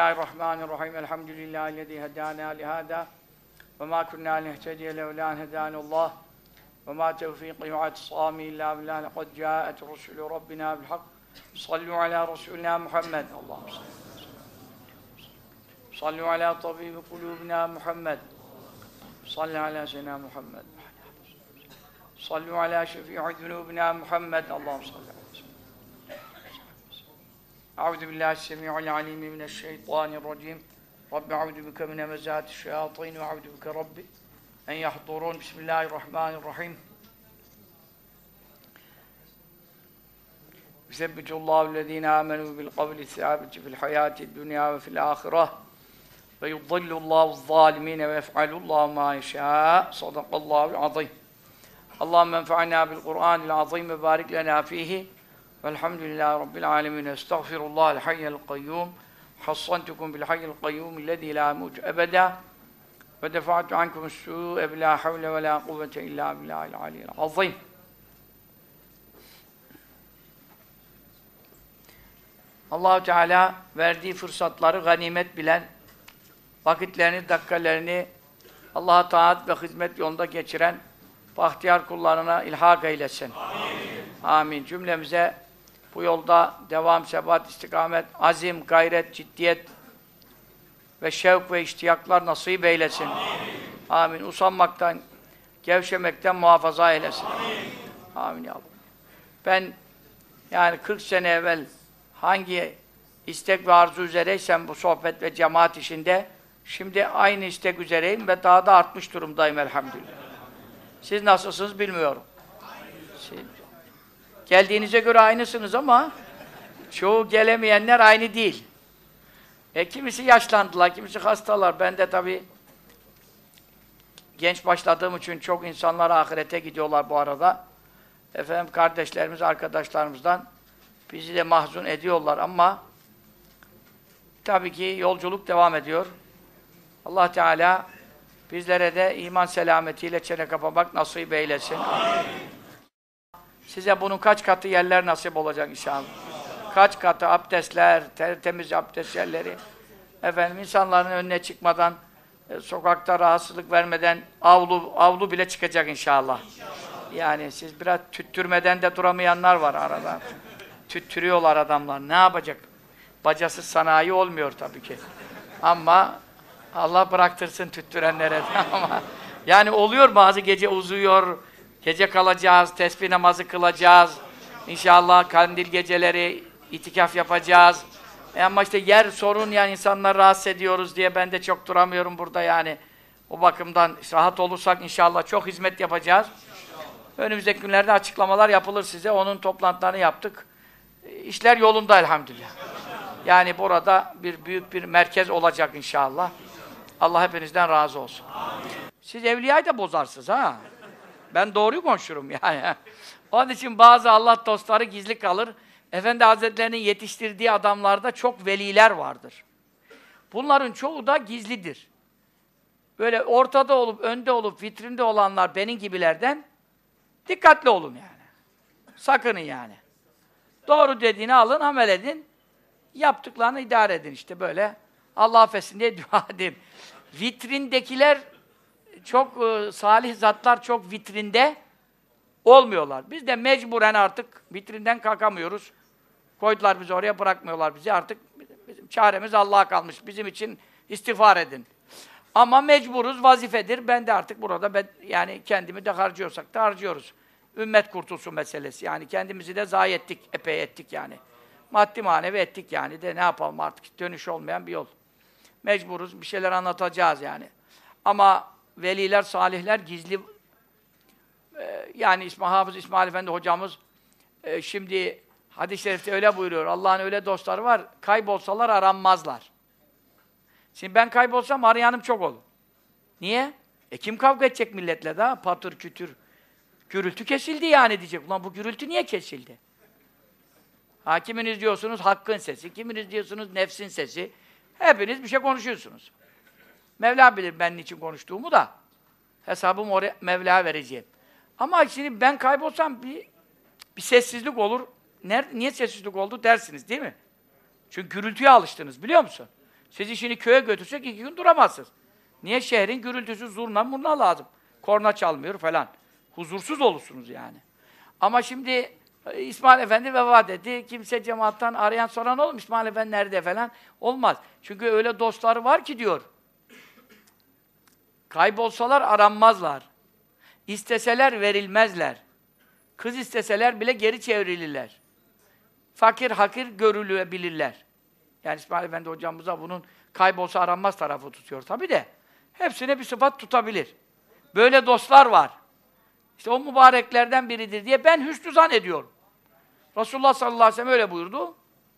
Bismillahirrahmanirrahim. Elhamdülillahillezî hedâna lihâdâ ve mâ kunnâ nehtediye levlâ en hedânallâh ve mâ tevfîqi ve atisâmi illâ billâh lekad câet rusulü rabbinâ bilhak. Sallu alâ Resulina Muhammed. Allahümme sallu alâ tabîbi kulûbina Muhammed. Sallu alâ seyyidina Muhammed. Sallu alâ şefî'i zunûbina Muhammed. Allahümme salli alâ. Euzu billahi s-semî'il alîm mineşşeytânirracîm. Rabbi euzu bike min hemezâti'ş-şeyâtîn ve euzu bike Rabbi en yahdurûn. Bismillahirrahmanirrahim. Yusebbitullahu ellezîne âmenû bil kavli s-sâbiti fil hayâti'd-dunyâ ve fil âhireh ve yudillullahu z-zâlimîne ve yef'alullahu mâ yeşâ. Sadakallâhu'l azîm. Allahümme enfa'nâ bil Kur'ânil azîm ve bârik lenâ fîhî. Velhamdülillahi Rabbil âlemin. Estağfirullahal hayyel kayyum. Hassantukum bil hayyel kayyum illezî lâ yemûtu ebedâ. Ve defa'tu ankumus-sû'e bilâ havle ve lâ kuvvete illâ billâhil aliyyil azîm. Allah-u Teala verdiği fırsatları ganimet bilen, vakitlerini, dakikalerini Allah'a taat ve hizmet yolunda geçiren bahtiyar kullarına ilhak eylesin. Amin. Amin. Cümlemize bu yolda devam, sebat, istikamet, azim, gayret, ciddiyet ve şevk ve iştiyaklar nasip eylesin. Amin. Amin. Usanmaktan, gevşemekten muhafaza eylesin. Amin. Amin ya Allah. Ben yani 40 sene evvel hangi istek ve arzu üzereysem bu sohbet ve cemaat işinde, şimdi aynı istek üzereyim ve daha da artmış durumdayım elhamdülillah. Siz nasılsınız bilmiyorum. Siz, geldiğinize göre aynısınız ama çoğu gelemeyenler aynı değil. Kimisi yaşlandılar, kimisi hastalar. Ben de tabii genç başladığım için çok insanlar ahirete gidiyorlar bu arada. Efendim kardeşlerimiz, arkadaşlarımızdan bizi de mahzun ediyorlar ama tabii ki yolculuk devam ediyor. Allah Teala bizlere de iman selametiyle çene kapamak nasip eylesin. Amin. Size bunun kaç katı yerler nasip olacak inşallah. Kaç katı abdestler, tertemiz abdest yerleri. Efendim insanların önüne çıkmadan, sokakta rahatsızlık vermeden avlu bile çıkacak inşallah. Yani siz biraz tüttürmeden de duramayanlar var arada. Tüttürüyorlar adamlar. Ne yapacak? Bacasız sanayi olmuyor tabii ki. Ama Allah bıraktırsın tüttürenlere ama yani oluyor, bazı gece uzuyor, gece kalacağız, tesbih namazı kılacağız. İnşallah kandil geceleri itikaf yapacağız. Ama işte yer sorun, yani insanları rahatsız ediyoruz diye ben de çok duramıyorum burada yani. O bakımdan rahat olursak inşallah çok hizmet yapacağız. Önümüzdeki günlerde açıklamalar yapılır size. Onun toplantılarını yaptık. İşler yolunda elhamdülillah. Yani burada büyük bir merkez olacak inşallah. Allah hepinizden razı olsun. Amin. Siz evliyayı da bozarsınız ha. Ben doğruyu konuşurum yani. Onun için bazı Allah dostları gizli kalır. Efendi Hazretleri'nin yetiştirdiği adamlarda çok veliler vardır. Bunların çoğu da gizlidir. Böyle ortada olup, önde olup, vitrinde olanlar benim gibilerden dikkatli olun yani. Sakının yani. Doğru dediğini alın, amel edin. Yaptıklarını idare edin işte böyle. Allah affetsin diye dua edin. Vitrindekiler çok salih zatlar çok vitrinde olmuyorlar. Biz de mecburen artık vitrinden kalkamıyoruz. Koydular bizi oraya, bırakmıyorlar bizi. Artık bizim çaremiz Allah'a kalmış. Bizim için istiğfar edin. Ama mecburuz, vazifedir. Ben de artık burada yani kendimi de harcıyorsak da harcıyoruz. Ümmet kurtulsun meselesi. Yani kendimizi de zayi ettik, epey ettik yani. Maddi manevi ettik yani de ne yapalım artık, dönüş olmayan bir yol. Mecburuz, bir şeyler anlatacağız yani. Ama veliler, salihler gizli, yani Hafız İsmail Efendi hocamız şimdi hadis-i şerifte öyle buyuruyor. Allah'ın öyle dostları var, kaybolsalar aranmazlar. Şimdi ben kaybolsam arayanım çok olur. Niye? Kim kavga edecek milletle daha? Patır kütür. Gürültü kesildi yani diyecek. Ulan bu gürültü niye kesildi? Kiminiz diyorsunuz hakkın sesi, kiminiz diyorsunuz nefsin sesi. Hepiniz bir şey konuşuyorsunuz. Mevla bilir ben niçin konuştuğumu da. Hesabımı oraya Mevla'ya vereceğim. Ama şimdi ben kaybolsam bir sessizlik olur. Niye sessizlik oldu dersiniz değil mi? Çünkü gürültüye alıştınız biliyor musun? Siz işini köye götürsek 2 gün duramazsınız. Niye? Şehrin gürültüsü, zurna murna lazım. Korna çalmıyor falan. Huzursuz olursunuz yani. Ama şimdi İsmail Efendi vefat etti. Kimse cemaattan arayan soran olur mu? İsmail Efendi nerede falan? Olmaz. Çünkü öyle dostları var ki diyor. Kaybolsalar aranmazlar. İsteseler verilmezler. Kız isteseler bile geri çevrilirler. Fakir hakir görülebilirler. Yani İsmail Efendi hocamıza bunun kaybolsa aranmaz tarafı tutuyor tabii de. Hepsine bir sıfat tutabilir. Böyle dostlar var. İşte o mübareklerden biridir diye ben hüsnü zannediyorum. Resulullah sallallahu aleyhi ve sellem öyle buyurdu.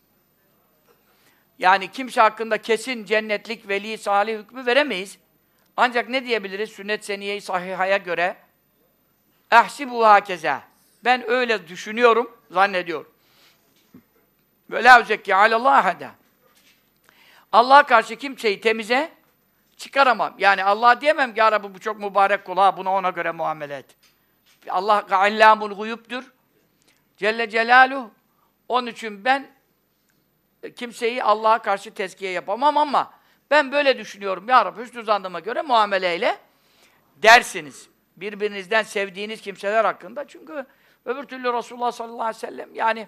Yani kimse hakkında kesin cennetlik, veli, salih hükmü veremeyiz. Ancak ne diyebiliriz? Sünnet seniye-i sahihaya göre ehsibu hakeza. Ben öyle düşünüyorum, zannediyorum. Ve la uzekki alallah ahada. Allah'a karşı kimseyi temize çıkaramam. Yani Allah diyemem ki ya Rabbi bu çok mübarek kul ha, buna ona göre muamele et. Allah allamul guyub'dur. Celle Celaluhu. Onun için ben kimseyi Allah'a karşı tezkiye yapamam ama ben böyle düşünüyorum. Ya Rabbi hüsnü zannıma göre muameleyle dersiniz. Birbirinizden sevdiğiniz kimseler hakkında. Çünkü öbür türlü Resulullah sallallahu aleyhi ve sellem yani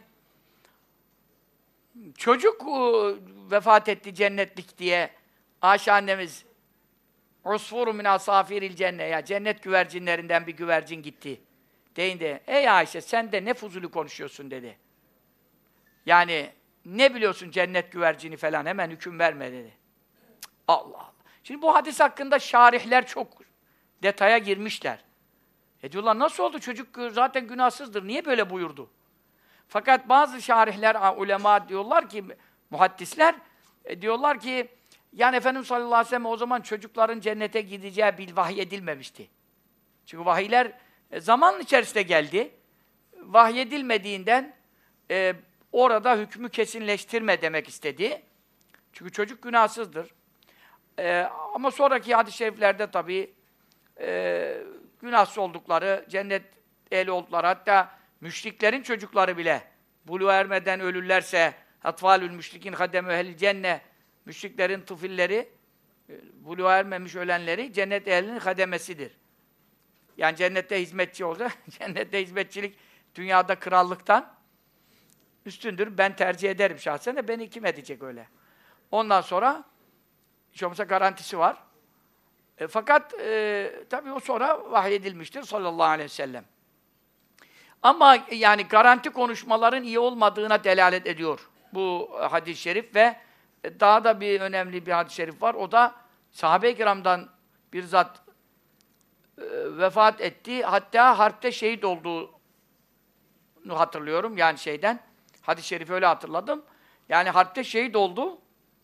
çocuk vefat etti cennetlik diye Ayşe annemiz usfurun min asafiril cennet ya cennet güvercinlerinden bir güvercin gitti deyince ey Ayşe sen de ne fuzuli konuşuyorsun dedi. Yani ne biliyorsun cennet güvercini falan hemen hüküm verme dedi. Allah Allah. Şimdi bu hadis hakkında şarihler çok detaya girmişler. Diyorlar nasıl oldu çocuk zaten günahsızdır niye böyle buyurdu? Fakat bazı şarihler, ulema diyorlar ki, muhaddisler diyorlar ki yani Efendimiz sallallahu aleyhi ve sellem o zaman çocukların cennete gideceği bil vahyedilmemişti. Çünkü vahiyler zaman içerisinde geldi. Vahyedilmediğinden orada hükmü kesinleştirme demek istedi. Çünkü çocuk günahsızdır. Ama sonraki hadis-i şeriflerde tabii günahsız oldukları, cennet ehli oldukları, hatta müşriklerin çocukları bile buluğa ermeden ölürlerse atfalül müşrikin hademü ehlil cenne müşriklerin tıfilleri buluğa ermemiş ölenleri cennet ehlinin hademesidir. Yani cennette hizmetçi olsa cennette hizmetçilik dünyada krallıktan üstündür. Ben tercih ederim şahsen de beni kim edecek öyle. Ondan sonra hiç olmazsa garantisi var. Fakat tabii o sonra vahyedilmiştir sallallahu aleyhi ve sellem. Ama yani garanti konuşmaların iyi olmadığına delalet ediyor bu hadis-i şerif ve daha da bir önemli bir hadis-i şerif var. O da sahabe-i kiramdan bir zat vefat etti. Hatta harpte şehit olduğunu hatırlıyorum. Yani hadis-i şerifi öyle hatırladım. Yani harpte şehit oldu.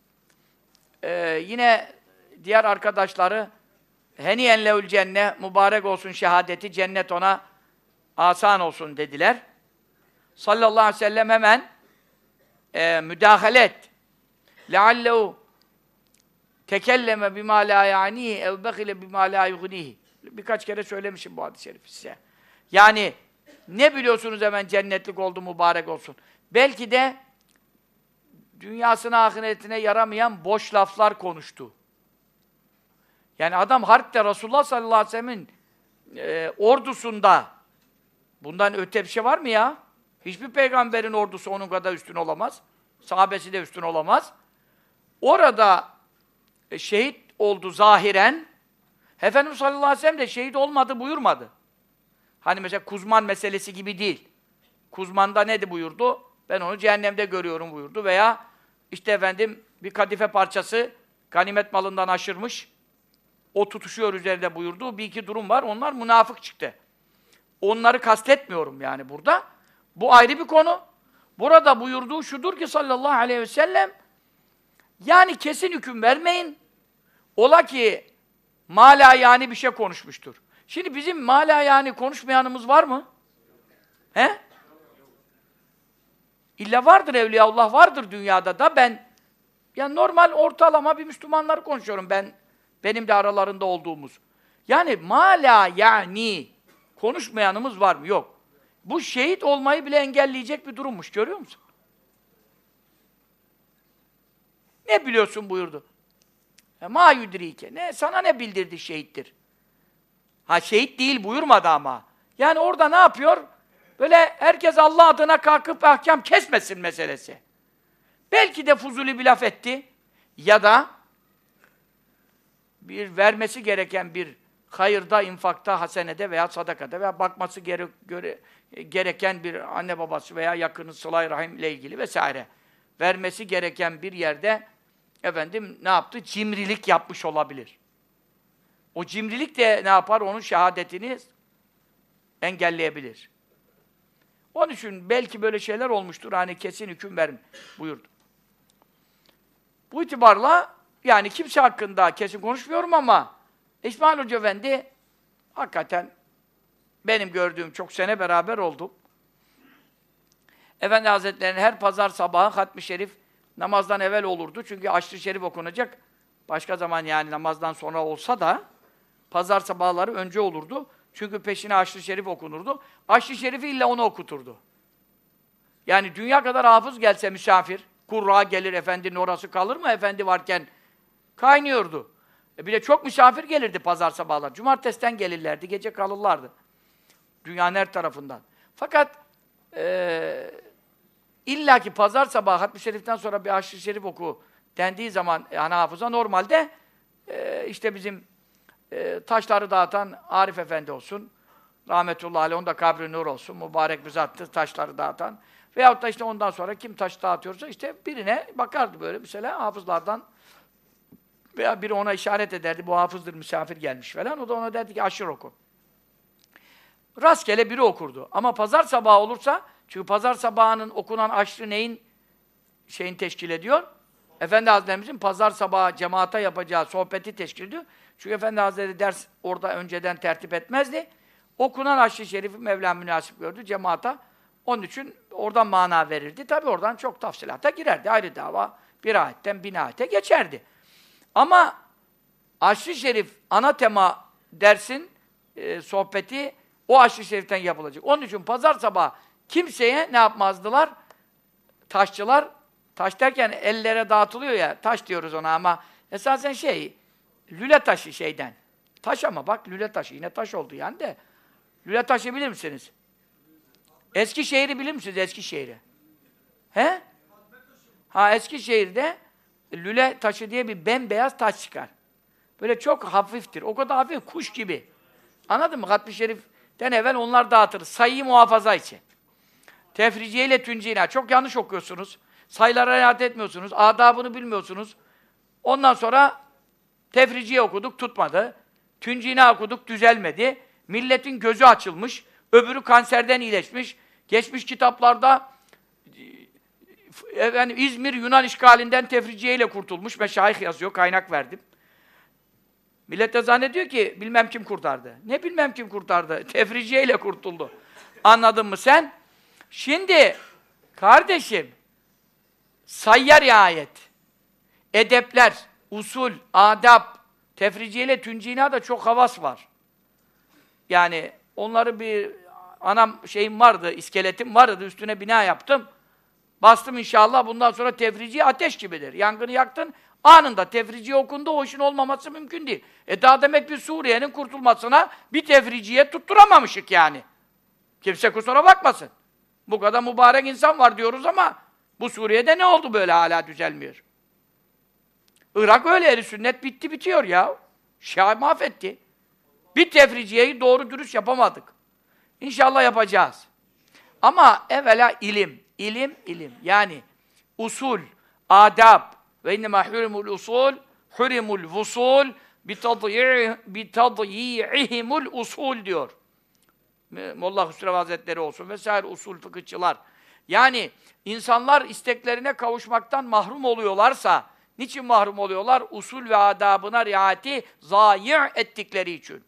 Yine diğer arkadaşları heniyen lehul cenne mübarek olsun şehadeti cennet ona asan olsun dediler. Sallallahu aleyhi ve sellem hemen müdahale et. Leallehu tekelleme bimâ lâ ya'nîhi ev bekhile bimâ lâ yughnihi. Birkaç kere söylemişim bu hadis-i şerifi size. Yani ne biliyorsunuz hemen cennetlik oldu mübarek olsun. Belki de dünyasına ahiretine yaramayan boş laflar konuştu. Yani adam harpte Resulullah sallallahu aleyhi ve sellem'in ordusunda bundan öte bir şey var mı ya? Hiçbir peygamberin ordusu onun kadar üstün olamaz. Sahabesi de üstün olamaz. Orada şehit oldu zahiren. Efendimiz sallallahu aleyhi ve sellem de şehit olmadı buyurmadı. Hani mesela Kuzman meselesi gibi değil. Kuzman'da ne buyurdu? Ben onu cehennemde görüyorum buyurdu. Veya işte efendim bir kadife parçası ganimet malından aşırmış. O tutuşuyor üzerinde buyurdu. Bir iki durum var. Onlar münafık çıktı. Onları kastetmiyorum yani burada. Bu ayrı bir konu. Burada buyurduğu şudur ki sallallahu aleyhi ve sellem yani kesin hüküm vermeyin. Ola ki mâlâ yani bir şey konuşmuştur. Şimdi bizim mâlâ yani konuşmayanımız var mı? He? İlla vardır evliyaullah vardır dünyada da ben yani normal ortalama bir Müslümanları konuşuyorum benim de aralarında olduğumuz. Yani mâlâ yani konuşmayanımız var mı? Yok. Bu şehit olmayı bile engelleyecek bir durummuş. Görüyor musun? Ne biliyorsun buyurdu. Ma yudrike. Ne? Sana ne bildirdi şehittir? Ha şehit değil buyurmadı ama. Yani orada ne yapıyor? Böyle herkes Allah adına kalkıp ahkam kesmesin meselesi. Belki de fuzuli bir laf etti. Ya da bir vermesi gereken bir hayırda, infakta, hasenede veya sadakada veya bakması gereken bir anne babası veya yakını sıla-i rahim ile ilgili vesaire vermesi gereken bir yerde efendim ne yaptı? Cimrilik yapmış olabilir. O cimrilik de ne yapar? Onun şehadetini engelleyebilir. Onun için belki böyle şeyler olmuştur. Hani kesin hüküm verin buyurdu. Bu itibarla yani kimse hakkında kesin konuşmuyorum ama İsmail Hoca Efendi hakikaten benim gördüğüm çok sene beraber oldum. Efendi Hazretleri'nin her pazar sabahı Hatmi Şerif namazdan evvel olurdu. Çünkü Haşr-ı Şerif okunacak. Başka zaman yani namazdan sonra olsa da pazar sabahları önce olurdu. Çünkü peşine Haşr-ı Şerif okunurdu. Haşr-ı Şerif'i illa onu okuturdu. Yani dünya kadar hafız gelse misafir, kurra gelir, efendinin orası kalır mı? Efendi varken kaynıyordu. Bir de çok misafir gelirdi pazar sabahlar. Cumartesiden gelirlerdi, gece kalırlardı. Dünyanın her tarafından. Fakat illaki pazar sabahı Hatmi Şerif'ten sonra bir Haşr-ı Şerif oku dendiği zaman yani hafıza normalde işte bizim taşları dağıtan Arif Efendi olsun, rahmetullahi aleyh, onun da kabri nur olsun, mübarek bir zattı taşları dağıtan. Veyahut da işte ondan sonra kim taş dağıtıyorsa işte birine bakardı böyle mesela hafızlardan veya biri ona işaret ederdi, bu hafızdır, misafir gelmiş falan. O da ona derdi ki aşır oku. Rastgele biri okurdu. Ama pazar sabahı olursa, çünkü pazar sabahının okunan aşrı neyin şeyini teşkil ediyor? Efendi Hazretlerimizin pazar sabahı cemaate yapacağı sohbeti teşkil ediyor. Çünkü Efendi Hazretleri ders orada önceden tertip etmezdi. Okunan Haşr-ı Şerif'i Mevlam münasip gördü cemaate. Onun için oradan mana verirdi. Tabi oradan çok tafsilata girerdi. Ayrı dava bir ayetten 1000 ayete geçerdi. Ama Haşr-ı Şerif ana tema dersin sohbeti o Haşr-ı Şerif'ten yapılacak. Onun için pazar sabahı kimseye ne yapmazdılar? Taşçılar, taş derken ellere dağıtılıyor ya, taş diyoruz ona ama esasen lüle taşı şeyden. Taş ama bak lüle taşı, yine taş oldu yani de. Lüle taşı bilir misiniz? Eskişehir'i bilir misiniz Eskişehir'i? He? Ha Eskişehir'de lüle taşı diye bir bembeyaz taş çıkar. Böyle çok hafiftir. O kadar hafif, kuş gibi. Anladın mı? Hatmi Şerif'ten evvel onlar dağıtır. Sayıyı muhafaza için. Tefriciye ile tüncine. Çok yanlış okuyorsunuz. Sayılara riayet etmiyorsunuz. Adabını bilmiyorsunuz. Ondan sonra tefriciye okuduk, tutmadı. Tüncine okuduk, düzelmedi. Milletin gözü açılmış. Öbürü kanserden iyileşmiş. Geçmiş kitaplarda İzmir Yunan işgalinden tefriciye ile kurtulmuş. Meşayih yazıyor, kaynak verdim. Millet de zannediyor ki bilmem kim kurtardı. Ne bilmem kim kurtardı? Tefriciye ile kurtuldu. Anladın mı sen? Şimdi kardeşim sayya riayet, edepler, usul, adab, tefriciye ile tüncina da çok havas var. Yani onları bir anam şeyim vardı, iskeletim vardı, üstüne bina yaptım. Bastım inşallah bundan sonra tefriciye ateş gibidir. Yangını yaktın, anında tefriciye okundu, o işin olmaması mümkün değil. Daha demek bir Suriye'nin kurtulmasına bir tefriciye tutturamamışık yani. Kimse kusura bakmasın. Bu kadar mübarek insan var diyoruz ama bu Suriye'de ne oldu böyle hala düzelmiyor? Irak öyle, Ehl-i Sünnet bitti bitiyor ya. Şia mahvetti. Bir tefriciyeyi doğru dürüst yapamadık. İnşallah yapacağız. Ama evvela ilim. İlim. Yani usul, adab ve innemâ hurimul usul, hurimul vusul bitadyi'ihimul usul diyor. Molla Hüsrev Hazretleri olsun vesaire usul fıkıhçılar. Yani insanlar isteklerine kavuşmaktan mahrum oluyorlarsa, niçin mahrum oluyorlar? Usul ve adabına riayeti zayi' ettikleri için.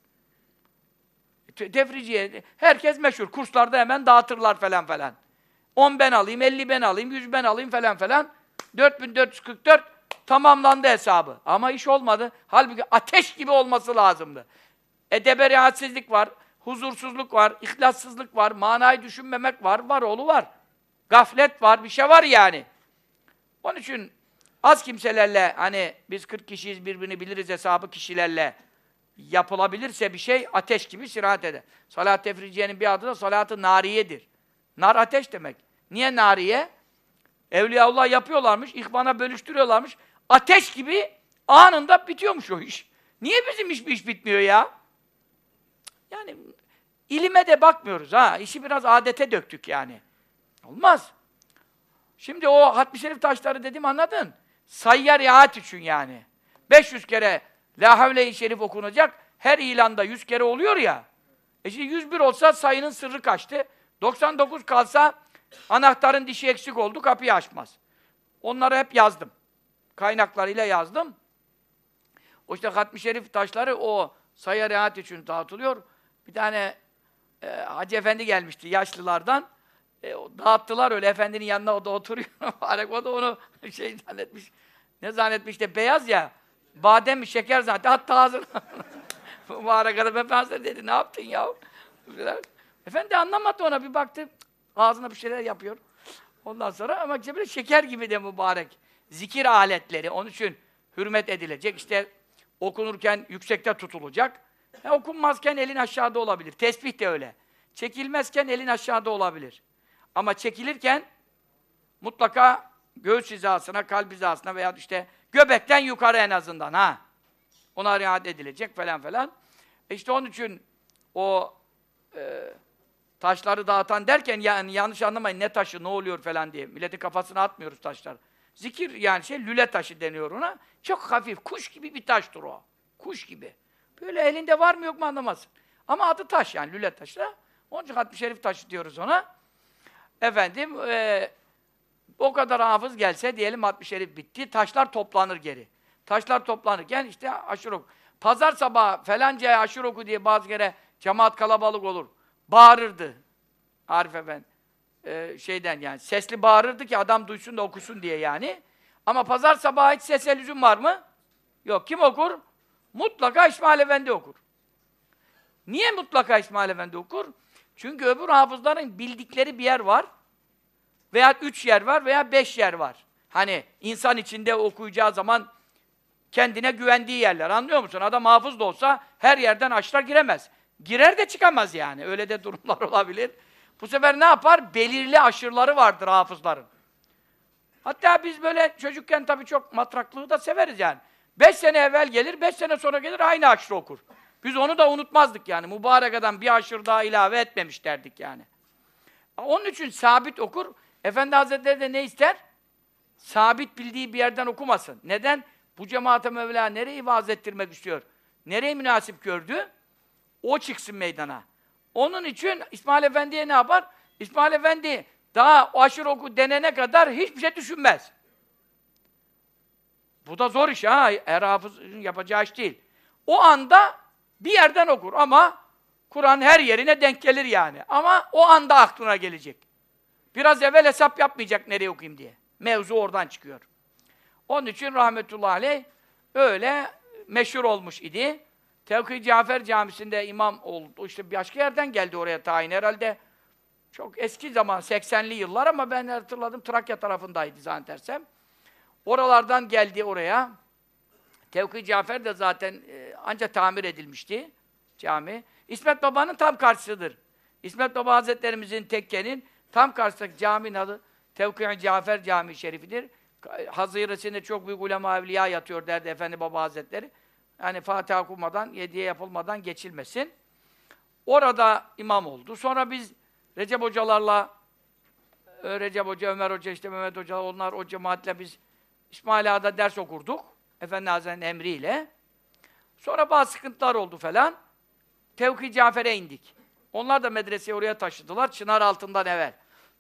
Tefriciye, herkes meşhur. Kurslarda hemen dağıtırlar falan. 10 ben alayım, 50 ben alayım, 100 ben alayım falan. 4444 tamamlandı hesabı. Ama iş olmadı. Halbuki ateş gibi olması lazımdı. Edebe riayetsizlik var, huzursuzluk var, ihlassızlık var, manayı düşünmemek var, var. Gaflet var, bir şey var yani. Onun için Az kimselerle, hani biz 40 kişiyiz birbirini biliriz hesabı kişilerle yapılabilirse bir şey ateş gibi sirayet eder. Salat-ı tefriciyenin bir adı da salat-ı nariyedir. Nar ateş demek. Niye nariye? Evliyaullah yapıyorlarmış, ihvana bölüştürüyorlarmış. Ateş gibi anında bitiyormuş o iş. Niye bizim hiçbir iş bitmiyor ya? Yani ilime de bakmıyoruz ha. İşi biraz adete döktük yani. Olmaz. Şimdi o hatmi şerif taşları dedim anladın. Sayya riayet için yani. 500 kere La havle-i şerif okunacak. Her ilanda 100 kere oluyor ya. Şimdi 101 olsa sayının sırrı kaçtı. 99 kalsa anahtarın dişi eksik oldu, kapıyı açmaz. Onları hep yazdım. Kaynaklarıyla yazdım. O işte hatmi şerif taşları o sayya riayet için dağıtılıyor. Bir tane Hacı Efendi gelmişti yaşlılardan. Dağıttılar öyle efendinin yanına o da oturuyor. O da onu şey zannetmiş. Ne zannetmiş de beyaz ya. Badem mi şeker zannetti. Hatta ağzına. Mübarek adam Efendimiz dedi. Ne yaptın ya? Efendi anlamadı ona. Bir baktı. Ağzına bir şeyler yapıyor. Ondan sonra ama işte böyle şeker gibi de mübarek. Zikir aletleri. Onun için hürmet edilecek. İşte okunurken yüksekte tutulacak. Okunmazken elin aşağıda olabilir. Tesbih de öyle. Çekilmezken elin aşağıda olabilir. Ama çekilirken mutlaka göğüs hizasına, kalp hizasına veya işte göbekten yukarı en azından ha. Ona riayet edilecek falan falan. İşte onun için o taşları dağıtan derken yani yanlış anlamayın ne taşı ne oluyor falan diye. Milletin kafasına atmıyoruz taşlar. Zikir yani lüle taşı deniyor ona. Çok hafif, kuş gibi bir taştır o. Kuş gibi. Böyle elinde var mı yok mu anlamazsın. Ama adı taş yani lüle taşı da. Onun için hatmi şerif taşı diyoruz ona. Efendim o kadar hafız gelse diyelim hatmi şerif bitti. Taşlar toplanır geri. Taşlar toplanırken işte aşure oku. Pazar sabahı falancaya aşure oku diye bazı kere cemaat kalabalık olur. Bağırırdı. Arif Efendi. Şeyden yani sesli bağırırdı ki adam duysun da okusun diye yani. Ama pazar sabahı hiç sese lüzum var mı? Yok. Kim okur? Mutlaka İsmail Efendi okur. Niye mutlaka İsmail Efendi okur? Çünkü öbür hafızların bildikleri bir yer var. Veya 3 yer var veya 5 yer var. Hani insan içinde okuyacağı zaman kendine güvendiği yerler. Anlıyor musun? Adam hafız da olsa her yerden aşağı giremez. Girer de çıkamaz yani. Öyle de durumlar olabilir. Bu sefer ne yapar? Belirli aşırıları vardır hafızların. Hatta biz böyle çocukken tabii çok matraklığı da severiz yani. 5 sene evvel gelir, 5 sene sonra gelir aynı aşırı okur. Biz onu da unutmazdık yani. Mübarek adam bir aşırı daha ilave etmemiş derdik yani. Onun için sabit okur. Efendi Hazretleri de ne ister? Sabit bildiği bir yerden okumasın. Neden? Bu cemaate Mevla nereyi vaaz ettirmek istiyor? Nereyi münasip gördü? O çıksın meydana. Onun için İsmail Efendi'ye ne yapar? İsmail Efendi daha o aşırı oku denene kadar hiçbir şey düşünmez. Bu da zor iş ha. Her hafızın yapacağı iş değil. O anda bir yerden okur ama Kur'an her yerine denk gelir yani. Ama o anda aklına gelecek. Biraz evvel hesap yapmayacak nereye okuyayım diye. Mevzu oradan çıkıyor. Onun için rahmetullahi aleyh öyle meşhur olmuş idi. Tevki Cafer Camisi'nde imam oldu. İşte başka yerden geldi oraya tayin herhalde. Çok eski zaman, 80'li yıllar ama ben hatırladım Trakya tarafındaydı zannedersem. Oralardan geldi oraya. Tevki Cafer de zaten ancak tamir edilmişti cami. İsmet Baba'nın tam karşısıdır. İsmet Baba Hazretlerimizin tekkenin tam karşısındaki caminin adı Tevki Cafer Camii Şerifidir. Haziresi'nde çok büyük ulema evliya yatıyor derdi Efendi Baba Hazretleri. Yani Fatiha okumadan, hediye yapılmadan geçilmesin. Orada imam oldu. Sonra biz Recep hocalarla, Recep Hoca, Ömer Hoca, işte Mehmet Hoca, onlar o cemaatle biz İsmail Ağa'da ders okurduk. Efendi Hazretleri'nin emriyle. Sonra bazı sıkıntılar oldu falan. Tevki Cafer'e indik. Onlar da medreseyi oraya taşıdılar. Çınar altından evvel.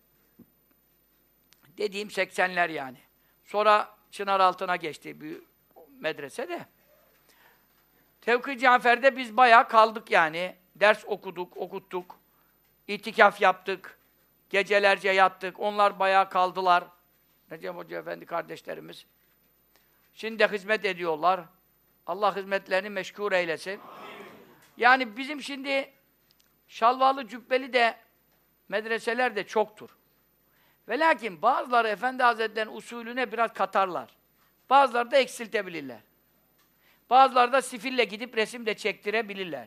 Dediğim 80'ler yani. Sonra Çınar altına geçti bir medrese de. Tevki Cafer'de biz bayağı kaldık yani. Ders okuduk, okuttuk. İtikaf yaptık. Gecelerce yattık. Onlar bayağı kaldılar. Recep Hoca Efendi kardeşlerimiz. Şimdi de hizmet ediyorlar. Allah hizmetlerini meşgul eylesin. Yani bizim şimdi şalvalı cübbeli de medreseler de çoktur. Ve lakin bazıları Efendi Hazretleri'nin usulüne biraz katarlar. Bazıları da eksiltebilirler. Bazıları da sifille gidip resim de çektirebilirler.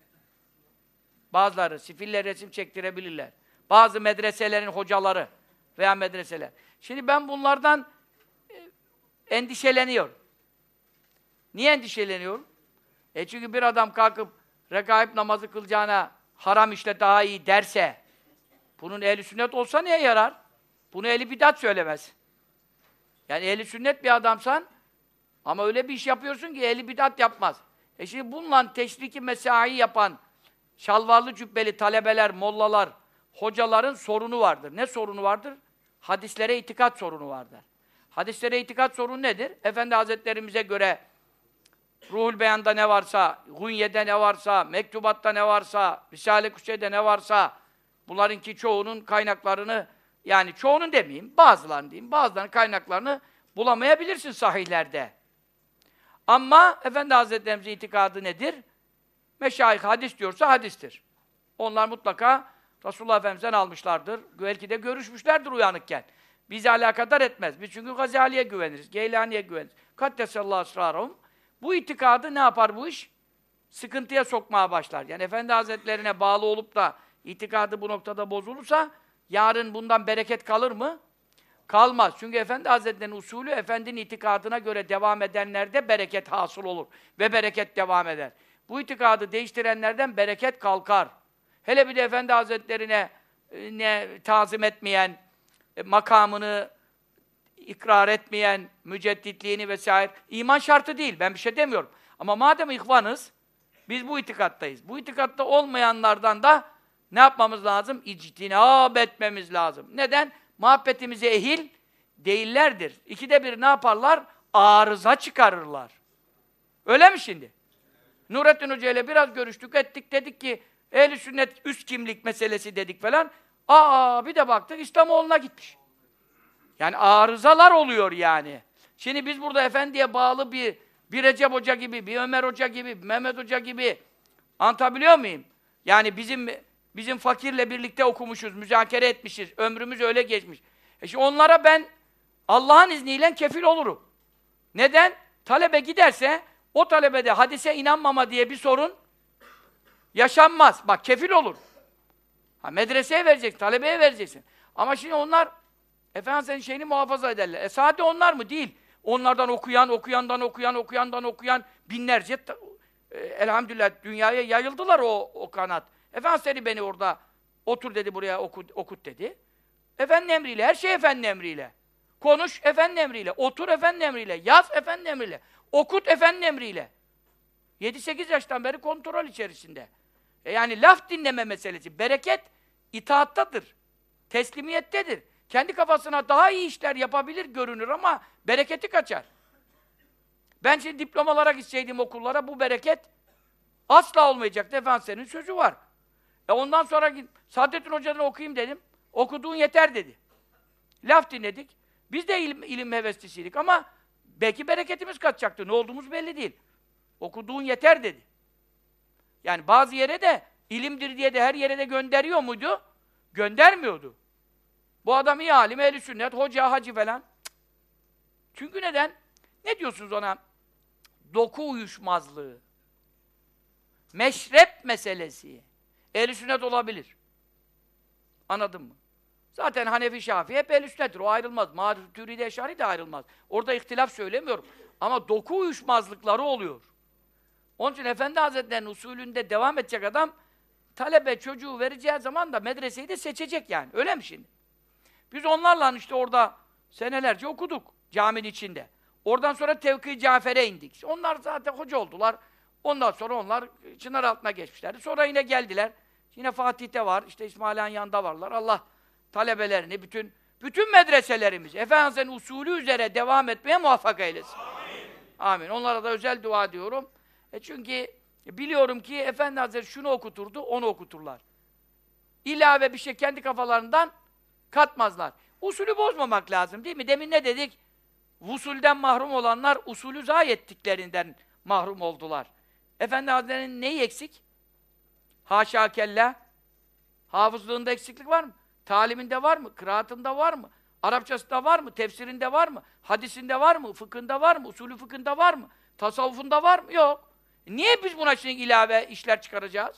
Bazıları sifille resim çektirebilirler. Bazı medreselerin hocaları veya medreseler. Şimdi ben bunlardan endişeleniyorum. Niye endişeleniyorum? Çünkü bir adam kalkıp regaib namazı kılacağına haram işle daha iyi derse, bunun ehli sünnet olsa neye yarar? Bunu ehli bidat söylemez. Yani ehli sünnet bir adamsan ama öyle bir iş yapıyorsun ki ehli bidat yapmaz. Şimdi bununla teşriki mesai yapan şalvarlı cübbeli talebeler, mollalar, hocaların sorunu vardır. Ne sorunu vardır? Hadislere itikat sorunu vardır. Hadislere itikat sorunu nedir? Efendi Hazretlerimize göre Ruhul Beyan'da ne varsa, Gunye'de ne varsa, Mektubat'ta ne varsa, Risale-i Kuşey'de ne varsa, bunlarınki çoğunun kaynaklarını, yani çoğunun demeyeyim, bazılarını diyeyim, bazılarının kaynaklarını bulamayabilirsin sahihlerde. Ama Efendi Hazretlerimizin itikadı nedir? Meşayih hadis diyorsa hadistir. Onlar mutlaka Resulullah Efendimiz'den almışlardır. Belki de görüşmüşlerdir uyanıkken. Bizi alakadar etmez. Biz çünkü Gazali'ye güveniriz, Geylani'ye güveniriz. Kaddesallahu esrarahum. Bu itikadı ne yapar bu iş? Sıkıntıya sokmaya başlar. Yani Efendi Hazretlerine bağlı olup da itikadı bu noktada bozulursa yarın bundan bereket kalır mı? Kalmaz. Çünkü Efendi Hazretleri'nin usulü, Efendinin itikadına göre devam edenlerde bereket hasıl olur. Ve bereket devam eder. Bu itikadı değiştirenlerden bereket kalkar. Hele bir de Efendi Hazretlerine tazim etmeyen, makamını ikrar etmeyen, mücedditliğini vesaire, iman şartı değil, ben bir şey demiyorum. Ama madem ihvanız, biz bu itikattayız. Bu itikatta olmayanlardan da ne yapmamız lazım? İctinab etmemiz lazım. Neden? Muhabbetimize ehil değillerdir. İkide bir ne yaparlar? Arıza çıkarırlar. Öyle mi şimdi? Nurettin Hoca ile biraz görüştük, ettik, dedik ki ehl-i sünnet üst kimlik meselesi dedik falan. Bir de baktık İslamoğlu'na gitmiş. Yani arızalar oluyor yani. Şimdi biz burada efendiye bağlı bir Recep Hoca gibi, bir Ömer Hoca gibi, bir Mehmet Hoca gibi anlatabiliyor muyum? Yani bizim fakirle birlikte okumuşuz, müzakere etmişiz, ömrümüz öyle geçmiş. Şimdi onlara ben Allah'ın izniyle kefil olurum. Neden? Talebe giderse o talebede hadise inanmama diye bir sorun yaşanmaz. Bak kefil olur. Medreseye vereceksin, talebeye vereceksin. Ama şimdi onlar Efendim senin şeyini muhafaza ederler. Sadece onlar mı? Değil. Onlardan okuyandan okuyan binlerce elhamdülillah dünyaya yayıldılar o kanat. Efendim seni beni orada otur dedi buraya okut dedi. Efendinin emriyle, her şey Efendinin emriyle. Konuş Efendinin emriyle, otur Efendinin emriyle, yaz Efendinin emriyle, okut Efendinin emriyle. 7-8 yaştan beri kontrol içerisinde. Yani laf dinleme meselesi. Bereket itaattadır. Teslimiyettedir. Kendi kafasına daha iyi işler yapabilir görünür ama bereketi kaçar. Ben şimdi diplomalara gitseydim okullara bu bereket asla olmayacaktı. Efendimiz'in sözü var. Ondan sonra Saadettin Hoca'dan okuyayım dedim. Okuduğun yeter dedi. Laf dinledik. Biz de ilim heveslisiydik ama belki bereketimiz kaçacaktı. Ne olduğumuz belli değil. Okuduğun yeter dedi. Yani bazı yere de ilimdir diye de her yere de gönderiyor muydu? Göndermiyordu. Bu adam iyi alim, ehl-i sünnet, hoca, hacı falan. Çünkü neden? Ne diyorsunuz ona? Doku uyuşmazlığı. Meşrep meselesi. Ehl-i sünnet olabilir. Anladın mı? Zaten Hanefi, Şafii hep ehl-i sünnettir. O ayrılmaz. Maturidi, Eşari de ayrılmaz. Orada ihtilaf söylemiyorum. Ama doku uyuşmazlıkları oluyor. Onun için Efendi Hazretleri'nin usulünde devam edecek adam talebe çocuğu vereceği zaman da medreseyi de seçecek yani. Öyle mi şimdi? Biz onlarla işte orada senelerce okuduk caminin içinde. Oradan sonra Tevkî Cafer'e indik. Onlar zaten hoca oldular. Ondan sonra onlar çınar altına geçmişlerdi. Sonra yine geldiler. Yine Fatih'te var, işte İsmail Han yanında varlar. Allah talebelerini, bütün medreselerimiz Efendimiz'in usulü üzere devam etmeye muvaffak eylesin. Amin. Amin. Onlara da özel dua ediyorum. Çünkü biliyorum ki Efendi Hazretleri şunu okuturdu, onu okuturlar. İlave bir şey kendi kafalarından katmazlar. Usulü bozmamak lazım değil mi? Demin ne dedik? Usulden mahrum olanlar usulü zayi ettiklerinden mahrum oldular. Efendi Hazretleri'nin neyi eksik? Haşa kella. Hafızlığında eksiklik var mı? Taliminde var mı? Kıraatında var mı? Arapçasında var mı? Tefsirinde var mı? Hadisinde var mı? Fıkhında var mı? Usulü fıkhında var mı? Tasavvufunda var mı? Yok. Niye biz buna şimdi ilave işler çıkaracağız?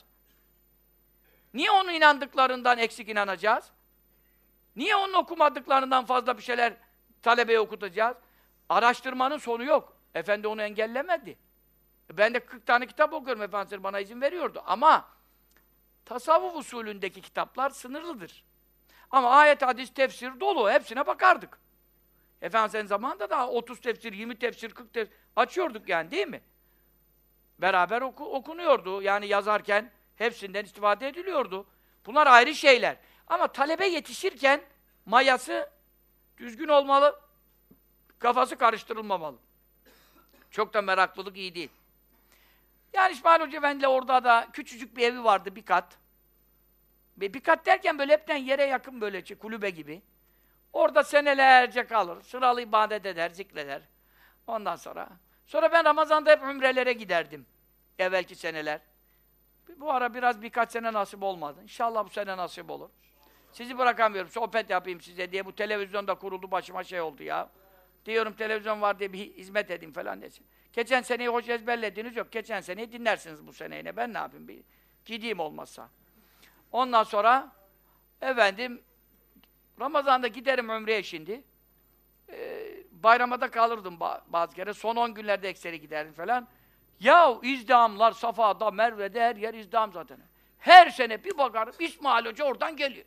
Niye onun inandıklarından eksik inanacağız? Niye onun okumadıklarından fazla bir şeyler talebeye okutacağız? Araştırmanın sonu yok. Efendi onu engellemedi. Ben de 40 tane kitap okuyorum, Efendimiz bana izin veriyordu. Ama tasavvuf usulündeki kitaplar sınırlıdır. Ama ayet, hadis, tefsir dolu. Hepsine bakardık. Efendimiz'in zamanında da 30 tefsir, 20 tefsir, 40 tefsir açıyorduk yani, değil mi? Beraber okunuyordu. Yani yazarken hepsinden istifade ediliyordu. Bunlar ayrı şeyler. Ama talebe yetişirken mayası düzgün olmalı, kafası karıştırılmamalı. Çok da meraklılık iyi değil. Yani İsmail Hoca Efendi'yle orada da küçücük bir evi vardı, bir kat. Bir kat derken böyle hepten yere yakın böyle kulübe gibi. Orada senelerce kalır, sıralı ibadet eder, zikreder. Ondan sonra ben Ramazan'da hep ümrelere giderdim. Evvelki seneler. Bu ara birkaç sene nasip olmadı. İnşallah bu sene nasip olur. Sizi bırakamıyorum, sohbet yapayım size diye. Bu televizyonda kuruldu, başıma şey oldu ya. Diyorum televizyon var diye bir hizmet edeyim falan desin. Geçen seneyi hoş ezberlediğiniz yok. Geçen seneyi dinlersiniz bu seneyi. Ben ne yapayım? Bir gideyim olmazsa. Ondan sonra efendim Ramazan'da giderim Ümre'ye şimdi. Bayrama da kalırdım bazı kere. Son 10 günlerde ekseri giderdim falan. Ya izdihamlar Safa'da, Merve'de her yer izdiham zaten. Her sene bir bakarım İsmail Hoca oradan geliyor.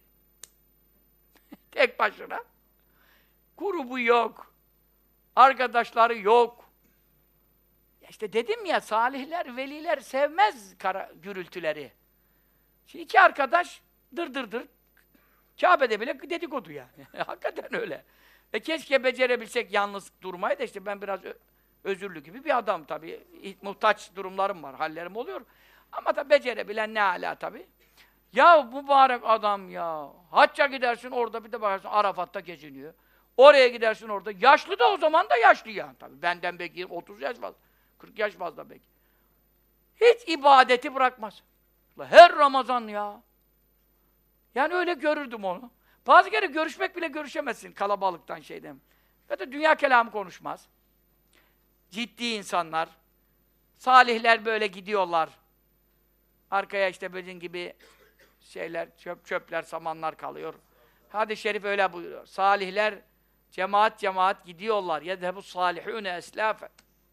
Tek başına. Grubu yok. Arkadaşları yok. Ya işte dedim ya, salihler, veliler sevmez gürültüleri. Şimdi iki arkadaş dır. Kabe'de bile dedikodu yani. Hakikaten öyle. Keşke becerebilsek yalnız durmayı da, işte ben biraz özürlü gibi bir adam tabii. Muhtaç durumlarım var, hallerim oluyor. Ama da becerebilen ne âlâ tabii. Ya mübarek adam ya. Hacca gidersin orada, bir de bakarsın Arafat'ta geziniyor. Oraya gidersin orada. Yaşlı da o zaman da yaşlı yani tabii. Benden belki 30 yaş fazla. 40 yaş fazla belki. Hiç ibadeti bırakmaz. Her Ramazan ya. Yani öyle görürdüm onu. Bazı kere görüşmek bile görüşemezsin kalabalıktan şeyden. Ya da dünya kelamı konuşmaz. Ciddi insanlar. Salihler böyle gidiyorlar. Arkaya işte bizim gibi şeyler, çöpler, samanlar kalıyor. Hadis-i şerif öyle buyuruyor. Salihler cemaat gidiyorlar. Yedhebu salihûne eslâfe.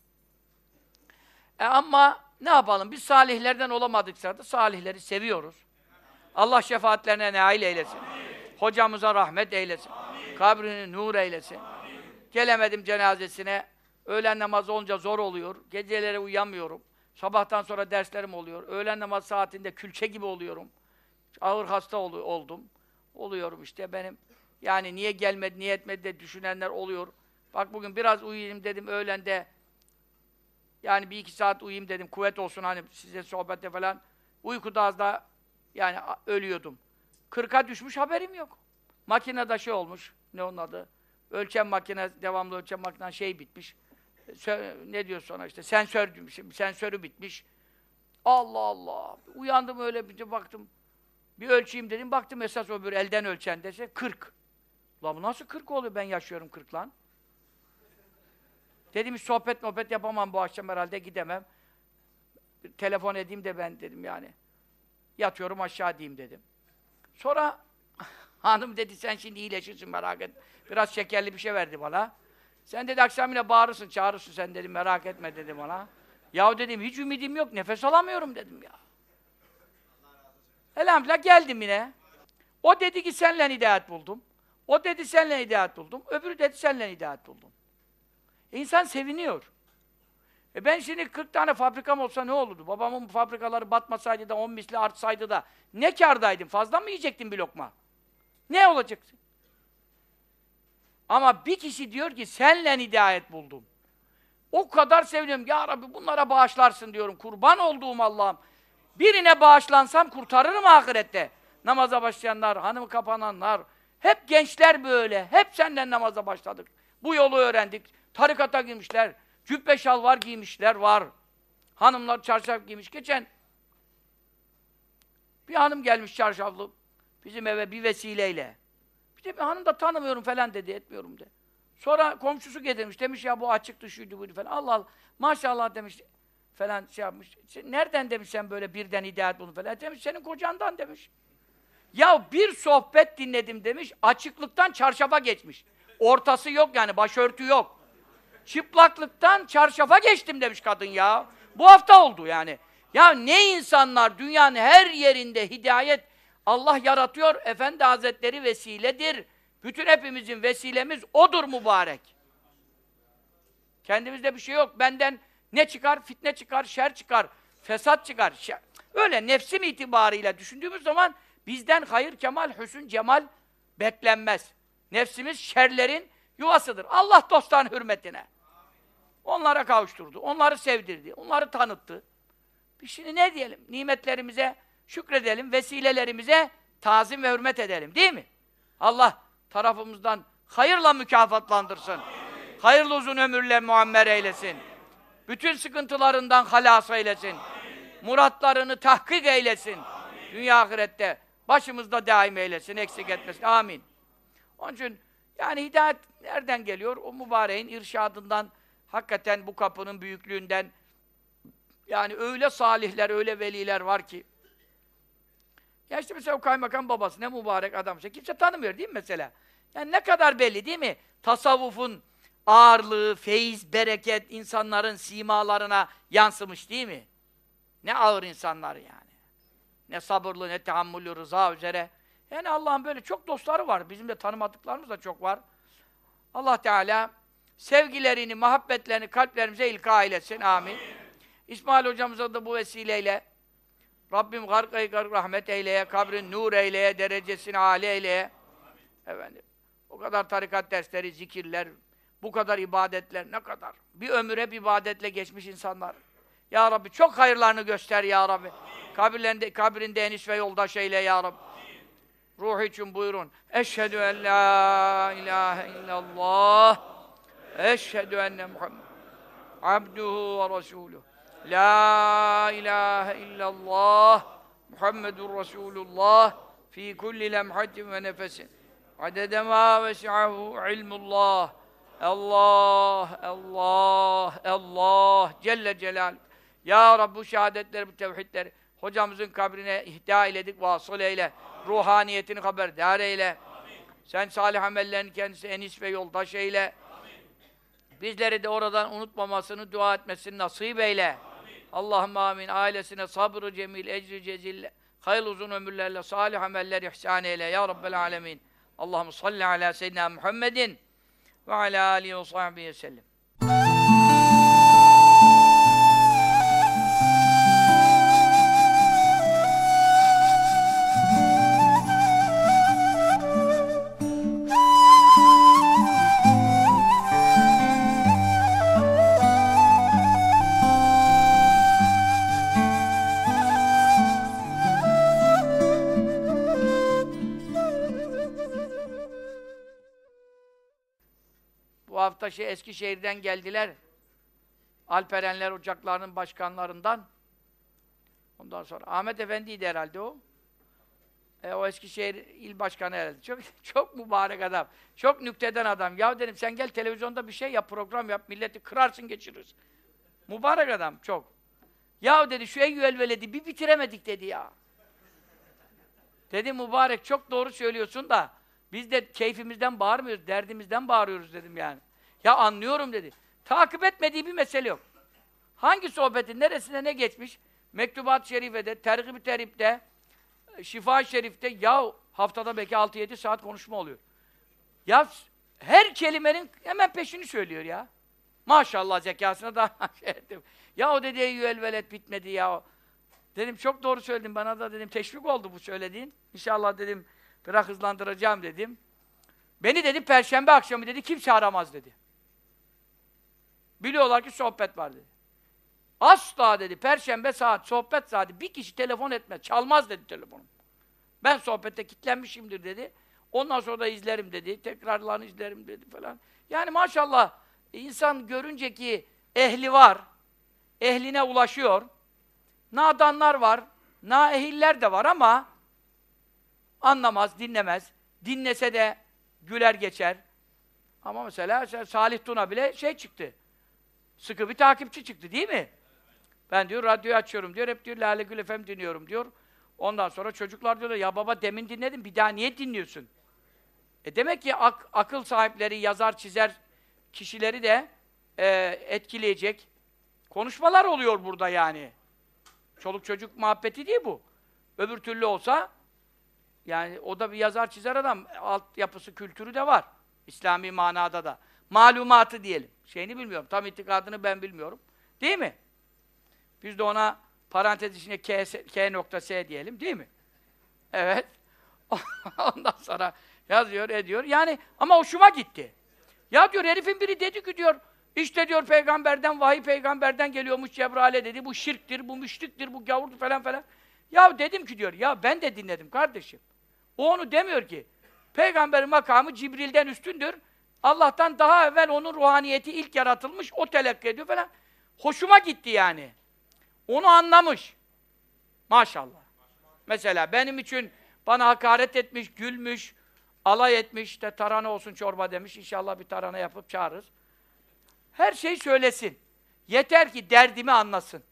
Ama ne yapalım? Biz salihlerden olamadıkça da salihleri seviyoruz. Allah şefaatlerine nail eylesin. Amin. Hocamıza rahmet eylesin. Amin. Kabrini nur eylesin. Amin. Gelemedim cenazesine. Öğlen namazı olunca zor oluyor. Geceleri uyuyamıyorum. Sabahtan sonra derslerim oluyor. Öğlen namaz saatinde külçe gibi oluyorum. Ağır hasta oldum. Oluyorum işte benim. Yani niye gelmedi, niye etmedi de düşünenler oluyor. Bak bugün biraz uyuyayım dedim öğlende. Yani 1-2 saat uyuyayım dedim. Kuvvet olsun hani size sohbette falan. Uykuda az daha yani ölüyordum. 40'a düşmüş haberim yok. Makinede şey olmuş. Ne onun adı? Ölçem makine, devamlı ölçem makine şey bitmiş. Ne diyor sonra işte sensörü bitmiş. Allah Allah. Uyandım öyle bir baktım. Bir ölçeyim dedim. Baktım esas öbür elden ölçen dese 40. Ulan bu nasıl 40 oluyor? Ben yaşıyorum 40 lan. Dedim hiç sohbet yapamam bu akşam herhalde gidemem. Telefon edeyim de ben dedim yani. Yatıyorum aşağı diyeyim dedim. Sonra hanım dedi sen şimdi iyileşirsin merak et. Biraz şekerli bir şey verdi bana. Sen dedi akşam yine bağırırsın, çağırırsın sen dedim merak etme dedi bana. Yahu dedim hiç ümidim yok, nefes alamıyorum dedim ya. Elhamdülillah geldim yine. O dedi ki senle hidayet buldum. O dedi senle hidayet buldum. Öbürü dedi senle hidayet buldum. İnsan seviniyor. Ben şimdi 40 tane fabrikam olsa ne olurdu? Babamın fabrikaları batmasaydı da 10 misli artsaydı da ne kârdaydım? Fazla mı yiyecektim bir lokma? Ne olacaktı? Ama bir kişi diyor ki senle hidayet buldum. O kadar seviniyorum. Ya Rabbi bunlara bağışlarsın diyorum. Kurban olduğum Allah'ım. Birine bağışlansam kurtarırım ahirette. Namaza başlayanlar, hanımı kapananlar, hep gençler böyle. Hep senden namaza başladık. Bu yolu öğrendik. Tarikata girmişler. Cübbe şalvar giymişler var. Hanımlar çarşaf giymiş. Geçen bir hanım gelmiş çarşaflı bizim eve bir vesileyle. Bir de bir hanım da tanımıyorum falan dedi, etmiyorum de. Sonra komşusu getirmiş, demiş ya bu açıktı, şuydu buydu falan. Allah Allah, maşallah demiş falan şey yapmış. Nereden demiş sen böyle birden hidayet buldun falan. Demiş senin kocandan demiş. Ya bir sohbet dinledim demiş, açıklıktan çarşafa geçmiş. Ortası yok yani, başörtü yok. Çıplaklıktan çarşafa geçtim demiş kadın ya. Bu hafta oldu yani. Ya ne insanlar, dünyanın her yerinde hidayet Allah yaratıyor, Efendi Hazretleri vesiledir. Bütün hepimizin vesilemiz odur mübarek. Kendimizde bir şey yok. Benden ne çıkar? Fitne çıkar, şer çıkar, fesat çıkar. Öyle nefsim itibarıyla düşündüğümüz zaman bizden hayır, kemal, hüsn, cemal beklenmez. Nefsimiz şerlerin yuvasıdır. Allah dostların hürmetine. Onlara kavuşturdu, onları sevdirdi, onları tanıttı. Biz şimdi ne diyelim? Nimetlerimize şükredelim, vesilelerimize tazim ve hürmet edelim, değil mi? Allah tarafımızdan hayırla mükafatlandırsın. Amin. Hayırlı uzun ömürle muammer eylesin. Bütün sıkıntılarından halas eylesin. Amin. Muratlarını tahkik eylesin. Amin. Dünya ahirette başımızda daim eylesin, eksik etmesin. Amin. Onun için yani hidayet nereden geliyor? O mübareğin irşadından, hakikaten bu kapının büyüklüğünden. Yani öyle salihler, öyle veliler var ki. Ya işte mesela o kaymakam babası ne mübarek adamsa kimse tanımıyor değil mi mesela? Yani ne kadar belli değil mi? Tasavvufun ağırlığı, feyiz, bereket insanların simalarına yansımış değil mi? Ne ağır insanlar yani. Ne sabırlı, ne tahammülü, rıza üzere. Yani Allah'ın böyle çok dostları var. Bizim de tanımadıklarımız da çok var. Allah Teala sevgilerini, muhabbetlerini kalplerimize ilka eylesin. Amin. İsmail hocamıza da bu vesileyle Rabbim gark rahmet eyleye, kabrin nur eyleye, derecesini âli eyleye. Efendim, o kadar tarikat dersleri, zikirler, bu kadar ibadetler, ne kadar? Bir ömür hep ibadetle geçmiş insanlar. Ya Rabbi çok hayırlarını göster ya Rabbi. Kabrinde enis ve yoldaş eyle ya Rabbi. Ruhu için buyurun. Eşhedü en la ilahe illallah. Eşhedü enne Muhammed abduhu ve resuluhu. La ilahe illallah Muhammedur Resulullah fi kulli lemhatin ve nefesin adede ma vesi'ahu ilmullah. Allah, Allah, Allah Celle Celal. Ya Rabbi bu şehadetleri, bu tevhidleri hocamızın kabrine ihda eyledik, vasıl eyle. Ruhaniyetini haberdar eyle. Amin. Sen salih amellerini kendisi enis ve yoldaş eyle. Amin. Bizleri de oradan unutmamasını, dua etmesini nasip eyle. Allahümme amin. Ailesine sabrı cemil, ecri cezille, hayırlı uzun ömürlerle, salih ameller ihsan eyle. Ya Rabbel alemin. Allahümme salli ala seyyidina Muhammedin ve ala alihi ve sahbihi sellem. Bu hafta Eskişehir'den geldiler. Alperenler Ocakları'nın başkanlarından. Ondan sonra Ahmet Efendi'ydi herhalde o. O Eskişehir il başkanı herhalde. Çok mübarek adam. Çok nükteden adam. Ya dedim sen gel televizyonda bir şey yap, program yap, milleti kırarsın geçirirsin. Mübarek adam çok. Ya dedi şu Eyyü Elveled'i bir bitiremedik dedi ya. Dedi mübarek çok doğru söylüyorsun da biz de keyfimizden bağırmıyoruz, derdimizden bağırıyoruz dedim yani. Ya anlıyorum dedi. Takip etmediği bir mesele yok. Hangi sohbetin neresine ne geçmiş? Mektubat-ı Şerife'de, Tergib-i Terhib'de, Şifa-i Şerif'te ya haftada belki 6-7 saat konuşma oluyor. Ya her kelimenin hemen peşini söylüyor ya. Maşallah zekasına da şey ettim. Ya o dedi Eyyüel Veled bitmedi ya. Dedim çok doğru söyledin bana da dedim teşvik oldu bu söylediğin. İnşallah dedim biraz hızlandıracağım dedim. Beni dedi Perşembe akşamı dedi kimse aramaz dedi. Biliyorlar ki sohbet var dedi. Asla dedi Perşembe saat sohbet saati bir kişi telefon etmez, çalmaz dedi telefonum. Ben sohbette kilitlenmişimdir dedi. Ondan sonra da izlerim dedi, tekrarlarını izlerim dedi falan. Yani maşallah insan görünce ki ehli var, ehline ulaşıyor. Nadanlar var, naehiller de var ama anlamaz, dinlemez. Dinlese de güler geçer. Ama mesela Salih Tuna bile çıktı. Sıkı bir takipçi çıktı değil mi? Ben diyor radyoyu açıyorum diyor, hep diyor Lale Gül FM dinliyorum diyor. Ondan sonra çocuklar diyorlar, ya baba demin dinledim, bir daha niye dinliyorsun? Demek ki akıl sahipleri, yazar, çizer kişileri de etkileyecek konuşmalar oluyor burada yani. Çoluk çocuk muhabbeti değil bu. Öbür türlü olsa, yani o da bir yazar, çizer adam, altyapısı, kültürü de var. İslami manada da. Malumatı diyelim. Şeyini bilmiyorum, tam itikadını ben bilmiyorum. Değil mi? Biz de ona parantez içine K.S diyelim, değil mi? Evet. Ondan sonra yazıyor, ediyor. Yani ama hoşuma gitti. Ya diyor, herifin biri dedi ki diyor, işte diyor peygamberden, vahiy peygamberden geliyormuş Cebrail'e dedi. Bu şirktir, bu müşriktir, bu gavurdur falan falan. Ya dedim ki diyor, ya ben de dinledim kardeşim. O onu demiyor ki. Peygamberin makamı Cibril'den üstündür. Allah'tan daha evvel onun ruhaniyeti ilk yaratılmış, o telakki ediyor falan. Hoşuma gitti yani. Onu anlamış. Maşallah. Mesela benim için bana hakaret etmiş, gülmüş, alay etmiş, işte tarhana olsun çorba demiş. İnşallah bir tarhana yapıp çağırırız. Her şeyi söylesin. Yeter ki derdimi anlasın.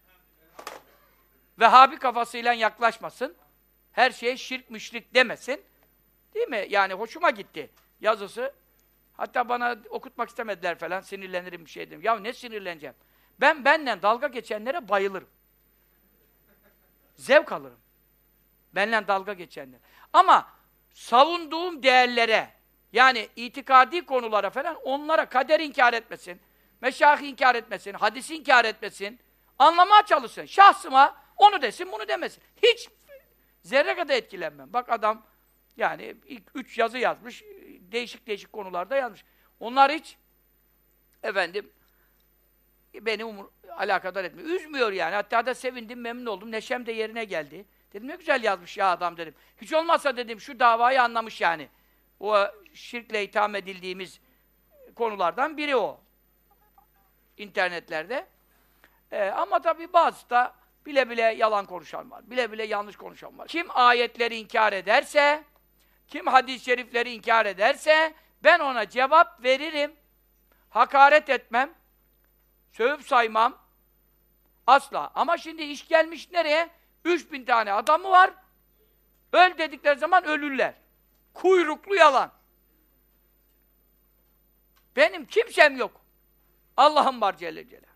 Vehhabi kafasıyla yaklaşmasın. Her şeye şirk, müşrik demesin. Değil mi? Yani hoşuma gitti yazısı. Hatta bana okutmak istemediler falan, sinirlenirim bir şey dedim. Ya ne sinirleneceğim? Ben benden dalga geçenlere bayılırım. Zevk alırım. Benimle dalga geçenler. Ama savunduğum değerlere, yani itikadi konulara falan, onlara kader inkar etmesin, meşayih inkar etmesin, hadisi inkar etmesin, anlamaya çalışsın. Şahsıma onu desin, bunu demesin. Hiç zerre kadar etkilenmem. Bak adam, yani ilk 3 yazı yazmış, değişik değişik konularda yazmış. Onlar hiç, efendim, beni alakadar etmiyor. Üzmüyor yani. Hatta da sevindim, memnun oldum. Neşem de yerine geldi. Dedim ne güzel yazmış ya adam dedim. Hiç olmazsa dedim şu davayı anlamış yani. O şirkle itham edildiğimiz konulardan biri o. İnternetlerde. Ama tabii bazı da bile bile yalan konuşan var. Bile bile yanlış konuşan var. Kim ayetleri inkar ederse, kim hadis-i şerifleri inkar ederse ben ona cevap veririm. Hakaret etmem. Sövüp saymam. Asla. Ama şimdi iş gelmiş nereye? 3000 tane adamı var. Öl dedikleri zaman ölürler. Kuyruklu yalan. Benim kimsem yok. Allah'ım var Celle Celaluhu.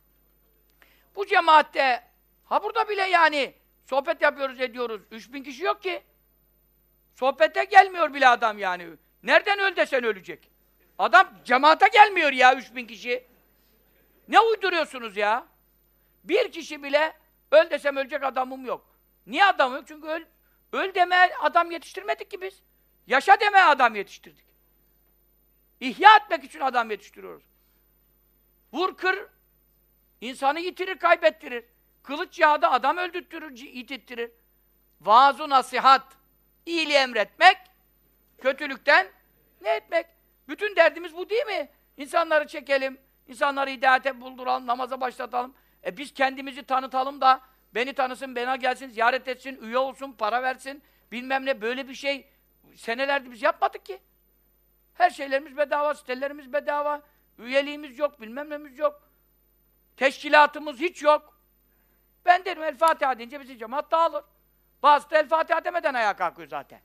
Bu cemaatte, ha burada bile yani sohbet yapıyoruz, ediyoruz. 3000 kişi yok ki. Sohbete gelmiyor bile adam yani. Nereden öl desen ölecek. Adam cemaate gelmiyor ya 3000 kişi. Ne uyduruyorsunuz ya? Bir kişi bile öl desem ölecek adamım yok. Niye adamım yok? Çünkü öl demeye adam yetiştirmedik ki biz. Yaşa demeye adam yetiştirdik. İhya etmek için adam yetiştiriyoruz. Vur kır, insanı yitirir, kaybettirir. Kılıç yağda adam öldürtürür, yitirttirir. Vaaz-ı nasihat, iyiliği emretmek, kötülükten ne etmek? Bütün derdimiz bu değil mi? İnsanları çekelim, insanları hidayete bulduralım, namaza başlatalım. Biz kendimizi tanıtalım da, beni tanısın, bana gelsin, ziyaret etsin, üye olsun, para versin, bilmem ne, böyle bir şey senelerdir biz yapmadık ki. Her şeylerimiz bedava, sitelerimiz bedava, üyeliğimiz yok, bilmem nemiz yok. Teşkilatımız hiç yok. Ben derim El Fatiha deyince bizim cemaat dağılır. Bazı da El Fatiha demeden ayağa kalkıyor zaten.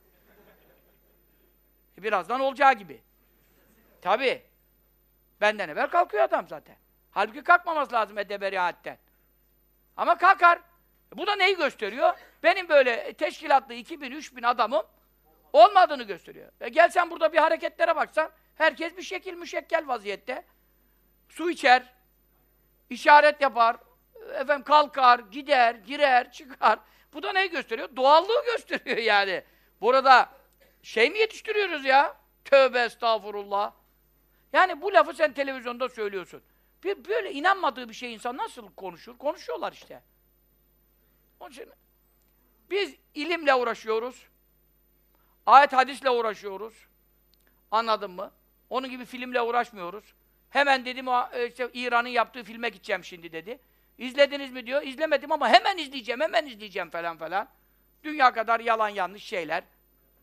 Birazdan olacağı gibi. Tabii. Benden evvel kalkıyor adam zaten. Halbuki kalkmaması lazım edeberiatten. Ama kalkar. Bu da neyi gösteriyor? Benim böyle teşkilatlı 2000-3000 adamım olmadığını gösteriyor. Gelsen burada bir hareketlere baksan, herkes bir şekil müşekkel vaziyette. Su içer, işaret yapar, efendim kalkar, gider, girer, çıkar. Bu da neyi gösteriyor? Doğallığı gösteriyor yani. Burada şey mi yetiştiriyoruz ya? Tövbe estağfurullah. Yani bu lafı sen televizyonda söylüyorsun. Böyle inanmadığı bir şey insan nasıl konuşur? Konuşuyorlar işte. Onun için biz ilimle uğraşıyoruz. Ayet hadisle uğraşıyoruz. Anladın mı? Onun gibi filmle uğraşmıyoruz. Hemen dedim işte İran'ın yaptığı filme gideceğim şimdi dedi. İzlediniz mi diyor. İzlemedim ama hemen izleyeceğim falan falan. Dünya kadar yalan yanlış şeyler.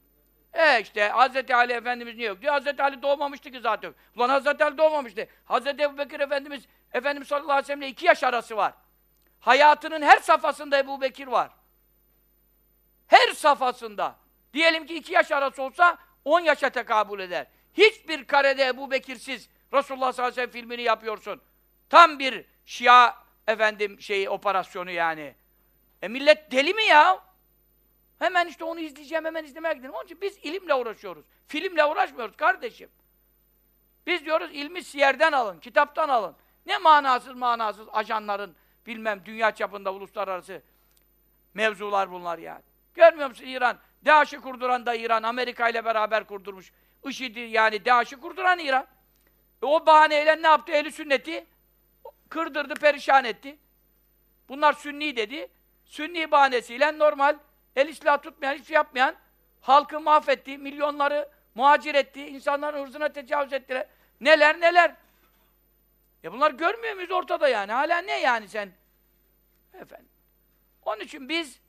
İşte Hz. Ali Efendimiz niye yok diyor. Hz. Ali doğmamıştı ki zaten. Ulan Hz. Ali doğmamıştı. Hz. Ebubekir Efendimiz sallallahu aleyhi ve sellem'le 2 yaş arası var. Hayatının her safhasında Ebubekir var. Her safhasında. Diyelim ki 2 yaş arası olsa 10 yaşa tekabül eder. Hiçbir karede Ebubekir'siz Resulullah sallallahu aleyhi ve sellem filmini yapıyorsun. Tam bir Şia operasyonu yani. Millet deli mi ya? Hemen işte onu izleyeceğim, hemen izlemeye gidelim. Onun için biz ilimle uğraşıyoruz. Filmle uğraşmıyoruz kardeşim. Biz diyoruz ilmi siyerden alın, kitaptan alın. Ne manasız ajanların bilmem dünya çapında uluslararası mevzular bunlar yani. Görmüyor musun İran? DAEŞ'i kurduran da İran, Amerika ile beraber kurdurmuş. IŞİD'i yani DAEŞ'i kurduran İran. O bahaneyle ne yaptı? Ehl-i sünneti kırdırdı, perişan etti. Bunlar sünni dedi. Sünni bahanesiyle normal, el-islah tutmayan, hiçbir şey yapmayan halkı mahvetti, milyonları muhacir etti, insanların hırzına tecavüz ettiler. Neler neler. Bunlar görmüyor muyuz ortada yani? Hala ne yani sen? Efendim. Onun için biz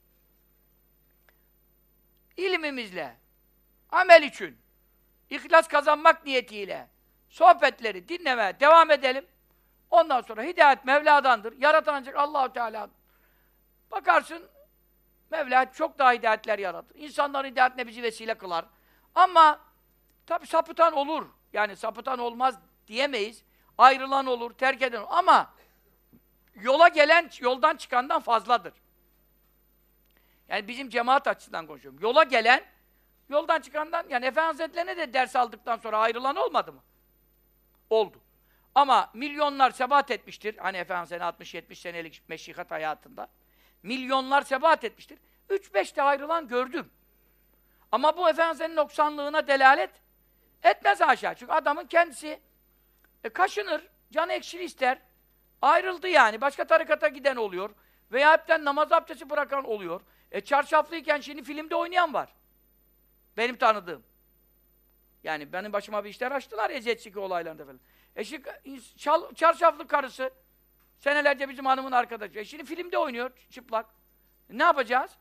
ilimimizle, amel için, ihlas kazanmak niyetiyle sohbetleri dinlemeye devam edelim. Ondan sonra hidayet Mevla'dandır. Yaratan ancak Allah-u Teala. Bakarsın Mevla çok daha hidayetler yaratır. İnsanların hidayetine bizi vesile kılar. Ama tabi sapıtan olur. Yani sapıtan olmaz diyemeyiz. Ayrılan olur, terk eden olur. Ama yola gelen, yoldan çıkandan fazladır. Yani bizim cemaat açısından konuşuyorum. Yola gelen, yoldan çıkandan, yani Efendimiz Hazretleri'ne de ders aldıktan sonra ayrılan olmadı mı? Oldu. Ama milyonlar sebat etmiştir. Hani Efendimiz'in 60-70 senelik meşihat hayatında. Milyonlar sebat etmiştir. 3-5 de ayrılan gördüm. Ama bu Efendimiz'in noksanlığına delalet etmez haşa. Çünkü adamın kendisi kaşınır, canı ekşili ister. Ayrıldı yani. Başka tarikata giden oluyor. Veya hepten namaz abdesti bırakan oluyor. Çarşaflıyken şimdi filmde oynayan var. Benim tanıdığım. Yani benim başıma bir işler açtılar eziyetçi olaylarında falan. Çarşaflı karısı senelerce bizim hanımın arkadaşı. Şimdi filmde oynuyor çıplak. Ne yapacağız?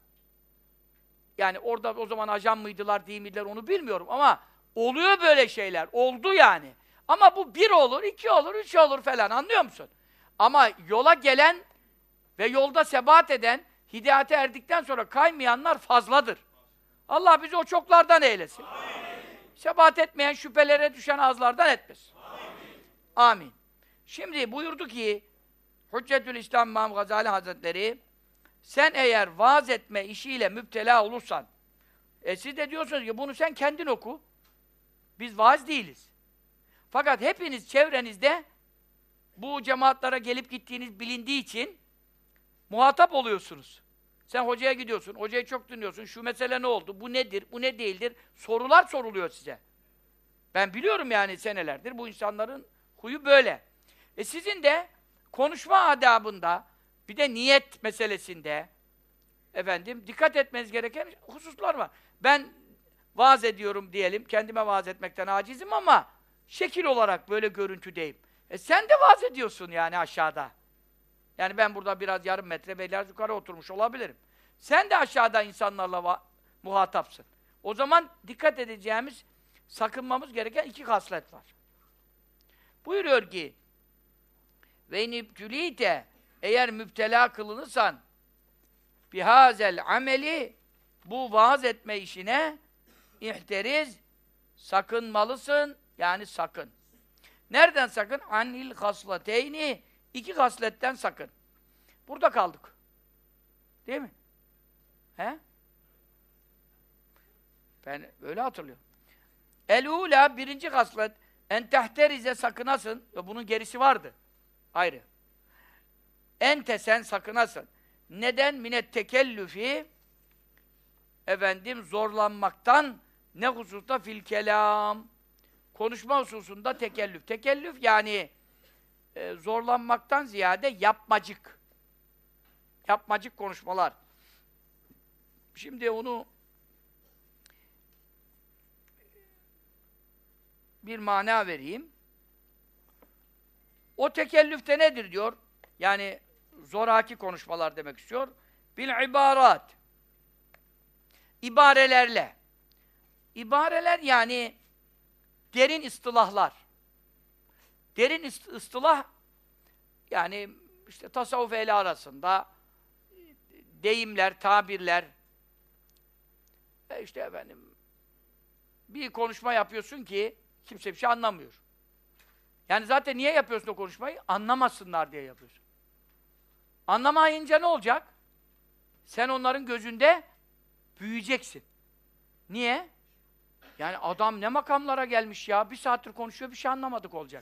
Yani orada o zaman ajan mıydılar, değil miydiler onu bilmiyorum ama oluyor böyle şeyler. Oldu yani. Ama bu 1 olur, 2 olur, 3 olur falan. Anlıyor musun? Ama yola gelen ve yolda sebat eden, hidayete erdikten sonra kaymayanlar fazladır. Allah bizi o çoklardan eylesin. Amin. Sebat etmeyen, şüphelere düşen azlardan etmesin. Amin. Amin. Şimdi buyurdu ki Hüccetülislam İmam Gazali Hazretleri, sen eğer vaaz etme işiyle müptela olursan, siz de diyorsunuz ki bunu sen kendin oku. Biz vaaz değiliz. Fakat hepiniz çevrenizde bu cemaatlara gelip gittiğiniz bilindiği için muhatap oluyorsunuz. Sen hocaya gidiyorsun, hocayı çok dinliyorsun, şu mesele ne oldu, bu nedir, bu ne değildir, sorular soruluyor size. Ben biliyorum yani senelerdir bu insanların huyu böyle. Sizin de konuşma adabında, bir de niyet meselesinde dikkat etmeniz gereken hususlar var. Ben vaaz ediyorum diyelim, kendime vaaz etmekten acizim ama şekil olarak böyle görüntüdeyim. Sen de vaaz ediyorsun yani aşağıda. Yani ben burada biraz yarım metre biraz yukarı oturmuş olabilirim. Sen de aşağıda insanlarla muhatapsın. O zaman dikkat edeceğimiz, sakınmamız gereken 2 haslet var. Buyuruyor ki ve inibtülite eğer müptela kılınırsan bihazel ameli bu vaaz etme işine ihteriz sakınmalısın yani sakın. Nereden sakın? Anil hasleteyni 2 hasletten sakın. Burada kaldık. Değil mi? He? Ben öyle hatırlıyorum. El-ûlâ 1. haslet en tehterize sakınasın. Ve bunun gerisi vardı. Ayrı. Ente sen sakınasın. Neden? Minet tekellüfi zorlanmaktan ne hususta fil kelam. Konuşma hususunda tekellüf. Tekellüf yani zorlanmaktan ziyade yapmacık. Yapmacık konuşmalar. Şimdi onu bir mana vereyim. O tekellüfte nedir diyor? Yani zoraki konuşmalar demek istiyor. Bil ibarat. İbarelerle. İbareler yani derin ıstılahlar. Derin ıstılah yani işte tasavvuf ehli arasında deyimler, tabirler işte efendim bir konuşma yapıyorsun ki kimse bir şey anlamıyor. Yani zaten niye yapıyorsun o konuşmayı? Anlamasınlar diye yapıyorsun. Anlamayınca ne olacak? Sen onların gözünde büyüyeceksin. Niye? Yani adam ne makamlara gelmiş ya, bir saattir konuşuyor, bir şey anlamadık olacak.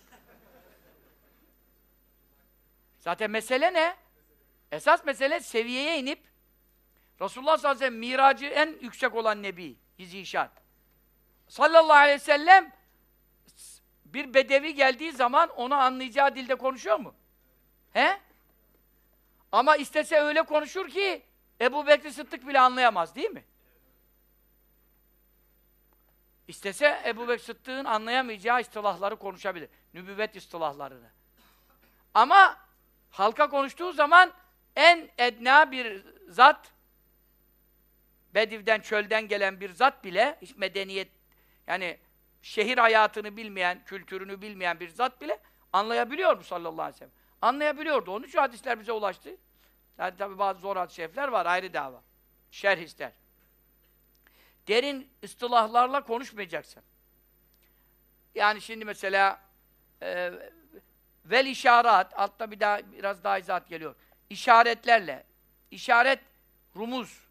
Zaten mesele ne? Esas mesele seviyeye inip Resulullah sallallahu aleyhi ve sellem miracı en yüksek olan Nebi, Zişan. Sallallahu aleyhi ve sellem bir bedevi geldiği zaman onu anlayacağı dilde konuşuyor mu? He? Ama istese öyle konuşur ki Ebu Bekir Sıddık bile anlayamaz değil mi? İstese Ebu Bekir Sıddık'ın anlayamayacağı istilahları konuşabilir. Nübüvvet istilahlarını. Ama halka konuştuğu zaman en edna bir zat, Bediv'den, çölden gelen bir zat bile, hiç medeniyet, yani şehir hayatını bilmeyen, kültürünü bilmeyen bir zat bile anlayabiliyor mu sallallahu aleyhi ve sellem? Anlayabiliyordu. Onun için hadisler bize ulaştı. Yani tabi bazı zor hadis-i şerifler var, ayrı dava. Şerh ister. Derin ıstılahlarla konuşmayacaksın. Yani şimdi mesela vel işaret, altta biraz daha izahat geliyor. İşaretlerle. İşaret, rumuz.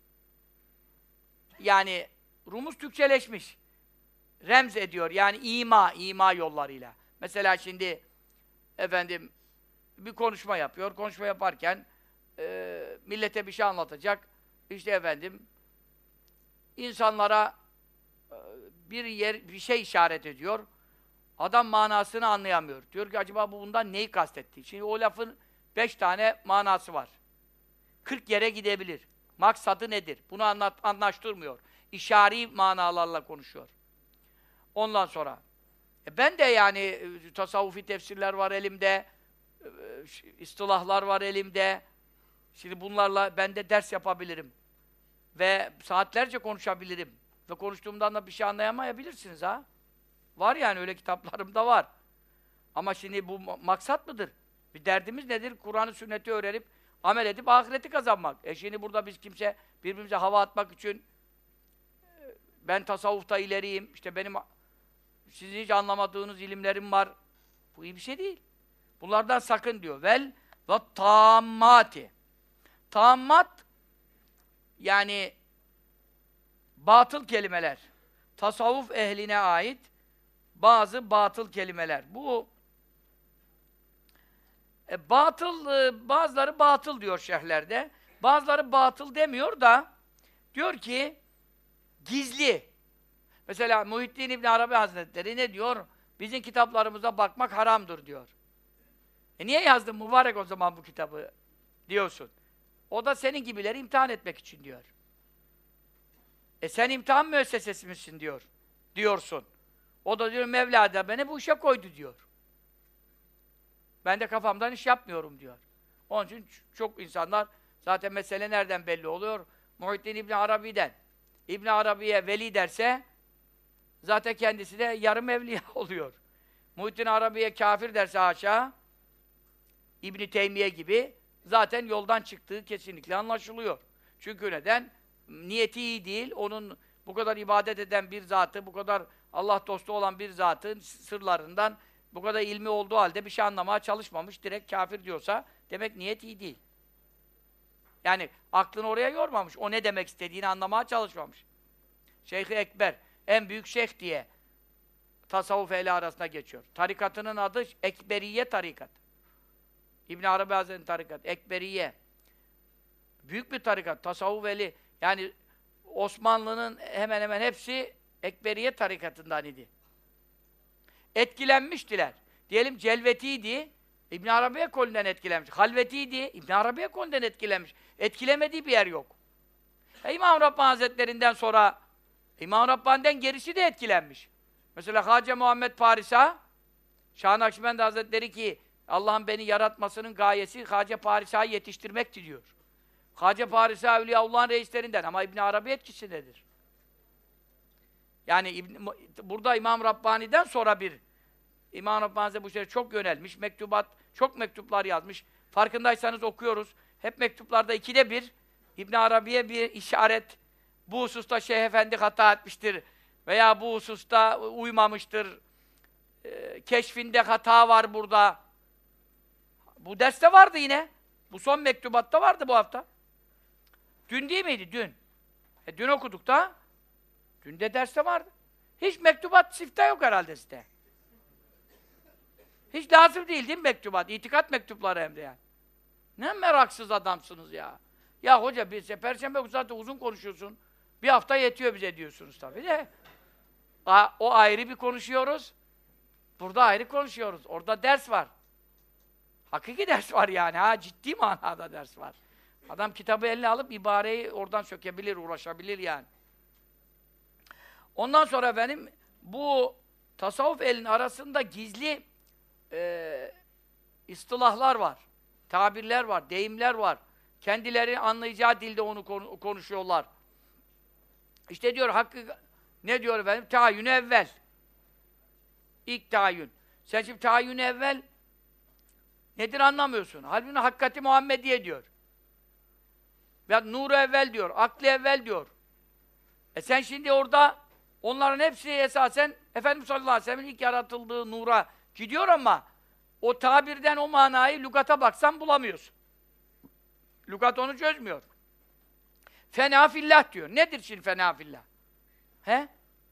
Yani rumuz Türkçeleşmiş. Remz ediyor. Yani ima yollarıyla. Mesela şimdi efendim bir konuşma yapıyor. Konuşma yaparken millete bir şey anlatacak. İşte efendim insanlara bir şey işaret ediyor. Adam manasını anlayamıyor. Diyor ki acaba bu bundan neyi kastetti? Şimdi o lafın 5 tane manası var. 40 yere gidebilir. Maksadı nedir? Bunu anlaştırmıyor. İşari manalarla konuşuyor. Ondan sonra ben de yani tasavvufi tefsirler var elimde, istilahlar var elimde. Şimdi bunlarla ben de ders yapabilirim. Ve saatlerce konuşabilirim. Ve konuştuğumdan da bir şey anlayamayabilirsiniz ha. Var yani öyle kitaplarım da var. Ama şimdi bu maksat mıdır? Bir derdimiz nedir? Kur'an'ı, sünneti öğrenip, amel edip ahireti kazanmak. Şimdi burada biz kimse birbirimize hava atmak için ben tasavvufta ileriyim, işte benim sizin hiç anlamadığınız ilimlerim var. Bu iyi bir şey değil. Bunlardan sakın diyor. Vel ve tammati. Tammat yani batıl kelimeler. Tasavvuf ehline ait bazı batıl kelimeler. Bu bazıları batıl diyor şerhlerde. Bazıları batıl demiyor da diyor ki gizli. Mesela Muhittin İbn Arabi Hazretleri ne diyor? Bizim kitaplarımıza bakmak haramdır diyor. Niye yazdın mübarek o zaman bu kitabı diyorsun. O da senin gibileri imtihan etmek için diyor. Sen imtihan müessesesi misin diyorsun. O da diyor Mevla da beni bu işe koydu diyor. Ben de kafamdan iş yapmıyorum diyor. Onun için çok insanlar zaten mesele nereden belli oluyor? Muhittin İbn Arabi'den. İbn Arabi'ye veli derse zaten kendisi de yarım evliya oluyor. Muhittin Arabi'ye kafir derse haşa İbn Teymiye gibi zaten yoldan çıktığı kesinlikle anlaşılıyor. Çünkü neden? Niyeti iyi değil. Onun bu kadar ibadet eden bir zatı, bu kadar Allah dostu olan bir zatın sırlarından bu kadar ilmi olduğu halde bir şey anlamaya çalışmamış, direkt kafir diyorsa demek niyet iyi değil. Yani aklını oraya yormamış. O ne demek istediğini anlamaya çalışmamış. Şeyh-i Ekber, en büyük şeyh diye tasavvuf ehli arasında geçiyor. Tarikatının adı Ekberiye tarikat. İbn Arabi Hazretleri'nin tarikatı, Ekberiye. Büyük bir tarikat, tasavvuf ehli. Yani Osmanlı'nın hemen hemen hepsi Ekberiye tarikatından idi. Etkilenmiştiler. Diyelim Celveti'ydi, İbn Arabi ekolünden etkilenmiş. Halveti'ydi, İbn Arabi ekolünden etkilenmiş. Etkilemediği bir yer yok. İmam Rabbani Hazretlerinden sonra İmam Rabbani'den gerisi de etkilenmiş. Mesela Hacı Muhammed Parisa, Şah-ı Nakşibendi Hazretleri ki Allah'ın beni yaratmasının gayesi Hacı Parisa'yı yetiştirmekti diyor. Hacı Parisa Evliyaullah'ın reislerinden ama İbn Arabi etkisindedir. Yani burada İmam Rabbani'den sonra bir İmam Rabbani bu işlere çok yönelmiş. Mektubat, çok mektuplar yazmış. Farkındaysanız okuyoruz. Hep mektuplarda 2'de 1 İbn Arabi'ye bir işaret. Bu hususta Şeyh Efendi hata etmiştir. Veya bu hususta uymamıştır. Keşfinde hata var burada. Bu derste vardı yine. Bu son mektubatta vardı bu hafta. Dün değil miydi? Dün. Dün okuduk da. Dün de derste vardı. Hiç mektubat sifte yok herhalde sizde. Hiç lazım değil mi mektubat? İtikat mektupları hem de yani. Ne meraksız adamsınız ya. Ya hoca biz Perşembe zaten uzun konuşuyorsun. Bir hafta yetiyor bize diyorsunuz tabii de. O ayrı bir konuşuyoruz. Burada ayrı konuşuyoruz. Orada ders var. Hakiki ders var yani. Ha, ciddi manada ders var. Adam kitabı eline alıp ibareyi oradan sökebilir, uğraşabilir yani. Ondan sonra benim bu tasavvuf elin arasında gizli istilahlar var. Tabirler var, deyimler var. Kendileri anlayacağı dilde onu konuşuyorlar. İşte diyor hakkı ne diyor efendim? Tayyün evvel. İlk tayyün. Sen şimdi tayyün evvel nedir anlamıyorsun. Halbuki hakikati Muhammediye diyor. Ya nuru evvel diyor, aklı evvel diyor. Sen şimdi orada onların hepsi esasen Efendimiz sallallahu aleyhi ve sellem'in ilk yaratıldığı nura gidiyor ama o tabirden o manayı lügata baksan bulamıyorsun. Lügat onu çözmüyor. Fena fillah diyor. Nedir şimdi fena fillah? He?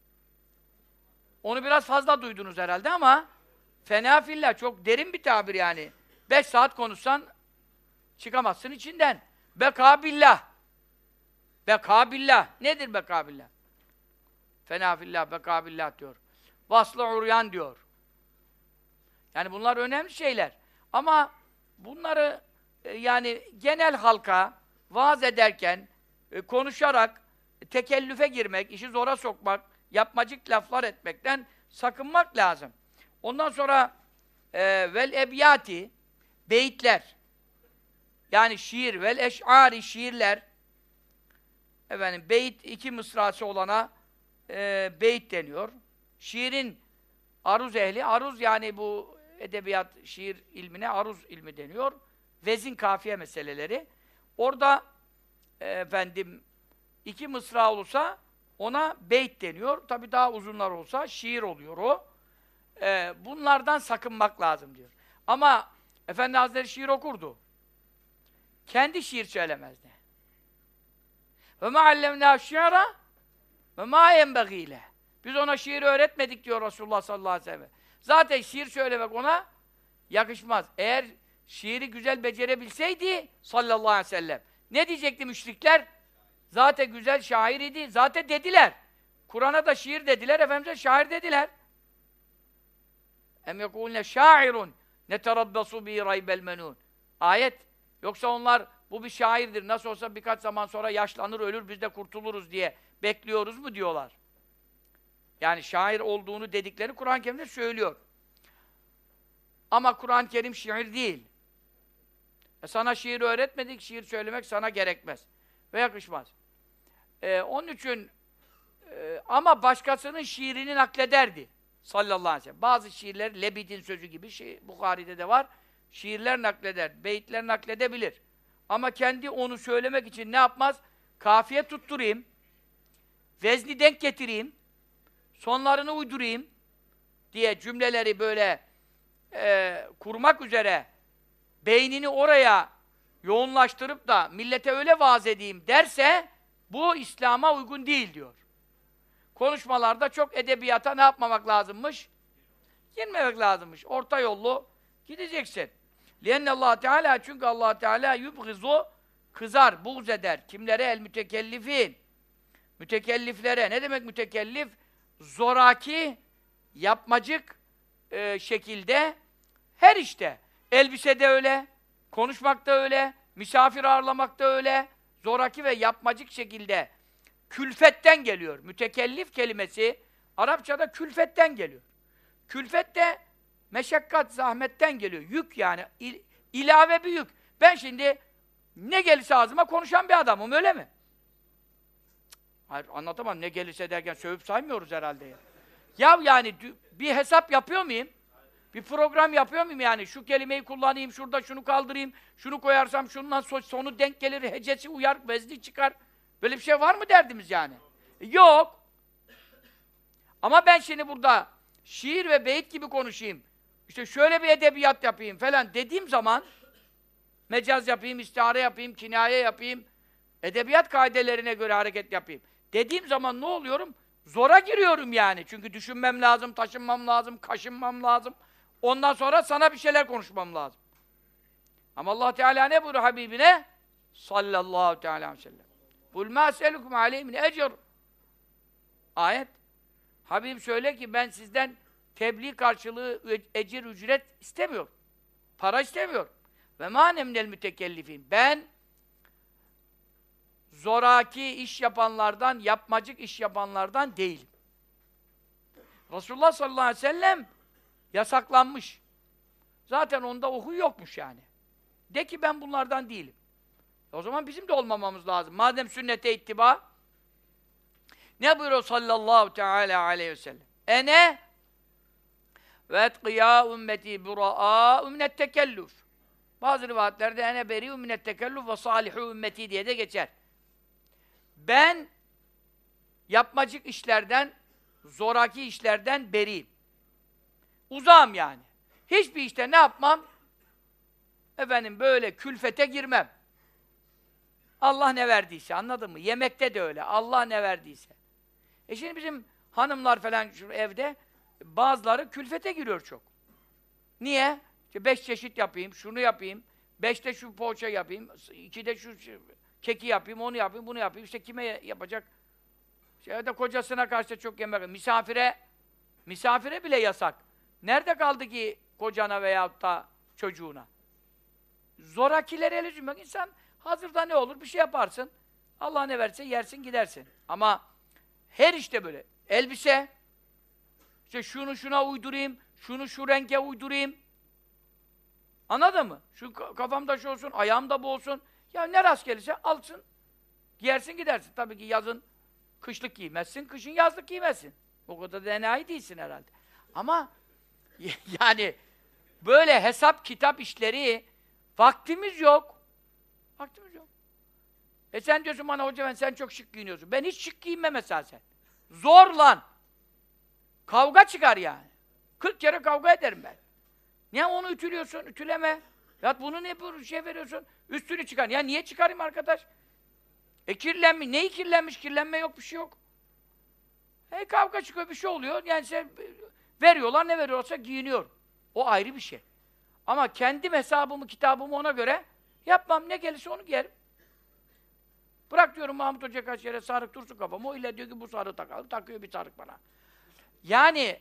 Onu biraz fazla duydunuz herhalde ama fena fillah çok derin bir tabir yani. 5 saat konuşsan çıkamazsın içinden. Beka billah. Beka billah. Nedir beka billah? Fena fillah, beka billah diyor. Vaslı uryan diyor. Yani bunlar önemli şeyler. Ama bunları yani genel halka vaaz ederken, konuşarak, tekellüfe girmek, işi zora sokmak, yapmacık laflar etmekten sakınmak lazım. Ondan sonra vel ebyati, beyitler. Yani şiir, vel eş'ari, şiirler. Efendim, beyit 2 mısrası olana beyit deniyor. Şiirin aruz ehli, aruz yani bu edebiyat, şiir ilmine aruz ilmi deniyor. Vezin, kafiye meseleleri. Orada efendim 2 mısra olursa ona beyt deniyor. Tabii daha uzunlar olsa şiir oluyor o. Bunlardan sakınmak lazım diyor. Ama Efendi Hazretleri şiir okurdu. Kendi şiir söylemezdi. Ve ma allemnâ şi'ra ve mâ yenbegîle. Biz ona şiir öğretmedik diyor Resulullah sallallahu aleyhi ve sellem. Zaten şiir söylemek ona yakışmaz. Eğer şiiri güzel becerebilseydi sallallahu aleyhi ve sellem. Ne diyecekti müşrikler? Zaten güzel şair idi. Zaten dediler. Kur'an'a da şiir dediler, Efendimiz'e şair dediler. Em yekûne şairun neterabbasu bi raybel menûn. Ayet. Yoksa onlar bu bir şairdir. Nasıl olsa birkaç zaman sonra yaşlanır, ölür, biz de kurtuluruz diye bekliyoruz mu diyorlar. Yani şair olduğunu dedikleri Kur'an-ı Kerim'de söylüyor. Ama Kur'an-ı Kerim şiir değil. Sana şiir öğretmedik, şiir söylemek sana gerekmez. Ve yakışmaz. Onun için ama başkasının şiirini naklederdi. Sallallahu aleyhi ve sellem. Bazı şiirler, Lebid'in sözü gibi, Bukhari'de de var. Şiirler nakleder, beyitler nakledebilir. Ama kendi onu söylemek için ne yapmaz? Kafiye tutturayım, vezni denk getireyim, sonlarını uydurayım diye cümleleri böyle kurmak üzere beynini oraya yoğunlaştırıp da millete öyle vaaz edeyim derse bu İslam'a uygun değil diyor. Konuşmalarda çok edebiyata ne yapmamak lazımmış? Girmemek lazımmış. Orta yollu gideceksin. لِيَنَّ اللّٰهَ Teala çünkü Allah Teala yubghizu kızar, buğz eder. Kimlere? El mütekellifin. Mütekelliflere. Ne demek mütekellif? Zoraki, yapmacık şekilde her işte. Elbisede öyle, konuşmakta öyle, misafir ağırlamakta öyle. Zoraki ve yapmacık şekilde külfetten geliyor. Mütekellif kelimesi Arapçada külfetten geliyor. Külfet de meşakkat, zahmetten geliyor. Yük yani. İlave bir yük. Ben şimdi ne gelirse ağzıma konuşan bir adamım, öyle mi? Hayır, anlatamam. Ne gelirse derken sövüp saymıyoruz herhalde ya. Ya yani bir hesap yapıyor muyum? Bir program yapıyor muyum yani? Şu kelimeyi kullanayım, şurada şunu kaldırayım, şunu koyarsam şundan sonu denk gelir, hecesi uyar, vezni çıkar. Böyle bir şey var mı derdimiz yani? Yok. Ama ben şimdi burada şiir ve beyit gibi konuşayım, İşte şöyle bir edebiyat yapayım falan dediğim zaman mecaz yapayım, istihare yapayım, kinaye yapayım, edebiyat kaidelerine göre hareket yapayım dediğim zaman ne oluyorum? Zora giriyorum yani. Çünkü düşünmem lazım, taşınmam lazım, kaşınmam lazım. Ondan sonra sana bir şeyler konuşmam lazım. Ama Allah Teala ne buyuruyor Habibine? Sallallahu teala aleyhi ve sellem. Kul mâ es'elukum aleyhi min ecr. Ayet. Habibim söyle ki ben sizden tebliğ karşılığı ecir, ücret istemiyorum. Para istemiyorum. Ve mâ nemnel mütekellifîn. Ben zoraki iş yapanlardan, yapmacık iş yapanlardan değilim. Resulullah sallallahu aleyhi ve sellem yasaklanmış. Zaten onda o huy yokmuş yani. De ki ben bunlardan değilim. O zaman bizim de olmamamız lazım. Madem sünnete ittiba, ne buyuruyor sallallahu teala aleyhi ve sellem? Ene ve etkiyâ ümmeti burâ'a ümmet tekellüf. Bazı rivayetlerde ene beri'u minnet tekellüf ve sâlihu ümmeti diye de geçer. Ben yapmacık işlerden, zoraki işlerden beriyim. Uzağım yani. Hiçbir işte ne yapmam? Efendim böyle külfete girmem. Allah ne verdiyse, anladın mı? Yemekte de öyle. Allah ne verdiyse. Şimdi bizim hanımlar falan şu evde bazıları külfete giriyor çok. Niye? İşte 5 çeşit yapayım, şunu yapayım, 5'te şu poğaça yapayım, 2'de şu keki yapayım, onu yapayım, bunu yapayım. İşte kime yapacak? İşte evde kocasına karşı çok yemek. Misafire bile yasak. Nerede kaldı ki kocana veyahut da çocuğuna? Zorakilere el üzülmek. İnsan hazırda ne olur? Bir şey yaparsın. Allah ne verse yersin gidersin. Ama her işte böyle. Elbise, işte şunu şuna uydurayım, şunu şu renge uydurayım. Anladın mı? Şu kafamda şu olsun, ayağımda bu olsun. Ya ne rast gelirse alsın, giyersin gidersin. Tabii ki yazın kışlık giymezsin, kışın yazlık giymezsin. O kadar da enayi değilsin herhalde. Ama yani böyle hesap kitap işleri vaktimiz yok. Vaktimiz yok. Sen diyorsun bana hoca sen çok şık giyiniyorsun. Ben hiç şık giyinmem esasen. Zor lan. Kavga çıkar yani. 40 kere kavga ederim ben. Niye onu ütülüyorsun? Ütüleme. Ya bunu ne bu şey veriyorsun? Üstünü çıkar. Ya niye çıkarayım arkadaş? Kirlenmiş. Neyi kirlenmiş? Kirlenme yok, bir şey yok. Kavga çıkıyor, bir şey oluyor. Yani sen veriyorlar, ne veriyorsa giyiniyor. O ayrı bir şey. Ama kendim hesabımı, kitabımı ona göre yapmam. Ne gelirse onu giyerim. Bırak diyorum Mahmut Hoca kaç yere sarık dursun kafam. O illa diyor ki bu sarığı takalım. Takıyor bir sarık bana. Yani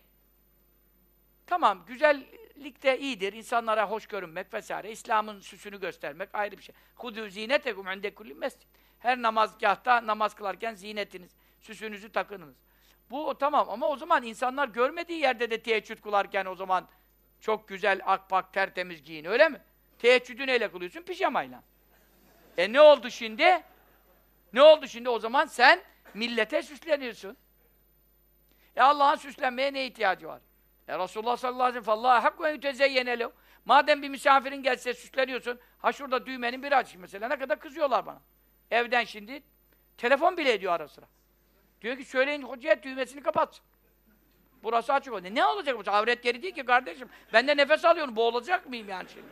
tamam, güzellik de iyidir. İnsanlara hoş görünmek vesaire. İslam'ın süsünü göstermek ayrı bir şey. Hudû zînetekum inde kulli mescid. Her namazgâhta namaz kılarken zinetiniz, süsünüzü takınınız. Bu tamam ama o zaman insanlar görmediği yerde de teheccüd kılarken o zaman çok güzel, akpak, tertemiz giyin, öyle mi? Teheccüdü neyle kılıyorsun? Pijamayla. Ne oldu şimdi? Ne oldu şimdi? O zaman sen millete süsleniyorsun. Allah'ın süslenmeye ne ihtiyacı var? Resulullah sallallahu aleyhi ve sellem فَاللّٰهَ حَقُّ يُتَزَيَّنَ. Madem bir misafirin gelse süsleniyorsun, şurada düğmenin biri açık mesela, ne kadar kızıyorlar bana. Evden şimdi telefon bile ediyor ara sıra. Diyor ki söyleyin hocaya düğmesini kapatsın. Burası açık oldu. Ne olacak bu? Avret yeri değil ki kardeşim. Ben de nefes alıyorum, boğulacak mıyım yani şimdi?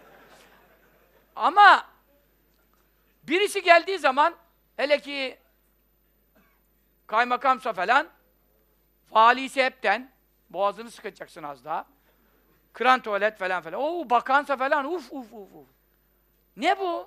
Ama birisi geldiği zaman, hele ki kaymakamsa falan, valisi hepten, boğazını sıkacaksın az daha. Kıran tuvalet falan. Bakansa falan, uf. Ne bu?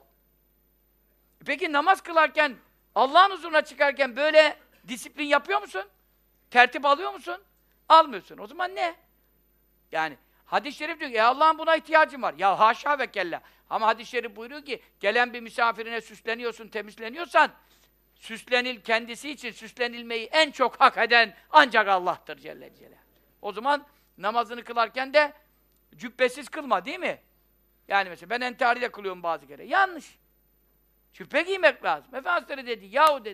Peki namaz kılarken, Allah'ın huzuruna çıkarken böyle disiplin yapıyor musun? Tertip alıyor musun? Almıyorsun. O zaman ne? Yani hadis-i şerif diyor ki, Allah'ın buna ihtiyacım var. Ya haşa ve kella. Ama hadis-i şerif buyuruyor ki, gelen bir misafirine süsleniyorsun, temizleniyorsan, kendisi için süslenilmeyi en çok hak eden ancak Allah'tır Celle Celaluhu. O zaman namazını kılarken de cübbesiz kılma, değil mi? Yani mesela ben entariyle kılıyorum bazı kere. Yanlış. Cübbe giymek lazım. Efendimiz dedi, yahu dedi,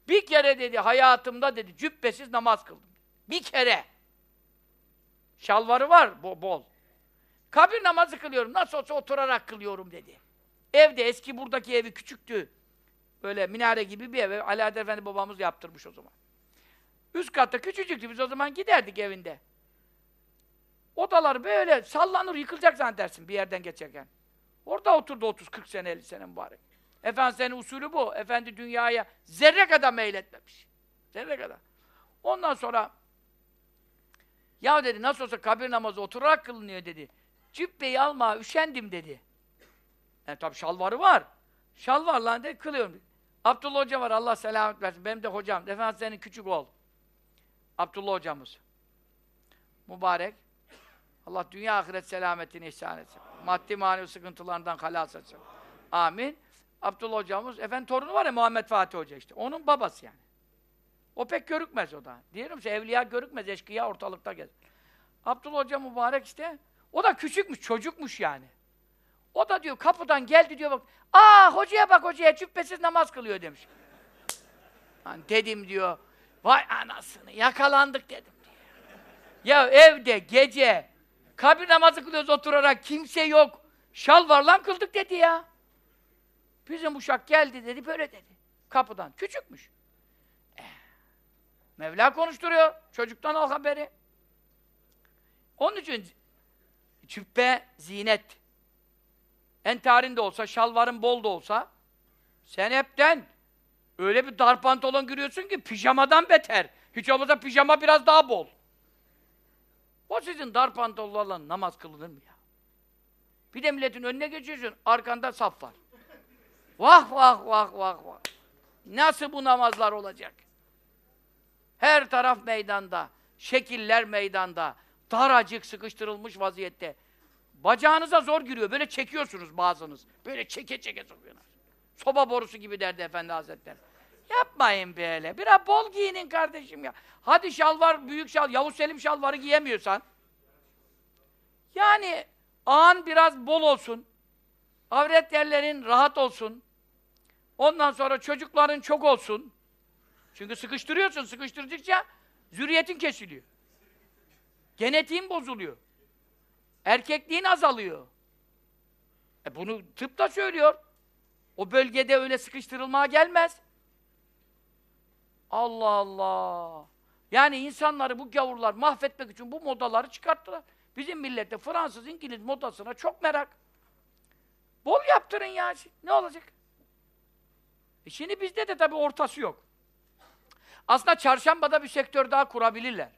Bir kere dedi hayatımda dedi cübbesiz namaz kıldım. Bir kere. Şalvarı var bol. Kabir namazı kılıyorum. Nasıl olsa oturarak kılıyorum dedi. Evde eski buradaki evi küçüktü. Böyle minare gibi bir ev. Alaeddin Efendi babamız yaptırmış o zaman. Üst katta küçücüktü. Biz o zaman giderdik evinde. Odalar böyle sallanır, yıkılacak zannedersin bir yerden geçerken. Orada oturdu 30-40 sene, 50 sene mübarek. Efendinin usulü bu. Efendi dünyaya zerre kadar meyletmemiş. Zerre kadar. Ondan sonra ya dedi nasıl olsa kabir namazı oturarak kılınıyor dedi. Cübbeyi almaya üşendim dedi. Yani tabii şalvarı var. Şalvarla dedi kılıyorum. Abdullah Hoca var Allah selamet versin. Benim de hocam. Efendinin küçük oğul. Abdullah hocamız. Mübarek. Allah dünya ahiret selametini ihsan etsin. Maddi manevi sıkıntılarından halas etsin. Amin. Abdullah hocamız, efendim torunu var ya Muhammed Fatih Hoca işte. Onun babası yani. O pek görükmez o da. Diyorum ki evliya görükmez, eşkıya ortalıkta gezer. Abdullah Hoca mübarek işte. O da küçükmüş, çocukmuş yani. O da diyor kapıdan geldi diyor bak. Hocaya bak hocaya cübbesiz namaz kılıyor demiş. Hani dedim diyor. Vay anasını yakalandık dedim diyor. Ya evde gece kabir namazı kılıyoruz oturarak kimse yok. Şalvarla kıldık dedi ya. Bizim uşak geldi dedi böyle dedi. Kapıdan. Küçükmüş. Mevla konuşturuyor. Çocuktan al haberi. Onun için cübbe zinet. Entarin de olsa, şalvarın bol da olsa sen hepten öyle bir dar pantolon giriyorsun ki pijamadan beter. Hiç olmazsa pijama biraz daha bol. O sizin dar pantolonlarla namaz kılınır mı ya? Bir de milletin önüne geçiyorsun, arkanda saf var. Vah vah vah vah vah. Nasıl bu namazlar olacak? Her taraf meydanda, şekiller meydanda, daracık sıkıştırılmış vaziyette. Bacağınıza zor giriyor, böyle çekiyorsunuz bazınız. Böyle çeke çeke sokuyorsunuz. Soba borusu gibi derdi Efendi Hazretleri. Yapmayın böyle, biraz bol giyinin kardeşim ya. Hadi şalvar, büyük şal, Yavuz Selim şalvarı giyemiyorsan, yani ağın biraz bol olsun, avret yerlerin rahat olsun, ondan sonra çocukların çok olsun. Çünkü sıkıştırıyorsun, sıkıştırdıkça zürriyetin kesiliyor. Genetiğin bozuluyor. Erkekliğin azalıyor. Bunu tıp da söylüyor. O bölgede öyle sıkıştırılmaya gelmez. Allah Allah! Yani insanları bu gavurlar mahvetmek için bu modaları çıkarttılar. Bizim millette Fransız, İngiliz modasına çok merak. Bol yaptırın ya! Ne olacak? Şimdi bizde de tabii ortası yok. Aslında çarşambada bir sektör daha kurabilirler.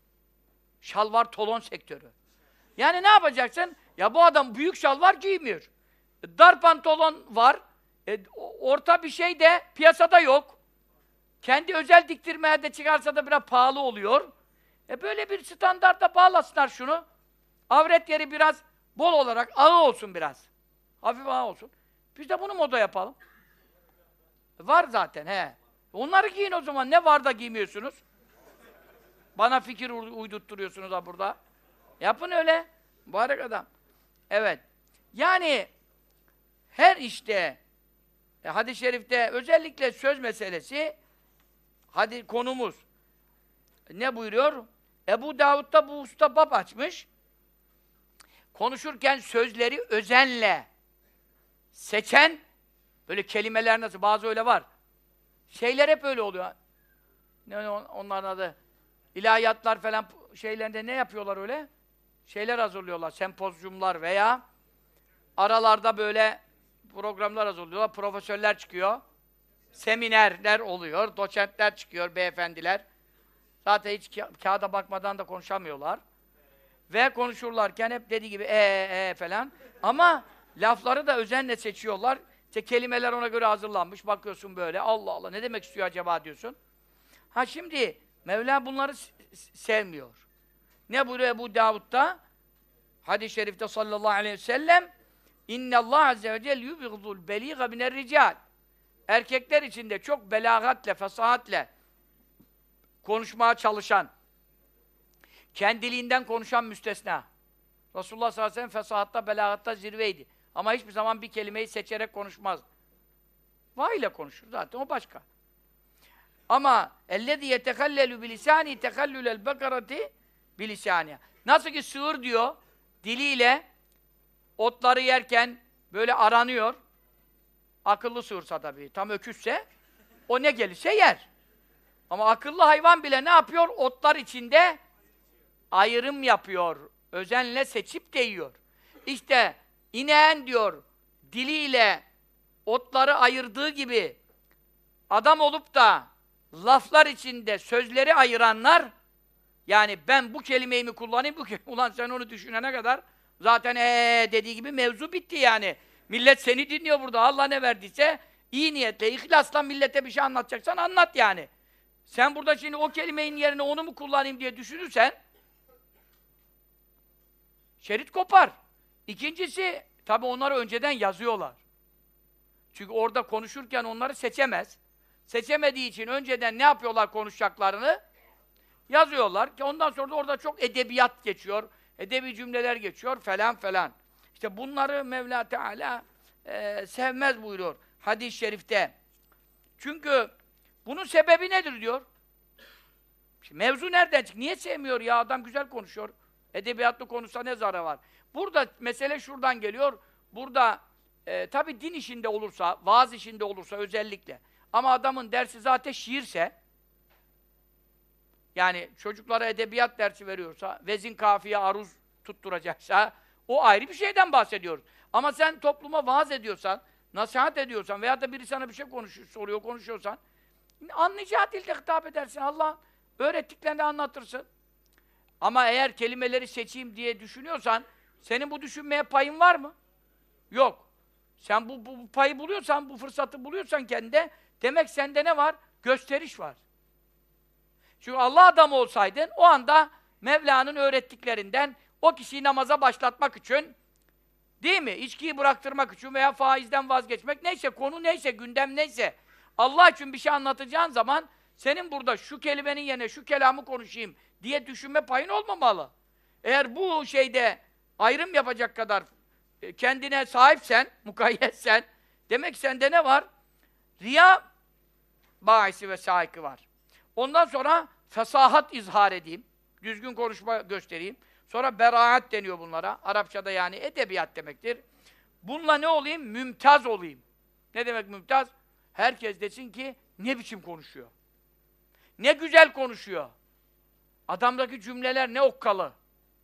Şalvar tolon sektörü. Yani ne yapacaksın? Ya bu adam büyük şalvar giymiyor. Dar pantolon var. Orta bir şey de piyasada yok. Kendi özel diktirmeye de çıkarsa da biraz pahalı oluyor. Böyle bir standarda bağlasınlar şunu. Avret yeri biraz bol olarak ağı olsun biraz. Hafif ağı olsun. Biz de bunu moda yapalım. Var zaten he. Onları giyin o zaman. Ne var da giymiyorsunuz? Bana fikir uydurtturuyorsunuz ha burada. Yapın öyle. Mübarek adam. Evet. Yani her işte hadis-i şerifte özellikle söz meselesi hadi konumuz ne buyuruyor? Ebu Davud'da bu usta bab açmış. Konuşurken sözleri özenle seçen böyle kelimeler nasıl? Bazı öyle var. Şeyler hep öyle oluyor. Ne onların adı? İlahiyatlar falan şeylerinde ne yapıyorlar öyle? Şeyler hazırlıyorlar, sempozyumlar veya aralarda böyle programlar hazırlıyorlar, profesörler çıkıyor, seminerler oluyor, doçentler çıkıyor, beyefendiler. Zaten hiç kağıda bakmadan da konuşamıyorlar. Ve konuşurlarken hep dediği gibi falan. Ama lafları da özenle seçiyorlar. İşte kelimeler ona göre hazırlanmış, bakıyorsun böyle, Allah Allah ne demek istiyor acaba diyorsun. Ha şimdi Mevla bunları sevmiyor. Ne buyuruyor Ebu Davud'da? Hadis-i şerifte sallallahu aleyhi ve sellem İnne Allah azze ve celle yubghidul beliga miner rical. Erkekler içinde çok belagatle, fesahatle konuşmaya çalışan, kendiliğinden konuşan müstesna. Resulullah sallallahu aleyhi ve sellem fesahatta, belagatta zirveydi. Ama hiçbir zaman bir kelimeyi seçerek konuşmaz. Vahiyle konuşur zaten, o başka. Ama ellezî yetekallelu bilisâni tekallülel bekarati bilisâniha. Nasıl ki sığır diyor, diliyle otları yerken böyle aranıyor. Akıllı sığırsa tabii, tam öküzse o ne gelirse yer. Ama akıllı hayvan bile ne yapıyor? Otlar içinde ayrım yapıyor. Özenle seçip de yiyor. İşte ineğin diyor, diliyle otları ayırdığı gibi adam olup da laflar içinde sözleri ayıranlar, yani ben bu kelimeyi mi kullanayım, ulan sen onu düşünene kadar zaten dediği gibi mevzu bitti yani. Millet seni dinliyor burada. Allah ne verdiyse iyi niyetle, ihlasla millete bir şey anlatacaksan anlat yani. Sen burada şimdi o kelimenin yerine onu mu kullanayım diye düşünürsen şerit kopar. İkincisi, tabii onları önceden yazıyorlar. Çünkü orada konuşurken onları seçemez. Seçemediği için önceden ne yapıyorlar konuşacaklarını? Yazıyorlar ki ondan sonra da orada çok edebiyat geçiyor, edebi cümleler geçiyor falan falan. İşte bunları Mevla Teala sevmez buyuruyor hadis-i şerifte. Çünkü bunun sebebi nedir diyor. Şimdi mevzu nereden çıktı? Niye sevmiyor ya? Adam güzel konuşuyor. Edebiyatlı konuşsa ne zararı var? Burada mesele şuradan geliyor. Burada tabii din işinde olursa, vaaz işinde olursa özellikle. Ama adamın dersi zaten şiirse, yani çocuklara edebiyat dersi veriyorsa, vezin kafiye aruz tutturacaksa, o ayrı bir şeyden bahsediyoruz. Ama sen topluma vaaz ediyorsan, nasihat ediyorsan veya da biri sana bir şey soruyor, konuşuyorsan, anlayacağı dilde hitap edersin. Allah öğrettiklerini anlatırsın. Ama eğer kelimeleri seçeyim diye düşünüyorsan, senin bu düşünmeye payın var mı? Yok. Sen bu payı buluyorsan, bu fırsatı buluyorsan kendine, demek sende ne var? Gösteriş var. Çünkü Allah adamı olsaydın, o anda Mevla'nın öğrettiklerinden o kişiyi namaza başlatmak için, değil mi? İçkiyi bıraktırmak için veya faizden vazgeçmek, neyse, konu neyse, gündem neyse, Allah için bir şey anlatacağın zaman, senin burada şu kelimenin yerine şu kelamı konuşayım diye düşünme payın olmamalı. Eğer bu şeyde ayrım yapacak kadar kendine sahipsen, mukayyetsen, demek sende ne var? Riya bahisi ve saikı var. Ondan sonra fesahat izhar edeyim, düzgün konuşma göstereyim. Sonra beraat deniyor bunlara. Arapçada yani edebiyat demektir. Bununla ne olayım? Mümtaz olayım. Ne demek mümtaz? Herkes desin ki ne biçim konuşuyor. Ne güzel konuşuyor. Adamdaki cümleler ne okkalı.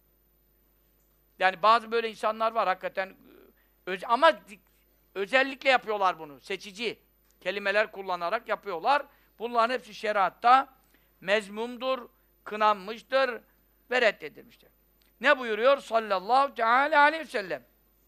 Yani bazı böyle insanlar var hakikaten ama özellikle yapıyorlar bunu. Seçici kelimeler kullanarak yapıyorlar. Bunların hepsi şeriatta mezmumdur, kınanmıştır ve reddedilmiştir. Ne buyuruyor sallallahu teala aleyhi ve sellem?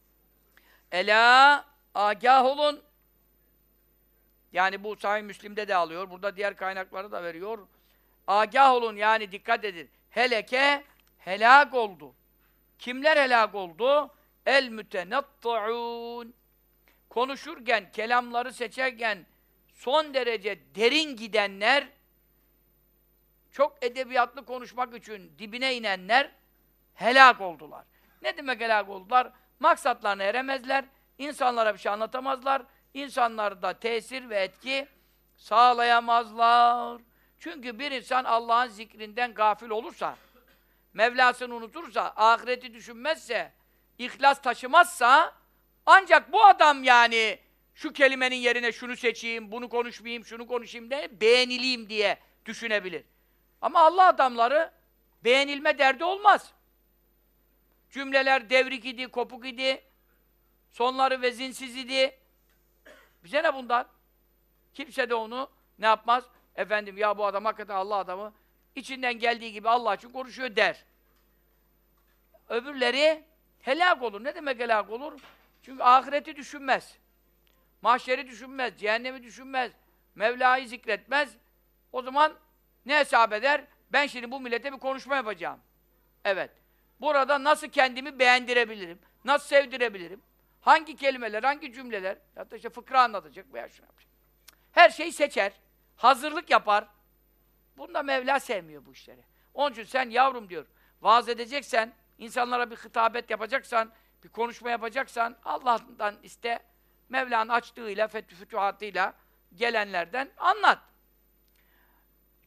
Ela agah olun. Yani bu Sahih Müslim'de de alıyor. Burada diğer kaynakları da veriyor. Agah olun, yani dikkat edin. Heleke helak oldu. Kimler helak oldu? El mütenattuun. Konuşurken, kelamları seçerken son derece derin gidenler, çok edebiyatlı konuşmak için dibine inenler helak oldular. Ne demek helak oldular? Maksatlarına eremezler, insanlara bir şey anlatamazlar, insanlarda tesir ve etki sağlayamazlar. Çünkü bir insan Allah'ın zikrinden gafil olursa, Mevlasını unutursa, ahireti düşünmezse, ihlas taşımazsa, ancak bu adam yani şu kelimenin yerine şunu seçeyim, bunu konuşmayayım, şunu konuşayım diye beğenileyim diye düşünebilir. Ama Allah adamları beğenilme derdi olmaz. Cümleler devrik idi, kopuk idi, sonları vezinsiz idi. Bize ne bundan? Kimse de onu ne yapmaz? Efendim ya bu adam hakikaten Allah adamı, içinden geldiği gibi Allah için konuşuyor der. Öbürleri helak olur. Ne demek helak olur? Çünkü ahireti düşünmez. Mahşeri düşünmez, cehennemi düşünmez, Mevla'yı zikretmez. O zaman ne hesap eder? Ben şimdi bu millete bir konuşma yapacağım. Evet. Burada nasıl kendimi beğendirebilirim? Nasıl sevdirebilirim? Hangi kelimeler, hangi cümleler? Ya da işte fıkra anlatacak veya şunu yapacak. Her şeyi seçer. Hazırlık yapar. Bunda Mevla sevmiyor bu işleri. Onun için sen yavrum diyor, vaaz edeceksen, insanlara bir hitabet yapacaksan, bir konuşma yapacaksan, Allah'tan iste, Mevla'nın açtığıyla, fütühatıyla gelenlerden anlat.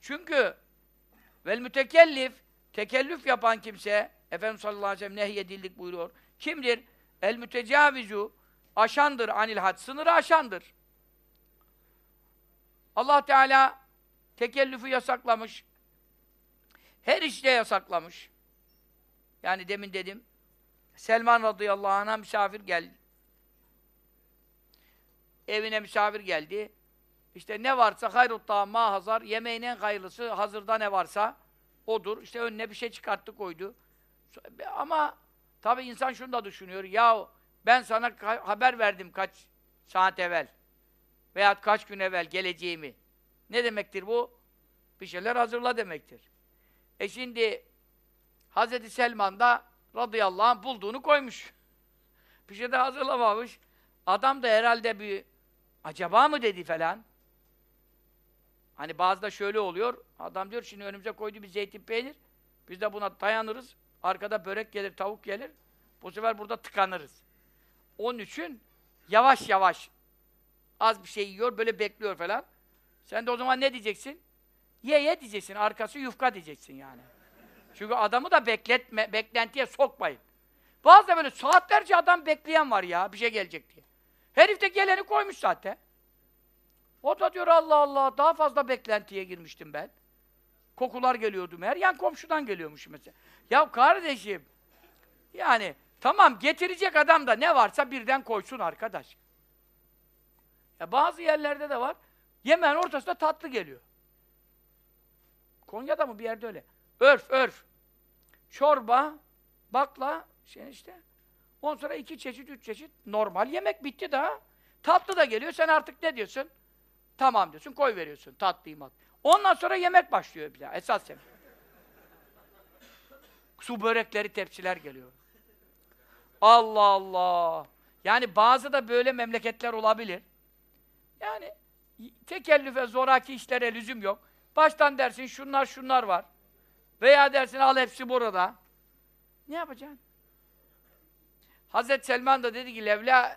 Çünkü vel mütekellif, tekellüf yapan kimse, Efendimiz sallallahu aleyhi ve sellem nehyedildik buyuruyor. Kimdir? El mütecavizu, aşandır anil had, sınırı aşandır. Allah Teala tekellüfü yasaklamış. Her işte yasaklamış. Yani demin dedim, Selman radıyallahu anh'a misafir geldi. Evine misafir geldi. İşte ne varsa hayrut ma hazar, yemeğin en hayırlısı hazırda ne varsa odur. İşte önüne bir şey çıkarttı koydu. Ama tabii insan şunu da düşünüyor. Ya ben sana haber verdim kaç saat evvel veya kaç gün evvel geleceğimi. Ne demektir bu? Bir şeyler hazırla demektir. Şimdi Hazreti Selman da radıyallahu anh bulduğunu koymuş. Bir şey de hazırlamamış. Adam da herhalde bir acaba mı dedi falan. Hani bazıda şöyle oluyor. Adam diyor şimdi önümüze koydu bir zeytin peynir. Biz de buna dayanırız. Arkada börek gelir, tavuk gelir. Bu sefer burada tıkanırız. Onun için yavaş yavaş az bir şey yiyor, böyle bekliyor falan. Sen de o zaman ne diyeceksin? Ye diyeceksin. Arkası yufka diyeceksin yani. Çünkü adamı da beklentiye sokmayın. Bazı böyle saatlerce adam bekleyen var ya, bir şey gelecek diye. Herif de geleni koymuş zaten. O da diyor Allah Allah, daha fazla beklentiye girmiştim ben. Kokular geliyordu meğer, yan komşudan geliyormuş mesela. Ya kardeşim, yani tamam getirecek adam da ne varsa birden koysun arkadaş. Ya bazı yerlerde de var, yemeğin ortasında tatlı geliyor. Konya'da mı bir yerde öyle. Örf. Çorba, bakla, işte. Ondan sonra 2 çeşit, 3 çeşit normal yemek bitti daha. Tatlı da geliyor, sen artık ne diyorsun? Tamam diyorsun, koy veriyorsun tatlıyı mat. Ondan sonra yemek başlıyor bir daha, esas yemek. Su börekleri, tepsiler geliyor. Allah Allah! Yani bazı da böyle memleketler olabilir. Yani tekellüfe, zoraki işlere lüzum yok. Baştan dersin şunlar var. Veya dersin al hepsi burada. Ne yapacaksın? Hazreti Selman da dedi ki levla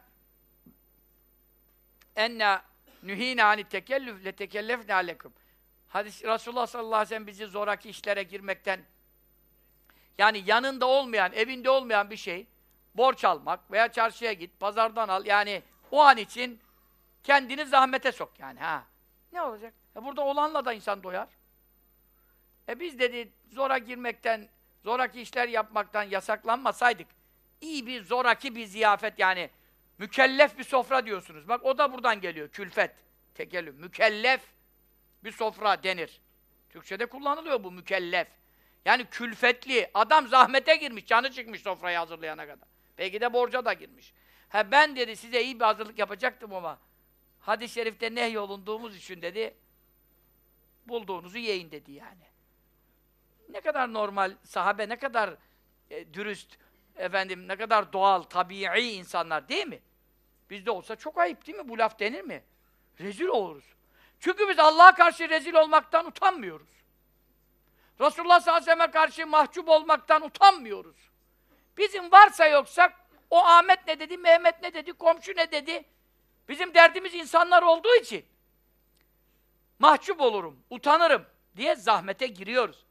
enna nühîne anit tekellüf le tekellefne alekum. Hadis Resulullah sallallahu aleyhi ve sellem bizi zoraki işlere girmekten, yani yanında olmayan, evinde olmayan bir şey, borç almak veya çarşıya git, pazardan al, yani o an için kendini zahmete sok yani ha. Ne olacak? Burada olanla da insan doyar. Biz dedi zora girmekten, zoraki işler yapmaktan yasaklanmasaydık, iyi bir zoraki bir ziyafet yani mükellef bir sofra diyorsunuz. Bak o da buradan geliyor. Külfet, tekellüm. Mükellef bir sofra denir. Türkçede kullanılıyor bu mükellef. Yani külfetli. Adam zahmete girmiş, canı çıkmış sofrayı hazırlayana kadar. Belki de borca da girmiş. Ben dedi size iyi bir hazırlık yapacaktım ama hadis-i şerifte nehyolunduğumuz için dedi bulduğunuzu yiyin dedi yani. Ne kadar normal, sahabe ne kadar dürüst, ne kadar doğal, tabii insanlar değil mi? Bizde olsa çok ayıp değil mi? Bu laf denir mi? Rezil oluruz. Çünkü biz Allah'a karşı rezil olmaktan utanmıyoruz. Resulullah sallallahu aleyhi ve sellem'e karşı mahcup olmaktan utanmıyoruz. Bizim varsa yoksa o Ahmet ne dedi, Mehmet ne dedi, komşu ne dedi? Bizim derdimiz insanlar olduğu için mahcup olurum, utanırım diye zahmete giriyoruz.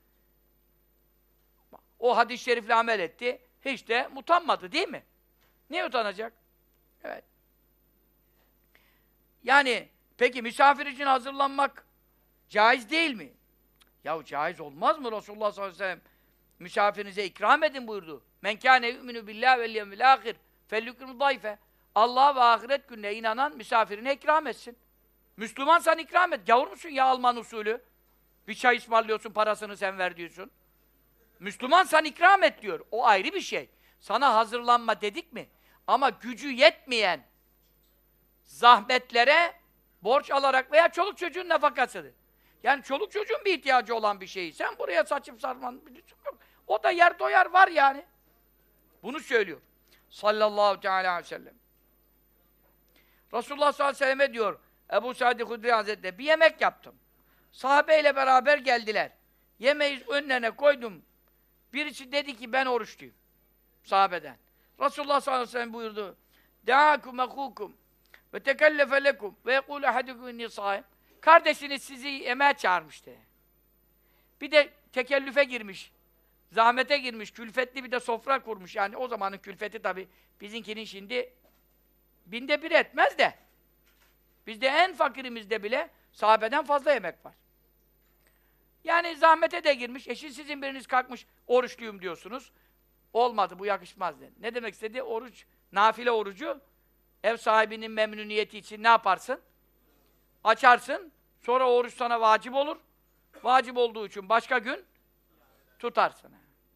O hadis-i şerifle amel etti, hiç de utanmadı değil mi? Niye utanacak? Evet. Yani peki misafir için hazırlanmak caiz değil mi? Yahu caiz olmaz mı? Resulullah sallallahu aleyhi ve sellem misafirinize ikram edin buyurdu. Men kâne yu'minu billahi vel yevmil âhir felyukrim dayfe. Allah'a ve ahiret gününe inanan misafirine ikram etsin. Müslümansan ikram et. Gavur musun ya Alman usulü? Bir çay ısmarlıyorsun, parasını sen ver diyorsun. Müslümansan ikram et diyor. O ayrı bir şey. Sana hazırlanma dedik mi? Ama gücü yetmeyen zahmetlere borç alarak veya çoluk çocuğun nafakasıdır. Yani çoluk çocuğun bir ihtiyacı olan bir şeyi sen buraya saçıp sarman biliyorsun yok. O da yer doyar var yani. Bunu söylüyor. Sallallahu teala aleyhi ve sellem. Resulullah sallallahu aleyhi ve selleme diyor Ebu Said Hudri Hazretleri bir yemek yaptım. Sahabeyle beraber geldiler. Yemeği önlerine koydum. Birisi dedi ki ben oruçluyum. Sahabeden. Resulullah sallallahu aleyhi ve sellem buyurdu. Deâkum ehûkum ve tekellefe lekum ve yekûl ahadukum inni sâim. Kardeşiniz sizi yemeğe çağırmıştı. Bir de tekellüfe girmiş. Zahmete girmiş, külfetli bir de sofra kurmuş. Yani o zamanın külfeti tabii bizinkinin şimdi 1/1000 etmez de. Bizde en fakirimizde bile sahabeden fazla yemek var. Yani zahmete de girmiş. Sizin biriniz kalkmış, oruçluyum diyorsunuz. Olmadı, bu yakışmaz dedi. Ne demek istedi? Oruç, nafile orucu, ev sahibinin memnuniyeti için ne yaparsın? Açarsın. Sonra oruç sana vacip olur. Vacip olduğu için başka gün tutarsın.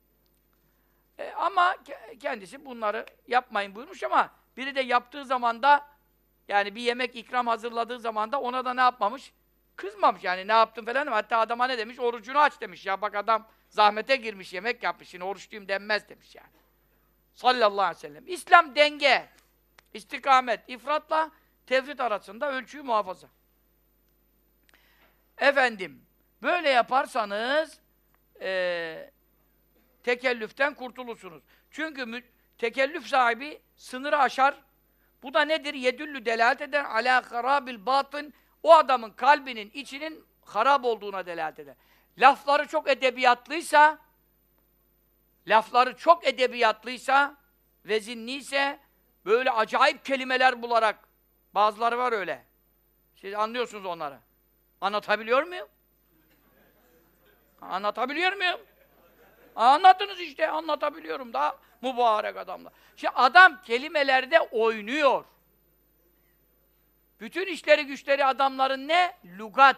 Ama kendisi bunları yapmayın buyurmuş ama biri de yaptığı zaman da yani bir yemek ikram hazırladığı zaman da ona da ne yapmamış? Kızmamış yani ne yaptın falan. Hatta adama ne demiş? Orucunu aç demiş. Ya bak adam zahmete girmiş, yemek yapmış. Şimdi oruçluyum denmez demiş yani. Sallallahu aleyhi ve sellem. İslam denge, istikamet, ifratla tefrit arasında ölçüyü muhafaza. Efendim, böyle yaparsanız tekellüften kurtulursunuz. Çünkü tekellüf sahibi sınırı aşar. Bu da nedir? Yedüllü delalet eden alâ harâbil batın. O adamın kalbinin, içinin harap olduğuna delalet eder. Lafları çok edebiyatlıysa, vezinliyse, böyle acayip kelimeler bularak, bazıları var öyle. Siz anlıyorsunuz onları. Anlatabiliyor muyum? Anlatabiliyor muyum? Anlattınız işte, anlatabiliyorum da mübarek adamlar. Şimdi adam kelimelerde oynuyor. Bütün işleri güçleri adamların ne? Lügat.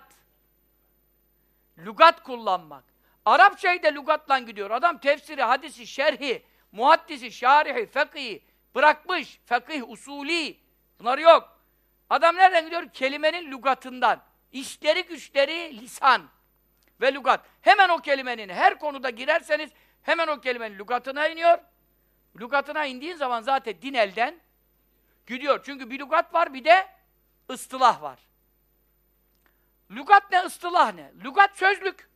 Lügat kullanmak. Arapçayı da lügatla gidiyor. Adam tefsiri, hadisi, şerhi, muhaddisi, şarihi, fekîhi bırakmış. Fekîh, usulî. Bunlar yok. Adam nereden gidiyor? Kelimenin lügatından. İşleri güçleri lisan ve lügat. Hemen o kelimenin her konuda girerseniz hemen o kelimenin lügatına iniyor. Lügatına indiğin zaman zaten din elden gidiyor. Çünkü bir lügat var, bir de ıstılah var. Lügat ne, ıstılah ne? Lügat sözlük.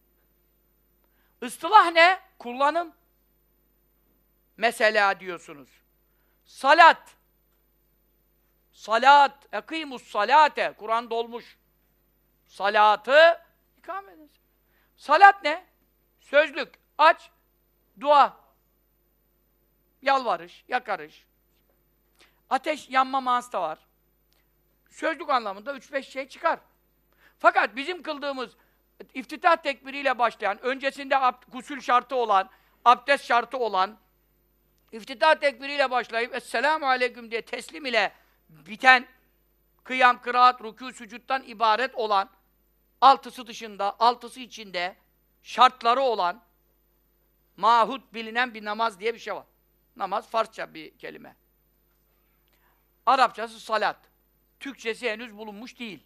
Istılah ne? Kullanım. Mesela diyorsunuz. Salat. Salat. Ekîmus salate. Kur'an dolmuş. Salatı ikame edin. Salat ne? Sözlük. Aç. Dua. Yalvarış, yakarış. Ateş yanma manası da var. Sözlük anlamında 3-5 şey çıkar. Fakat bizim kıldığımız iftitah tekbiriyle başlayan, öncesinde gusül şartı olan, abdest şartı olan, iftitah tekbiriyle başlayıp Esselamu Aleyküm diye teslim ile biten, kıyam, kıraat, rükû, sücuttan ibaret olan, altısı dışında, altısı içinde, şartları olan, mahut bilinen bir namaz diye bir şey var. Namaz Farsça bir kelime. Arapçası salat. Türkçesi henüz bulunmuş değil.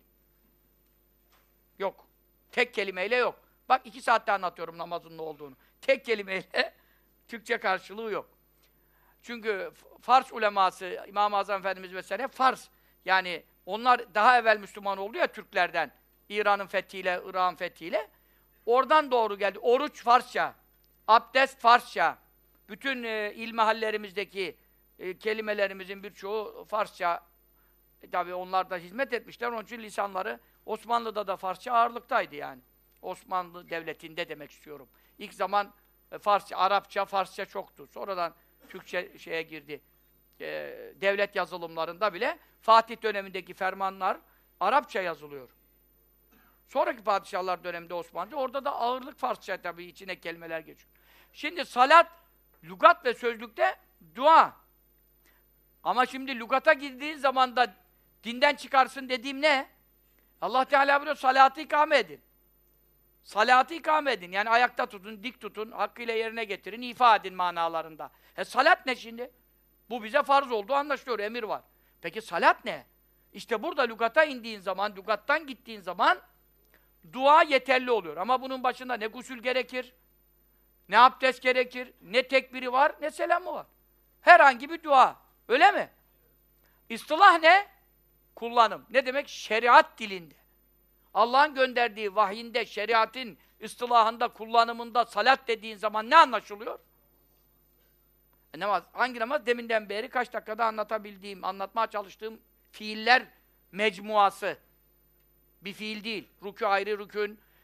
Yok. Tek kelimeyle yok. Bak 2 saatte anlatıyorum namazın ne olduğunu. Tek kelimeyle Türkçe karşılığı yok. Çünkü Fars uleması, İmam-ı Azam Efendimiz vesaire Fars. Yani onlar daha evvel Müslüman oldu ya Türklerden. İran'ın fethiyle, Irak'ın fethiyle. Oradan doğru geldi. Oruç Farsça. Abdest Farsça. Bütün ilmihallerimizdeki kelimelerimizin birçoğu Farsça. Tabii onlar da hizmet etmişler. Onun için lisanları Osmanlı'da da Farsça ağırlıktaydı yani. Osmanlı Devleti'nde demek istiyorum. İlk zaman Farsça, Arapça, Farsça çoktu. Sonradan Türkçe şeye girdi. Devlet yazılımlarında bile Fatih dönemindeki fermanlar Arapça yazılıyor. Sonraki padişahlar döneminde Osmanlı, orada da ağırlık Farsça tabii içine kelimeler geçiyor. Şimdi salat, lügat ve sözlükte dua. Ama şimdi lügata girdiğin zaman da dinden çıkarsın dediğim ne? Allah Teala buyuruyor, salatı ikame edin. Salatı ikame edin. Yani ayakta tutun, dik tutun, hakkıyla yerine getirin, ifa edin manalarında. Salat ne şimdi? Bu bize farz olduğu anlaşılıyor, emir var. Peki salat ne? İşte burada lügata indiğin zaman, lügattan gittiğin zaman dua yeterli oluyor. Ama bunun başında ne gusül gerekir, ne abdest gerekir, ne tekbiri var, ne selamı var. Herhangi bir dua. Öyle mi? İstilah ne? Kullanım. Ne demek? Şeriat dilinde. Allah'ın gönderdiği vahyinde, şeriatın istilahında, kullanımında salat dediğin zaman ne anlaşılıyor? Namaz. Hangi namaz? Deminden beri kaç dakikada anlatabildiğim, anlatmaya çalıştığım fiiller mecmuası. Bir fiil değil. Rükû ayrı rükün,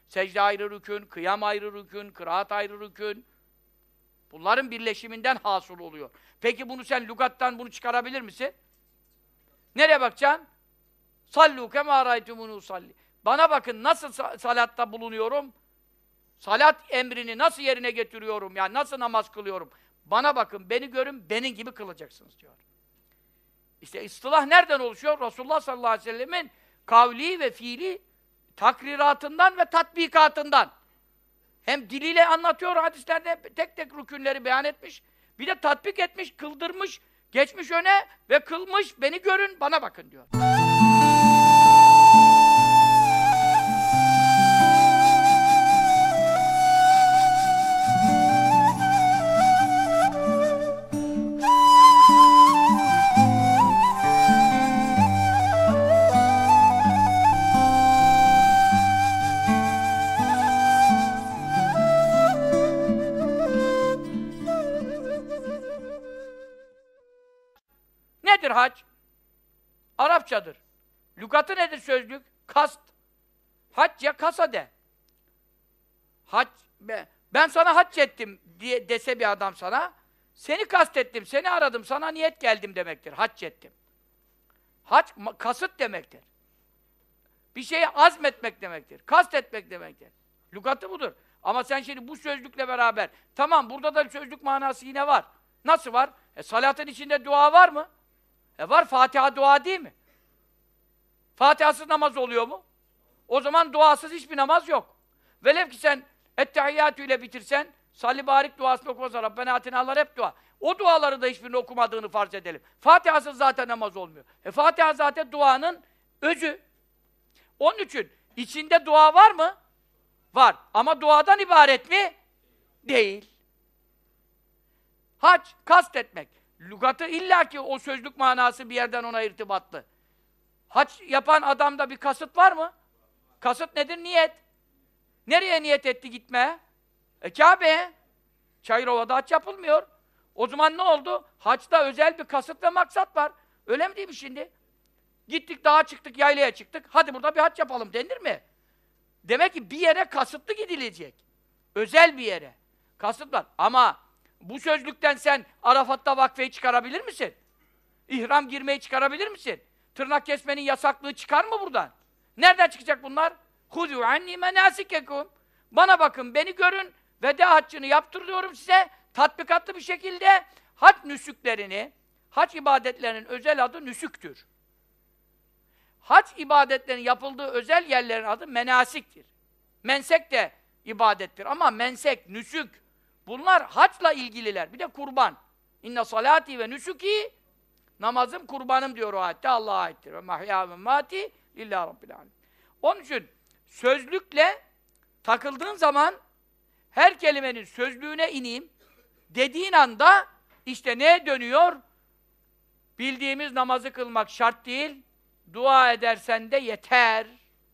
Secde ayrı rükün, kıyam ayrı rükün, kıraat ayrı rükün. Bunların birleşiminden hasıl oluyor. Peki bunu sen lügattan bunu çıkarabilir misin? Nereye bakacaksın? Sallu kemâ râytumûnû salli. Bana bakın nasıl salatta bulunuyorum? Salat emrini nasıl yerine getiriyorum? Yani nasıl namaz kılıyorum? Bana bakın, beni görün, benim gibi kılacaksınız diyor. İşte ıstılah nereden oluşuyor? Resulullah sallallahu aleyhi ve sellemin kavli ve fiili takriratından ve tatbikatından. Hem diliyle anlatıyor, hadislerde tek tek rükünleri beyan etmiş, bir de tatbik etmiş, kıldırmış, geçmiş öne ve kılmış, beni görün, bana bakın diyor. Nedir hac? Arapçadır. Lügatı nedir sözlük? Kast. Hac ya kasa de. Hac, ben sana hac ettim diye dese bir adam sana, seni kastettim, seni aradım, sana niyet geldim demektir. Hac ettim. Hac kasıt demektir. Bir şeye azmetmek demektir. Kast etmek demektir. Lügatı budur. Ama sen şimdi bu sözlükle beraber, tamam burada da sözlük manası yine var. Nasıl var? Salatın içinde dua var mı? Var, Fatiha dua değil mi? Fatihasız namaz oluyor mu? O zaman duasız hiçbir namaz yok. Velev ki sen ettehiyyatü ile bitirsen, salli barik duasını okumasa, Rabbena atinalar hep dua. O duaları da hiçbirini okumadığını farz edelim. Fatihasız zaten namaz olmuyor. Fatiha zaten duanın özü. Onun için içinde dua var mı? Var. Ama duadan ibaret mi? Değil. Hac, kast etmek. Lügatı illaki o sözlük manası bir yerden ona irtibatlı. Hac yapan adamda bir kasıt var mı? Kasıt nedir? Niyet. Nereye niyet etti gitmeye? Kabe'ye. Çayırova'da hac yapılmıyor. O zaman ne oldu? Haçta özel bir kasıt ve maksat var. Öyle mi değil mi şimdi? Gittik, dağa çıktık, yaylaya çıktık. Hadi burada bir hac yapalım denir mi? Demek ki bir yere kasıtlı gidilecek. Özel bir yere. Kasıt var. Ama bu sözlükten sen Arafat'ta vakfeyi çıkarabilir misin? İhram girmeyi çıkarabilir misin? Tırnak kesmenin yasaklığı çıkar mı buradan? Nereden çıkacak bunlar? خُذُوا عَنِّي مَنَاسِكَكُمْ. Bana bakın, beni görün, veda haccını yaptırıyorum size, tatbikatlı bir şekilde hac nüsüklerini, hac ibadetlerinin özel adı nüsüktür. Hac ibadetlerinin yapıldığı özel yerlerin adı menasiktir. Mensek de ibadettir ama mensek, nüsük, bunlar haçla ilgililer. Bir de kurban. İnne salati ve nüsuki, namazım, kurbanım diyor o ayette, Allah'a aittir. Ve mahya ve mati lillahi rabbil alemin. Onun için sözlükle takıldığın zaman her kelimenin sözlüğüne ineyim dediğin anda işte neye dönüyor? Bildiğimiz namazı kılmak şart değil, dua edersen de yeter.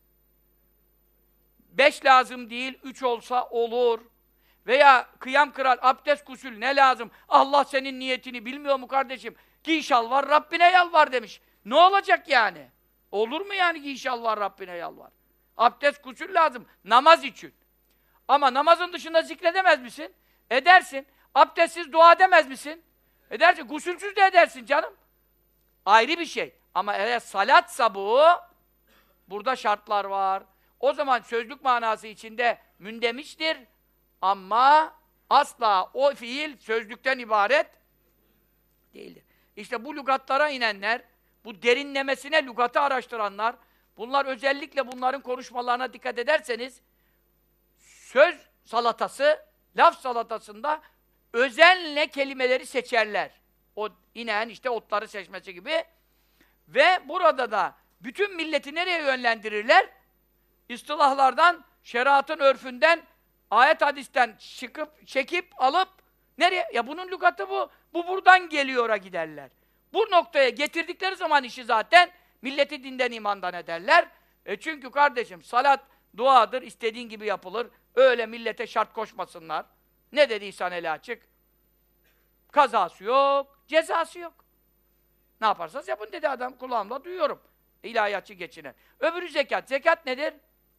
5 lazım değil, 3 olsa olur. Veya kıyam kıraat, abdest, gusül ne lazım? Allah senin niyetini bilmiyor mu kardeşim? Giy şalvar, Rabbine yalvar demiş. Ne olacak yani? Olur mu yani giy şalvar, Rabbine yalvar? Abdest, gusül lazım, namaz için. Ama namazın dışında zikredemez misin? Edersin. Abdestsiz dua edemez misin? Edersin. Gusülsüz de edersin canım. Ayrı bir şey. Ama eğer salatsa bu, burada şartlar var. O zaman sözlük manası içinde mündemiştir. Ama asla o fiil sözlükten ibaret değildir. İşte bu lügatlara inenler, bu derinlemesine lügatı araştıranlar, bunlar özellikle bunların konuşmalarına dikkat ederseniz, söz salatası, laf salatasında özenle kelimeleri seçerler. O inen işte otları seçmesi gibi. Ve burada da bütün milleti nereye yönlendirirler? İstilahlardan, şeriatın örfünden, ayet hadisten çekip alıp nereye? Ya bunun lügatı bu. Bu buradan geliyor'a giderler. Bu noktaya getirdikleri zaman işi zaten milleti dinden imandan ederler. Çünkü kardeşim salat duadır, istediğin gibi yapılır. Öyle millete şart koşmasınlar. Ne dedi İhsan eli açık? Kazası yok, cezası yok. Ne yaparsanız yapın dedi adam, kulağımla duyuyorum. İlahiyatçı geçinen. Öbürü zekat. Zekat nedir?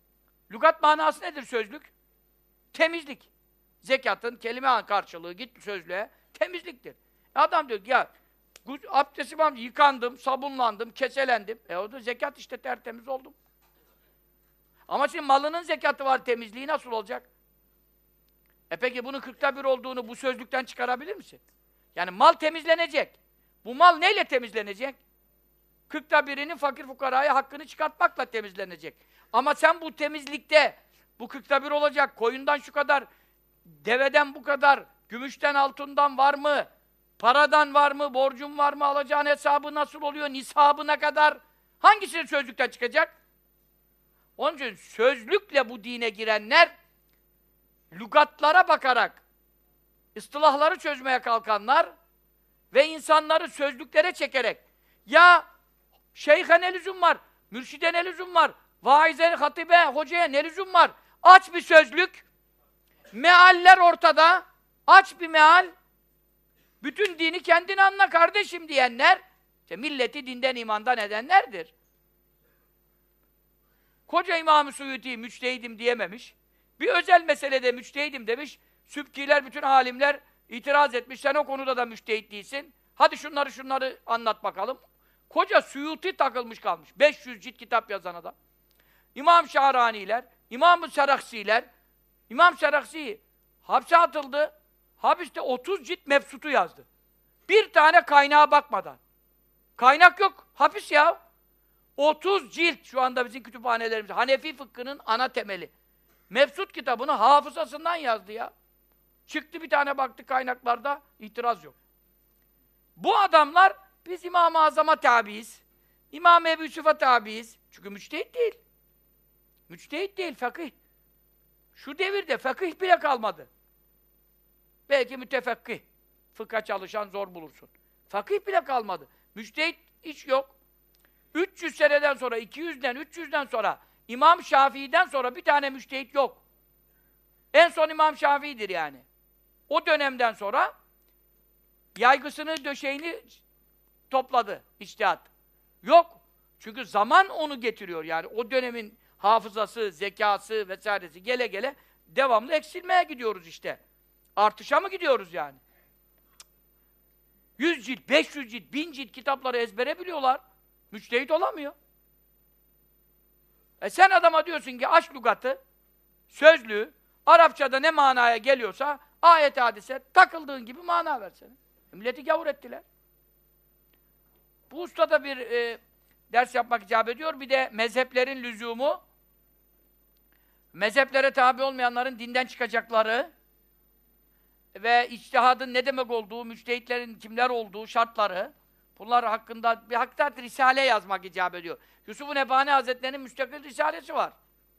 Lügat manası nedir sözlük? Temizlik. Zekatın kelime karşılığı git sözlüğe temizliktir. Adam diyor ki ya abdestim aldım, yıkandım, sabunlandım, keselendim. O da zekat işte tertemiz oldum. Ama şimdi malının zekatı var, temizliği nasıl olacak? Peki bunun 1/40 olduğunu bu sözlükten çıkarabilir misin? Yani mal temizlenecek. Bu mal neyle temizlenecek? 1/40'inin fakir fukaraya hakkını çıkartmakla temizlenecek. Ama sen bu temizlikte bu 1/40 olacak, koyundan şu kadar, deveden bu kadar, gümüşten altından var mı? Paradan var mı? Borcun var mı? Alacağın hesabı nasıl oluyor? Nisabına kadar? Hangisini sözlükten çıkacak? Onun için sözlükle bu dine girenler lügatlara bakarak ıstılahları çözmeye kalkanlar ve insanları sözlüklere çekerek ya şeyhe ne lüzum var, mürşide ne lüzum var, vaize, hatibe, hocaya ne lüzum var? Aç bir sözlük, mealler ortada, aç bir meal, bütün dini kendin anla kardeşim diyenler, işte milleti dinden imandan edenlerdir. Koca İmam-ı Suyuti müçtehidim diyememiş, bir özel meselede müçtehidim demiş, Sübkiler, bütün alimler itiraz etmiş, sen o konuda da müçtehit değilsin, hadi şunları anlat bakalım. Koca Suyuti takılmış kalmış, 500 cilt kitap yazan adam. İmam Şahraniler, İmam-ı Seraksiler, İmam Seraksi hapse atıldı, hapiste 30 cilt mefsutu yazdı. Bir tane kaynağa bakmadan. Kaynak yok, hapis ya. 30 cilt şu anda bizim kütüphanelerimizde. Hanefi fıkhının ana temeli. Mefsut kitabını hafızasından yazdı ya. Çıktı bir tane baktı kaynaklarda, itiraz yok. Bu adamlar, biz İmam-ı Azam'a tabiiz. İmam-ı Ebu Yusuf'a tabiiz. Çünkü müçtehit değil. Müçtehit değil, fakih. Şu devirde fakih bile kalmadı. Belki mütefekkih. Fıkha çalışan zor bulursun. Fakih bile kalmadı. Müçtehit hiç yok. 300 seneden sonra, 200'den, 300'den sonra, İmam Şafii'den sonra bir tane müçtehit yok. En son İmam Şafii'dir yani. O dönemden sonra yaygısını, döşeğini topladı içtihat. Yok. Çünkü zaman onu getiriyor yani. O dönemin hafızası, zekası vesairesi gele gele devamlı eksilmeye gidiyoruz işte. Artışa mı gidiyoruz yani? 100 cilt, 500 cilt, 1000 cilt kitapları ezbere biliyorlar. Müçtehit olamıyor. Sen adama diyorsun ki aç lügatı, sözlüğü, Arapçada ne manaya geliyorsa ayet-i hadise takıldığın gibi mana versene. Milleti gavur ettiler. Bu ustada bir ders yapmak icap ediyor. Bir de mezheplerin lüzumu, mezheplere tabi olmayanların dinden çıkacakları ve içtihadın ne demek olduğu, müçtehitlerin kimler olduğu, şartları, bunlar hakkında bir haktat risale yazmak icap ediyor. Yusuf-u Nebhani Hazretleri'nin müstakil risalesi var.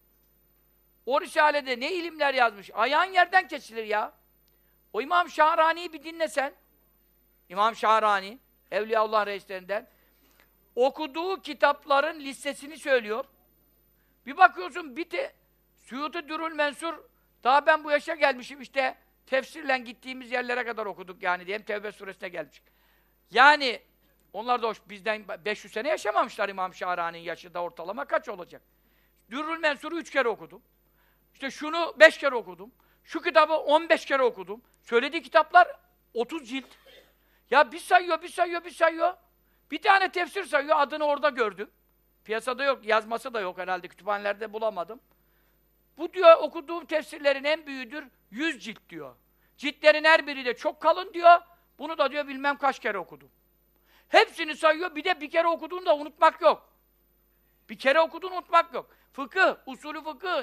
O risalede ne ilimler yazmış, ayağın yerden kesilir ya. O İmam Şahrani'yi bir dinlesen, İmam Şahrani, Evliyaullah reislerinden, okuduğu kitapların listesini söylüyor. Bir bakıyorsun, Suyuti Dürül Mensur, daha ben bu yaşa gelmişim işte, tefsirle gittiğimiz yerlere kadar okuduk yani diyelim, Tevbe suresine gelmiş. Yani, onlar da bizden 500 sene yaşamamışlar İmam Şahrani'nin yaşı da ortalama kaç olacak? Dürül Mensur'u 3 kere okudum. İşte şunu 5 kere okudum. Şu kitabı 15 kere okudum. Söylediği kitaplar 30 cilt. Ya bir sayıyor. Bir tane tefsir sayıyor, adını orada gördüm. Piyasada yok, yazması da yok herhalde, kütüphanelerde bulamadım. Bu diyor, okuduğum tefsirlerin en büyüğüdür, 100 cilt diyor. Ciltlerin her biri de çok kalın diyor, bunu da diyor bilmem kaç kere okudum. Hepsini sayıyor, bir de bir kere okuduğunu da unutmak yok. Bir kere okuduğunu unutmak yok. Fıkıh, usulü fıkıh,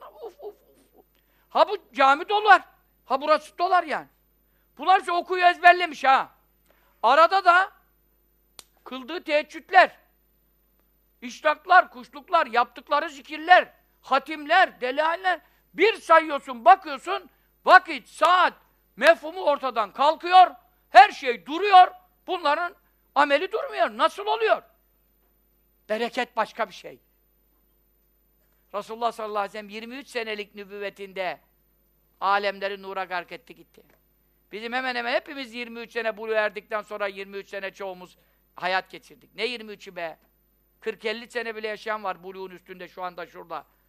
ha bu cami dolar, ha burası dolar yani. Bunlar işte okuyor, ezberlemiş ha. Arada da kıldığı teheccüdler, işraklar, kuşluklar, yaptıkları zikirler, hatimler, delailler, bir sayıyorsun, bakıyorsun, vakit, saat, mefhumu ortadan kalkıyor, her şey duruyor, bunların ameli durmuyor. Nasıl oluyor? Bereket başka bir şey. Resulullah sallallahu aleyhi ve sellem 23 senelik nübüvvetinde alemleri nura gark etti gitti. Bizim hemen hemen hepimiz 23 sene buluğ erdikten sonra 23 sene çoğumuz hayat geçirdik. Ne 23'ü be? 40-50 sene bile yaşayan var buluğun üstünde şu anda şurada.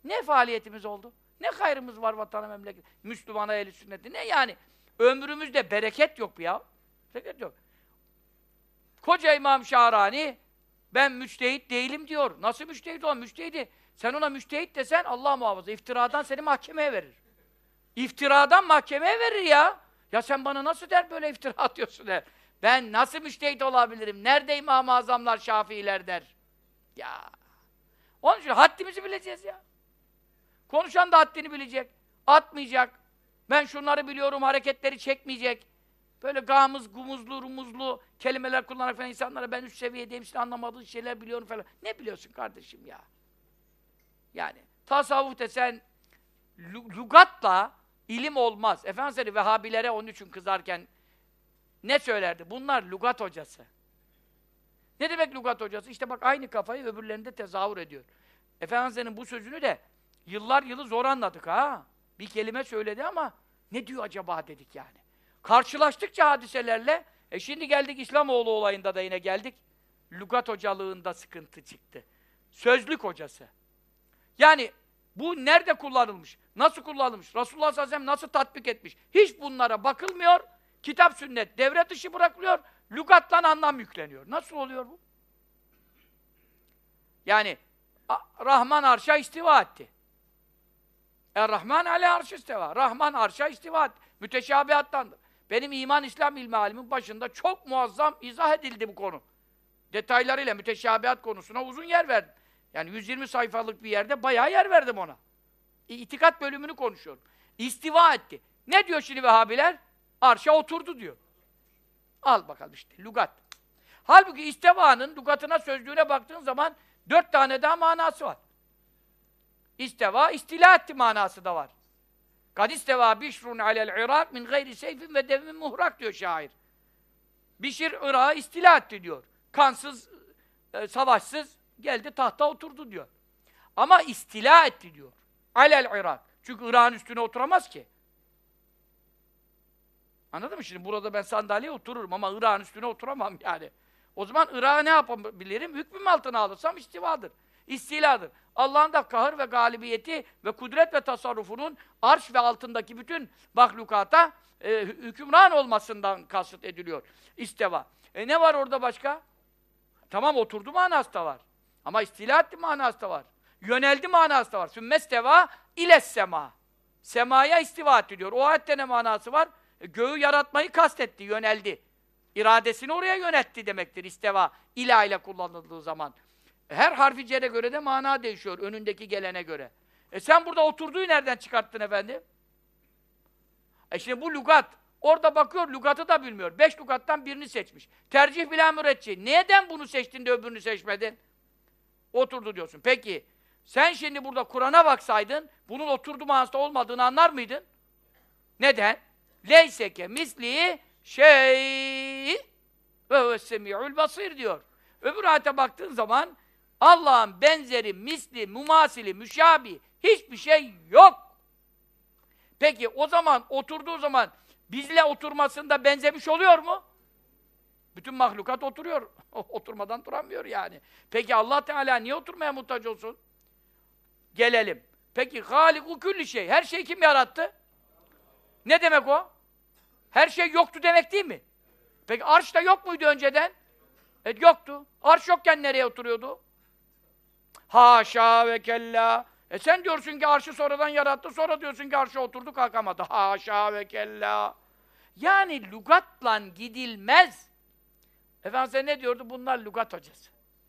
Ne faaliyetimiz oldu? Ne hayrımız var vatana, memlekete, Müslümana, ehl-i sünneti? Ne yani? Ömrümüzde bereket yok ya. Bereket yok. Koca İmam Şahrani, ben müçtehit değilim diyor. Nasıl müçtehit olan? Müçtehidi. Sen ona müçtehit desen, Allah muhafaza, iftiradan seni mahkemeye verir. İftiradan mahkemeye verir ya. Ya sen bana nasıl der böyle iftira atıyorsun der. Ben nasıl müçtehit olabilirim? Nerede İmam-ı Azamlar, Şafiiler der. Ya. Onun için haddimizi bileceğiz ya. Konuşan da haddini bilecek. Atmayacak. Ben şunları biliyorum, hareketleri çekmeyecek. Böyle gamız, gumuzlu, rumuzlu kelimeler kullanarak falan insanlara ben üst seviyedeyim, işte anlamadığın şeyler biliyorum falan. Ne biliyorsun kardeşim ya? Yani tasavvuf desen lügatla ilim olmaz. Efendimiz Vehhabilere onun için kızarken ne söylerdi? Bunlar lügat hocası. Ne demek lügat hocası? İşte bak aynı kafayı öbürlerinde tezahür ediyor. Efendimiz'in bu sözünü de yıllar yılı zor anladık ha. Bir kelime söyledi ama ne diyor acaba dedik yani. Karşılaştıkça hadiselerle, şimdi geldik İslamoğlu olayında da yine geldik. Lügat hocalığında sıkıntı çıktı. Sözlük hocası. Yani bu nerede kullanılmış? Nasıl kullanılmış? Resulullah sallallahu aleyhi ve sellem nasıl tatbik etmiş? Hiç bunlara bakılmıyor. Kitap sünnet devre dışı bırakılıyor. Lügatla anlam yükleniyor. Nasıl oluyor bu? Yani Rahman arşa istiva etti. Er-Rahman ale arş istiva. Rahman arşa istiva etti. Müteşabihattandır. Benim iman İslam ilmi alimin başında çok muazzam izah edildi bu konu. Detaylarıyla müteşabihat konusuna uzun yer verdim. Yani 120 sayfalık bir yerde bayağı yer verdim ona. İtikat bölümünü konuşuyorum. İstiva etti. Ne diyor şimdi Vehhabiler? Arşa oturdu diyor. Al bakalım işte, lügat. Halbuki istivanın lügatına, sözlüğüne baktığın zaman 4 tane daha manası var. İsteva, istila etti manası da var. Kad isteva bişrun alel Irak min gayri seyfin ve devmin muhrak diyor şair. Bişir Irak'ı istila etti diyor. Kansız, savaşsız geldi tahta oturdu diyor. Ama istila etti diyor. Alel Irak. Çünkü Irak'ın üstüne oturamaz ki. Anladın mı şimdi? Burada ben sandalyeye otururum ama Irak'ın üstüne oturamam yani. O zaman Irak'ı ne yapabilirim? Hükmüm altına alırsam istivadır. İstiladır. Allah'ın da kahır ve galibiyeti ve kudret ve tasarrufunun arş ve altındaki bütün mahlukata hükümran olmasından kasıt ediliyor. İstiva. Ne var orada başka? Tamam, oturdu manası da var. Ama istila etti manası da var. Yöneldi manası da var. Sümmesteva ilessema. Semaya istiva etti diyor. O ayette ne manası var? Göğü yaratmayı kastetti, yöneldi. İradesini oraya yönetti demektir isteva. İla ile kullanıldığı zaman. Her harfi cere göre de mana değişiyor, önündeki gelene göre. Sen burada oturduğu nereden çıkarttın efendim? Şimdi bu lügat. Orada bakıyor, lügatı da bilmiyor. 5 lügattan birini seçmiş. Tercih bila mürecci. Neden bunu seçtin de öbürünü seçmedin? Oturdu diyorsun. Peki, sen şimdi burada Kur'an'a baksaydın, bunun oturdu manasında olmadığını anlar mıydın? Neden? Leyseke misli şey ve huves-semi'ul basir diyor. Öbür ayete baktığın zaman Allah'ın benzeri, misli, mumasili, müşabi hiçbir şey yok. Peki o zaman oturduğu zaman bizle oturmasında benzemiş oluyor mu? Bütün mahlukat oturuyor. Oturmadan duramıyor yani. Peki Allah Teala niye oturmaya muhtaç olsun? Gelelim. Peki Hâlik-u külli şey. Her şeyi kim yarattı? Ne demek o? Her şey yoktu demek değil mi? Peki arş da yok muydu önceden? Yoktu. Arş yokken nereye oturuyordu? Haşa ve kella. Sen diyorsun ki arşı sonradan yarattı, sonra diyorsun ki arşa oturdu kalkamadı. Haşa ve kella. Yani lügatla gidilmez. Efendimiz ne diyordu? Bunlar lügat hocası.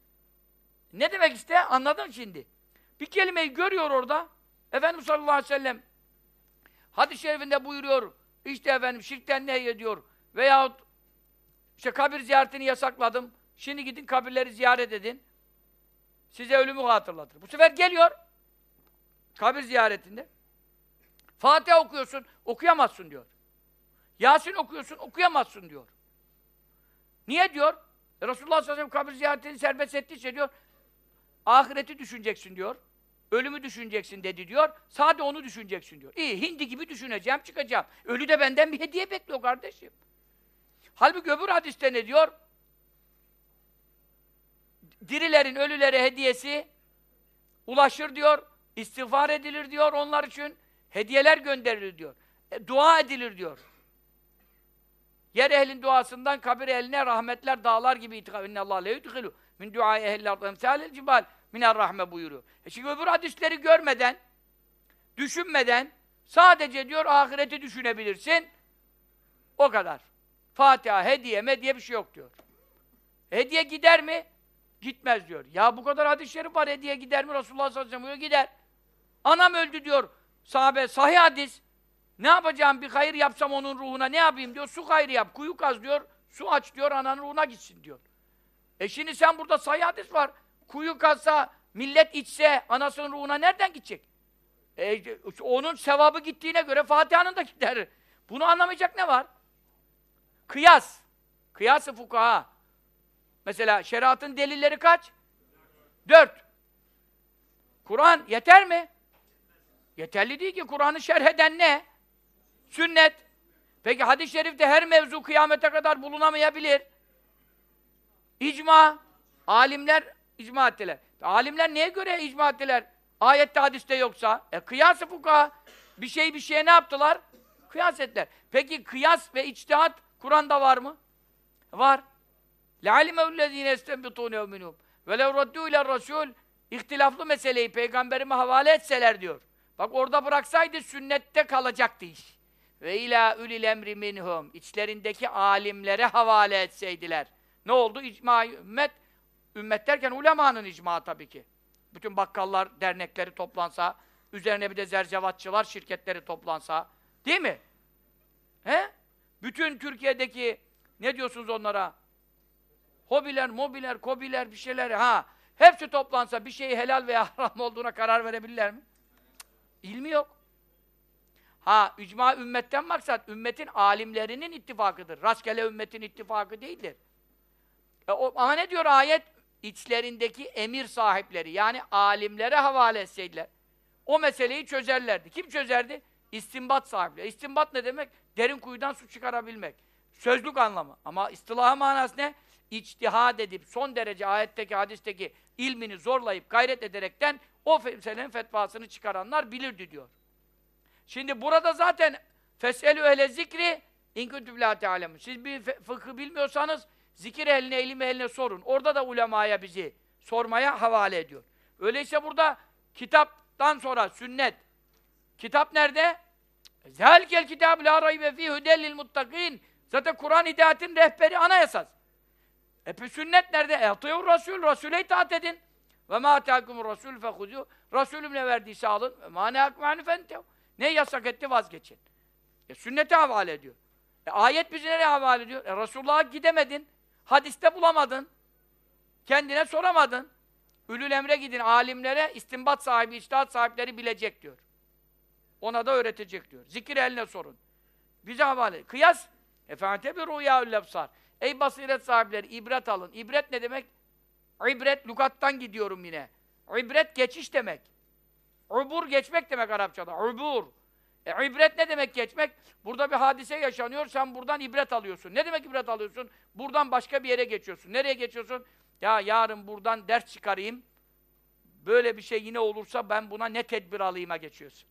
Ne demek işte? Anladın şimdi. Bir kelimeyi görüyor orada. Efendimiz sallallahu aleyhi ve sellem hadis-i şerifinde buyuruyor. İşte efendim şirkten nehyediyor. Veyahut işte kabir ziyaretini yasakladım. Şimdi gidin kabirleri ziyaret edin. Size ölümü hatırlatır. Bu sefer geliyor kabir ziyaretinde. Fatiha okuyorsun, okuyamazsın diyor. Yasin okuyorsun, okuyamazsın diyor. Niye diyor? Resulullah sallallahu aleyhi ve sellem kabir ziyaretini serbest ettiyse diyor, ahireti düşüneceksin diyor. Ölümü düşüneceksin dedi diyor. Sadece onu düşüneceksin diyor. İyi, hindi gibi düşüneceğim, çıkacağım. Ölü de benden bir hediye bekliyor kardeşim. Halbuki öbür hadiste ne diyor? Dirilerin ölülere hediyesi ulaşır diyor. İstiğfar edilir diyor onlar için. Hediyeler gönderilir diyor. Dua edilir diyor. Yer ehlin duasından kabir ehline rahmetler dağlar gibi itikaf. İnnallâhe le yudhilu min duâi ehli ard emsâlel cibâl miner rahme buyuruyor. Şimdi öbür hadisleri görmeden, düşünmeden sadece diyor ahireti düşünebilirsin. O kadar. Fatiha, hediye, mediye bir şey yok diyor. Hediye gider mi? Gitmez diyor. Ya bu kadar hadis-i şerif var, hediye gider mi? Resulullah sallallahu aleyhi ve sellem gider. Anam öldü diyor sahabe, sahih hadis. Ne yapacağım? Bir hayır yapsam onun ruhuna ne yapayım diyor. Su hayrı yap, kuyu kaz diyor. Su aç diyor, ananın ruhuna gitsin diyor. Şimdi sen burada sahih hadis var. Kuyu kazsa, millet içse, anasının ruhuna nereden gidecek? Onun sevabı gittiğine göre Fatiha'nın da gider. Bunu anlamayacak ne var? Kıyas. Kıyas-ı fukaha. Mesela şeriatın delilleri kaç? 4. Kur'an yeter mi? Yeterli değil ki. Kur'an'ı şerh eden ne? Sünnet. Peki hadis-i şerifte her mevzu kıyamete kadar bulunamayabilir. İcma. Alimler icma ettiler. Alimler neye göre icma ettiler? Ayette, hadiste yoksa. Kıyas-ı fukaha. Bir bir şeye ne yaptılar? Kıyas ettiler. Peki kıyas ve içtihat Kur'an'da var mı? Var. لَعَلِمَهُ الَّذ۪ينَ اَسْتَنْبِطُونَ مِنْهُمْ وَلَوْ رَدُّوا اِلَى الرَّسُولِ İhtilaflı meseleyi peygamberime havale etseler diyor. Bak orada bıraksaydı sünnette kalacaktı iş. Ve ilâ ulil emri minhum. İçlerindeki alimlere havale etseydiler. Ne oldu? İcma ümmet. Ümmet derken ulemanın icma tabii ki. Bütün bakkallar, dernekleri toplansa, üzerine bir de zerzevatçılar şirketleri toplansa. Değil mi? He? Bütün Türkiye'deki ne diyorsunuz onlara? Hobiler, mobiler, kobiler, bir şeyler. Ha, hepsi toplansa bir şeyi helal veya haram olduğuna karar verebilirler mi? İlmi yok. Ha, icma ümmetten maksat, ümmetin alimlerinin ittifakıdır. Rastgele ümmetin ittifakı değildir. Ama ne diyor ayet? İçlerindeki emir sahipleri, yani alimlere havale etseydiler, o meseleyi çözerlerdi. Kim çözerdi? İstinbat sahipleri. İstinbat ne demek? Derin kuyudan su çıkarabilmek. Sözlük anlamı. Ama istilah manası ne? İçtihad edip, son derece ayetteki, hadisteki ilmini zorlayıp, gayret ederekten o meselenin fetvasını çıkaranlar bilirdi diyor. Şimdi burada zaten fes'elü ehle zikri in kuntum la ta'lemun. Siz bir fıkhı bilmiyorsanız zikir ehline, ilim ehline sorun. Orada da ulemaya bizi sormaya havale ediyor. Öyleyse burada kitaptan sonra sünnet. Kitap nerede? Zâlikel kitâb lâ raybe fî hudellil muttakîn. Zaten Kur'an hidayetinin rehberi, anayasası. Sünnet nerede? E'tî'ur Rasûl, Rasûl'e itaat edin. Ve mâ atâkumur Rasûl fehudû. Rasûlüm ne verdiyse alın. Ve mâ nehâkum anhu fentev. Ne yasak etti, vazgeçin. Sünnete havale ediyor. Ayet bizi nereye havale ediyor? Resulullah'a gidemedin. Hadiste bulamadın. Kendine soramadın. Ülül emre gidin, alimlere, istinbat sahibi, içtihat sahipleri bilecek diyor. Ona da öğretecek diyor. Zikir eline sorun. Bize havale. Kıyas. Efendim bir rüyâül lebsar. Ey basiret sahipleri, ibret alın. İbret ne demek? İbret, lügattan gidiyorum yine. İbret geçiş demek. Ubur geçmek demek Arapçada. Ubur. İbret ne demek geçmek? Burada bir hadise yaşanıyor, sen buradan ibret alıyorsun. Ne demek ibret alıyorsun? Buradan başka bir yere geçiyorsun. Nereye geçiyorsun? Ya yarın buradan ders çıkarayım. Böyle bir şey yine olursa ben buna ne tedbir alayım'a geçiyorsun.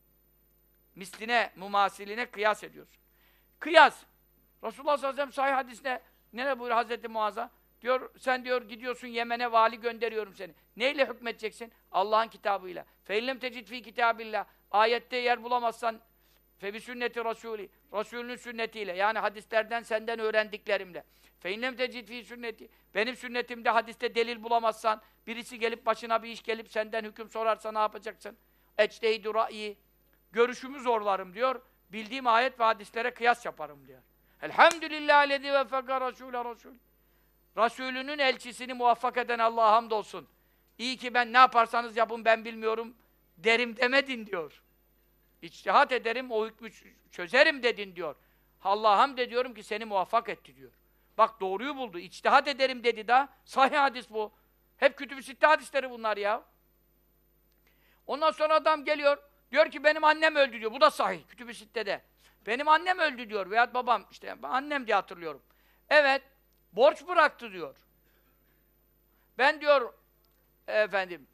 Misline, mumasiline kıyas ediyorsun. Kıyas. Resulullah sallallahu aleyhi ve sellem sahih hadisine ne buyuruyor Hazreti Muaz'a? Diyor, sen diyor gidiyorsun Yemen'e, vali gönderiyorum seni. Neyle hükmedeceksin? Allah'ın kitabıyla. Feillem tecid fi kitabillah. Ayette yer bulamazsan febi sünneti Rasûli. Resulünün sünnetiyle. Yani hadislerden senden öğrendiklerimle. Feillem tecid fi sünneti. Benim sünnetimde hadiste delil bulamazsan, birisi gelip başına bir iş gelip senden hüküm sorarsa ne yapacaksın? Ectehidü ra'yi. Görüşümü zorlarım diyor. Bildiğim ayet ve hadislere kıyas yaparım diyor. Elhamdülillahillezî veffeka Rasûle Rasûl. Resulünün elçisini muvaffak eden Allah'a hamdolsun. İyi ki ben ne yaparsanız yapın ben bilmiyorum derim demedin diyor. İçtihat ederim, o hükmü çözerim dedin diyor. Allah'a hamd ediyorum ki seni muvaffak etti diyor. Bak doğruyu buldu. İçtihat ederim dedi daha. Sahih hadis bu. Hep kütüb-i sitte hadisleri bunlar ya. Ondan sonra adam geliyor. Diyor ki benim annem öldü diyor. Bu da sahih. Kütüb-i sittede. Benim annem öldü diyor. Veyahut babam. İşte annem diye hatırlıyorum. Evet. Borç bıraktı diyor. Ben diyor efendim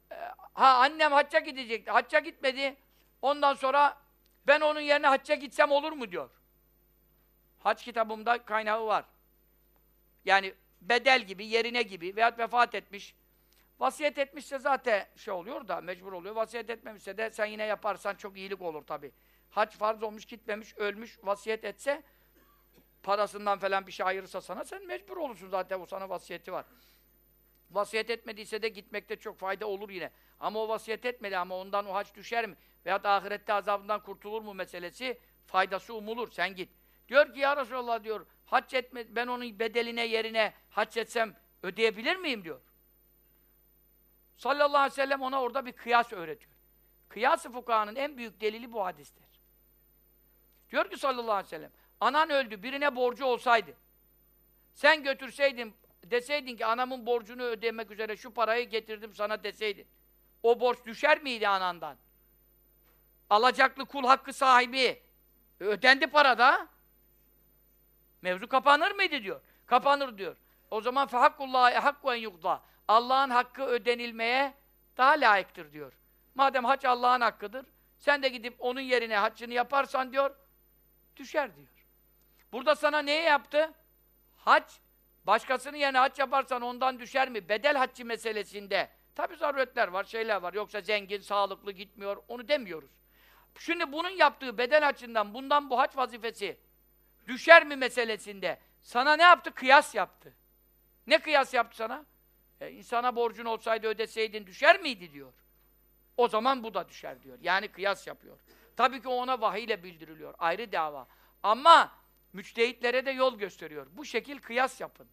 Annem hacca gidecekti. Hacca gitmedi. Ondan sonra ben onun yerine hacca gitsem olur mu diyor. Hac kitabımda kaynağı var. Yani bedel gibi, yerine gibi veyahut vefat etmiş. Vasiyet etmişse zaten şey oluyor da mecbur oluyor. Vasiyet etmemişse de sen yine yaparsan çok iyilik olur tabii. Hac farz olmuş, gitmemiş, ölmüş, vasiyet etse parasından falan bir şey ayırırsa sana sen mecbur olursun zaten, o sana vasiyeti var. Vasiyet etmediyse de gitmekte çok fayda olur yine. Ama o vasiyet etmedi ama ondan o hac düşer mi? Veyahut ahirette azabından kurtulur mu meselesi, faydası umulur. Sen git. Diyor ki ya Resulallah diyor, hac etme, ben onun bedeline yerine hac etsem ödeyebilir miyim diyor. Sallallahu aleyhi ve sellem ona orada bir kıyas öğretiyor. Kıyas-ı fukahanın en büyük delili bu hadistir. Diyor ki sallallahu aleyhi ve sellem, anan öldü, birine borcu olsaydı, sen götürseydin, deseydin ki anamın borcunu ödemek üzere şu parayı getirdim sana deseydin, o borç düşer miydi anandan? Alacaklı kul hakkı sahibi, ödendi parada, mevzu kapanır mıydı diyor. Kapanır diyor. O zaman fehakkullâhi hakku en yukdâ. Allah'ın hakkı ödenilmeye daha layıktır diyor. Madem hac Allah'ın hakkıdır, sen de gidip onun yerine haccını yaparsan diyor, düşer diyor. Burada sana neyi yaptı? Hac, başkasının yerine hac yaparsan ondan düşer mi? Bedel haccı meselesinde. Tabi zaruretler var, şeyler var. Yoksa zengin, sağlıklı gitmiyor, onu demiyoruz. Şimdi bunun yaptığı bedel haccından, bundan bu hac vazifesi düşer mi meselesinde sana ne yaptı? Kıyas yaptı. Ne kıyas yaptı sana? İnsana borcun olsaydı ödeseydin düşer miydi diyor. O zaman bu da düşer diyor. Yani kıyas yapıyor. Tabii ki ona vahiy ile bildiriliyor. Ayrı dava. Ama müçtehitlere de yol gösteriyor. Bu şekil kıyas yapın.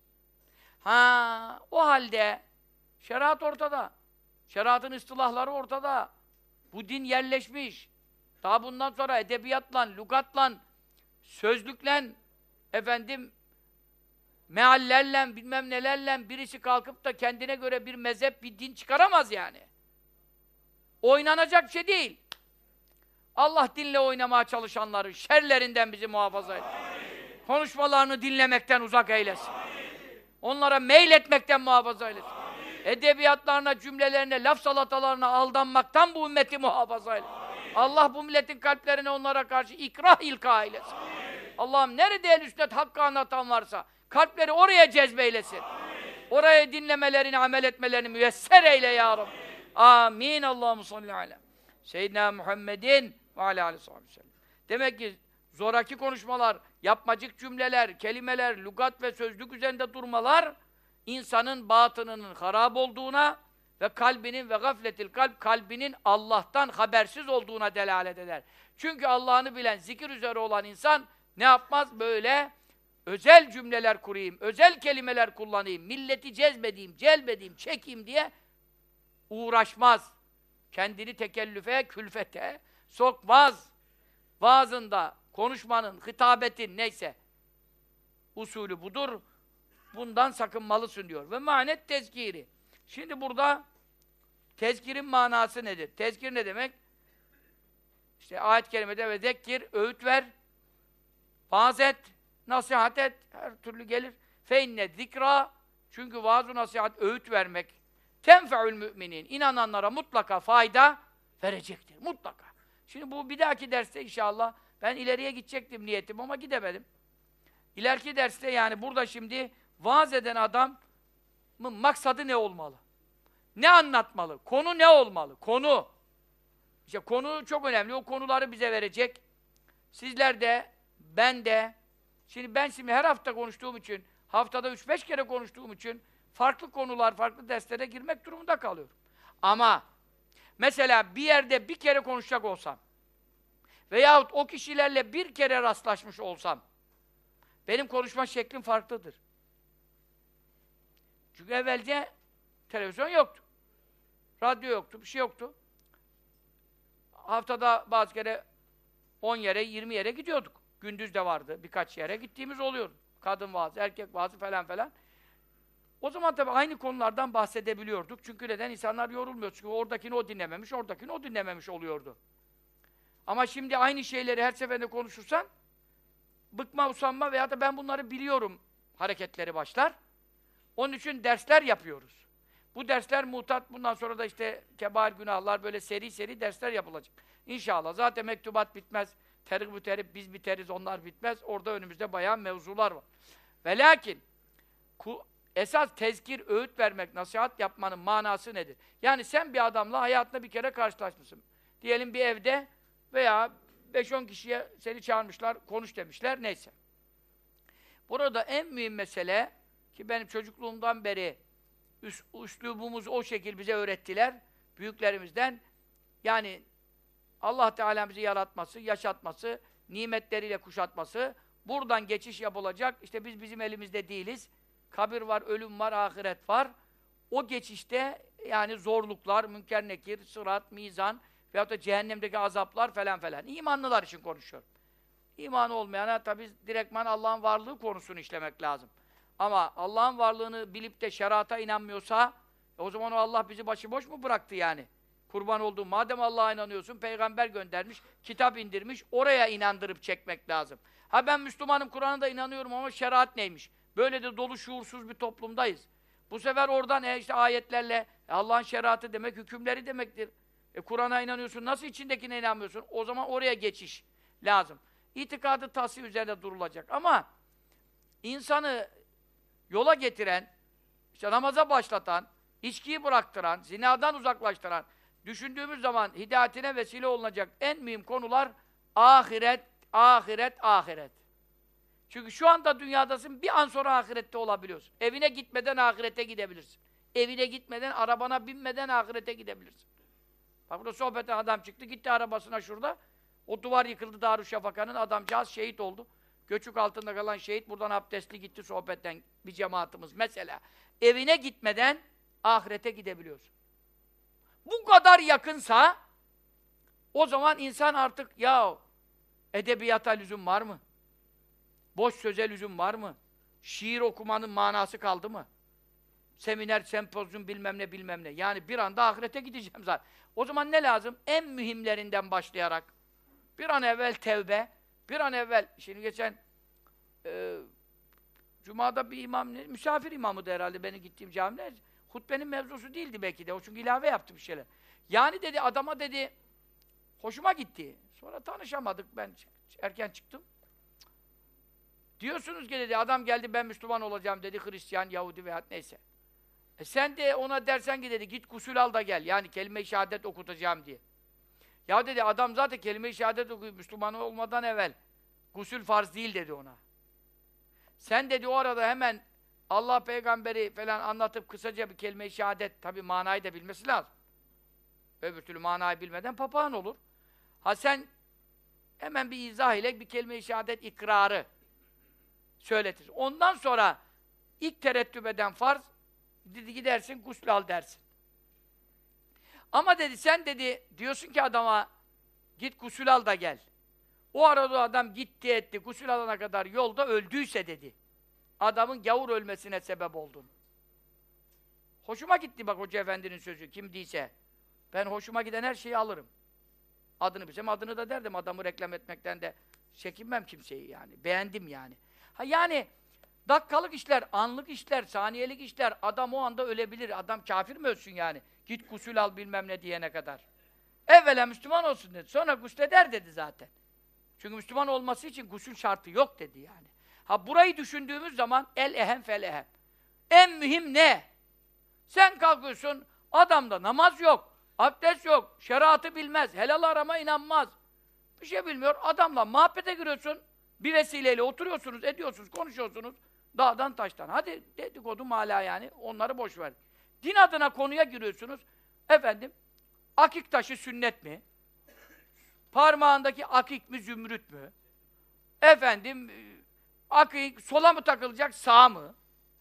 O halde şeriat ortada. Şeriatın ıstılahları ortada. Bu din yerleşmiş. Daha bundan sonra edebiyatla, lügatla, sözlükle, meallerle, bilmem nelerle birisi kalkıp da kendine göre bir mezhep, bir din çıkaramaz yani. Oynanacak bir şey değil. Allah dinle oynamaya çalışanları şerlerinden bizi muhafaza et. Konuşmalarını dinlemekten uzak eylesin. Onlara meyletmekten muhafaza eylesin. Edebiyatlarına, cümlelerine, laf salatalarına aldanmaktan bu ümmeti muhafaza eylesin. Allah bu milletin kalplerine onlara karşı ikrah ilka eylesin. Allah'ım nerede el sünnet hakkı anlatan varsa kalpleri oraya cezbeylesin. Oraya dinlemelerini, amel etmelerini müyesser eyle ya Rabbi. Amin. Allahumme salli ala Seyyidina Muhammedin ve ala aleyhi ve sellem. Demek ki zoraki konuşmalar, yapmacık cümleler, kelimeler, lügat ve sözlük üzerinde durmalar insanın batınının harap olduğuna ve kalbinin ve gafletil kalbinin Allah'tan habersiz olduğuna delalet eder. Çünkü Allah'ını bilen, zikir üzere olan insan ne yapmaz? Böyle özel cümleler kurayım, özel kelimeler kullanayım, milleti cezbedeyim, celbedeyim, çekeyim diye uğraşmaz. Kendini tekellüfe, külfete sokmaz. Vaazında, konuşmanın, hitabetin neyse usulü budur. Bundan sakınmalısın diyor. Ve manet tezkiri. Şimdi burada tezkirin manası nedir? Tezkir ne demek? İşte ayet-i kerimede ve zekkir, öğüt ver, vaaz et, nasihat et, her türlü gelir. Fe inne zikra, çünkü vaaz-ı nasihat, öğüt vermek, tenfe'ül müminin, inananlara mutlaka fayda verecektir. Mutlaka. Şimdi bu bir dahaki derste inşallah, ben ileriye gidecektim niyetim ama gidemedim. İleriki derste yani burada şimdi vaaz eden adamın maksadı ne olmalı? Ne anlatmalı? Konu ne olmalı? Konu. İşte konu çok önemli. O konuları bize verecek. Sizler de, ben de. Şimdi ben her hafta konuştuğum için, haftada 3-5 kere konuştuğum için farklı konular, farklı derslere girmek durumunda kalıyorum. Ama mesela bir yerde bir kere konuşacak olsam veyahut o kişilerle bir kere rastlaşmış olsam benim konuşma şeklim farklıdır. Çünkü evvelce televizyon yoktu. Radyo yoktu, bir şey yoktu. Haftada bazı kere 10 yere, 20 yere gidiyorduk. Gündüz de vardı, birkaç yere gittiğimiz oluyordu. Kadın vaazı, erkek vaazı falan falan. O zaman tabii aynı konulardan bahsedebiliyorduk. Çünkü neden? İnsanlar yorulmuyor. Çünkü oradakini o dinlememiş, oradakini o dinlememiş oluyordu. Ama şimdi aynı şeyleri her seferinde konuşursan bıkma, usanma veya da ben bunları biliyorum hareketleri başlar. Onun için dersler yapıyoruz. Bu dersler mutat, bundan sonra da işte kebair günahlar, böyle seri seri dersler yapılacak. İnşallah. Zaten mektubat bitmez. Tergib-ü terhib, biz biteriz, onlar bitmez. Orada önümüzde bayağı mevzular var. Ve lakin esas tezkir, öğüt vermek, nasihat yapmanın manası nedir? Yani sen bir adamla hayatında bir kere karşılaşmışsın. Diyelim bir evde veya 5-10 kişiye seni çağırmışlar, konuş demişler, neyse. Burada en mühim mesele, ki benim çocukluğumdan beri üslubumuzu o şekil bize öğrettiler, büyüklerimizden. Yani Allah Teala bizi yaratması, yaşatması, nimetleriyle kuşatması, buradan geçiş yapılacak. İşte biz bizim elimizde değiliz. Kabir var, ölüm var, ahiret var. O geçişte yani zorluklar, münker nekir, sırat, mizan veyahut da cehennemdeki azaplar falan falan. İmanlılar için konuşuyorum. İmanı olmayana tabii direktman Allah'ın varlığı konusunu işlemek lazım. Ama Allah'ın varlığını bilip de şerata inanmıyorsa, o zaman o Allah bizi başıboş mu bıraktı yani? Kurban olduğum, madem Allah'a inanıyorsun, peygamber göndermiş, kitap indirmiş, oraya inandırıp çekmek lazım. Ha ben Müslümanım, Kur'an'a da inanıyorum ama şeriat neymiş? Böyle de dolu şuursuz bir toplumdayız. Bu sefer oradan işte ayetlerle Allah'ın şeriatı demek, hükümleri demektir. Kur'an'a inanıyorsun, nasıl içindekine inanmıyorsun? O zaman oraya geçiş lazım. İtikadı tahsih üzerinde durulacak ama insanı yola getiren, işte namaza başlatan, içkiyi bıraktıran, zinadan uzaklaştıran, düşündüğümüz zaman hidayetine vesile olunacak en mühim konular ahiret, ahiret, ahiret. Çünkü şu anda dünyadasın, bir an sonra ahirette olabiliyorsun. Evine gitmeden ahirete gidebilirsin. Evine gitmeden, arabana binmeden ahirete gidebilirsin. Bak burada sohbete adam çıktı, gitti arabasına şurada. O duvar yıkıldı Darüşşafaka'nın, adamcağız şehit oldu. Göçük altında kalan şehit buradan abdestli gitti sohbetten bir cemaatimiz. Mesela evine gitmeden ahirete gidebiliyorsun. Bu kadar yakınsa o zaman insan artık ya edebiyata lüzum var mı? Boş söze lüzum var mı? Şiir okumanın manası kaldı mı? Seminer, sempozyum bilmem ne bilmem ne. Yani bir anda ahirete gideceğim zaten. O zaman ne lazım? En mühimlerinden başlayarak bir an evvel tevbe, bir an evvel, şimdi geçen Cuma'da bir imam, misafir imamıydı herhalde benim gittiğim camide. Hutbenin mevzusu değildi belki de. O çünkü ilave yaptı bir şeyler. Yani dedi, adama dedi, hoşuma gitti. Sonra tanışamadık, ben erken çıktım. Diyorsunuz ki dedi, adam geldi ben Müslüman olacağım dedi, Hristiyan, Yahudi veya neyse. Sen de ona dersen ki dedi, git gusül al da gel. Yani kelime-i şehadet okutacağım diye. Ya dedi, adam zaten kelime-i şehadet okuyup Müslüman olmadan evvel gusül farz değil dedi ona. Sen dedi o arada hemen Allah peygamberi falan anlatıp kısaca bir kelime-i şehadet, tabi manayı da bilmesi lazım. Öbür türlü manayı bilmeden papağan olur. Ha sen hemen bir izah ile bir kelime-i şehadet ikrarı söyletir. Ondan sonra ilk terettüp eden farz, dedi gidersin gusül al dersin. Ama dedi sen dedi diyorsun ki adama git gusül al da gel. O arada adam gitti etti, gusül alana kadar yolda öldüyse dedi. Adamın gavur ölmesine sebep oldun. Hoşuma gitti bak Hoca Efendi'nin sözü, kim değilse. Ben hoşuma giden her şeyi alırım. Adını bilsem adını da derdim, adamı reklam etmekten de çekinmem kimseyi yani. Beğendim yani. Ha yani dakikalık işler, anlık işler, saniyelik işler, adam o anda ölebilir. Adam kafir mi ölsün yani? Git gusül al bilmem ne diyene kadar. Evvela Müslüman olsun dedi. Sonra gusleder dedi zaten. Çünkü Müslüman olması için gusül şartı yok dedi yani. Ha burayı düşündüğümüz zaman el ehem fel ehem. En mühim ne? Sen kalkıyorsun, adamda namaz yok, abdest yok, şeriatı bilmez, helal arama inanmaz. Bir şey bilmiyor, adamla muhabbete giriyorsun, bir vesileyle oturuyorsunuz, ediyorsunuz, konuşuyorsunuz, dağdan taştan. Hadi dedikodu mala yani, onları boş ver. Din adına konuya giriyorsunuz, efendim, akik taşı sünnet mi? Parmağındaki akik mi, zümrüt mü? Efendim, akik sola mı takılacak, sağa mı?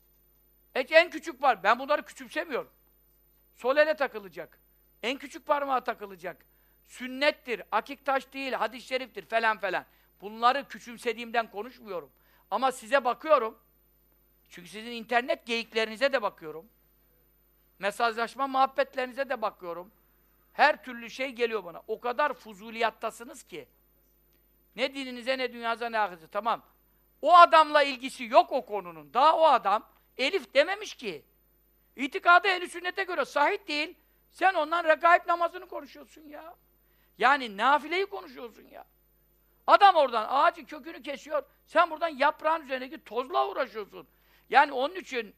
En küçük var, ben bunları küçümsemiyorum. Sol ele takılacak, en küçük parmağa takılacak. Sünnettir, akik taş değil, hadis-i şeriftir falan falan. Bunları küçümsediğimden konuşmuyorum. Ama size bakıyorum, çünkü sizin internet geyiklerinize de bakıyorum. Mesajlaşma muhabbetlerinize de bakıyorum. Her türlü şey geliyor bana. O kadar fuzuliyattasınız ki. Ne dininize, ne dünyanıza, ne ahirete. Tamam. O adamla ilgisi yok o konunun. Daha o adam Elif dememiş ki. İtikadı ehl-i sünnete göre sahih değil. Sen ondan regaib namazını konuşuyorsun ya. Yani nafileyi konuşuyorsun ya. Adam oradan ağacın kökünü kesiyor. Sen buradan yaprağın üzerindeki tozla uğraşıyorsun. Yani onun için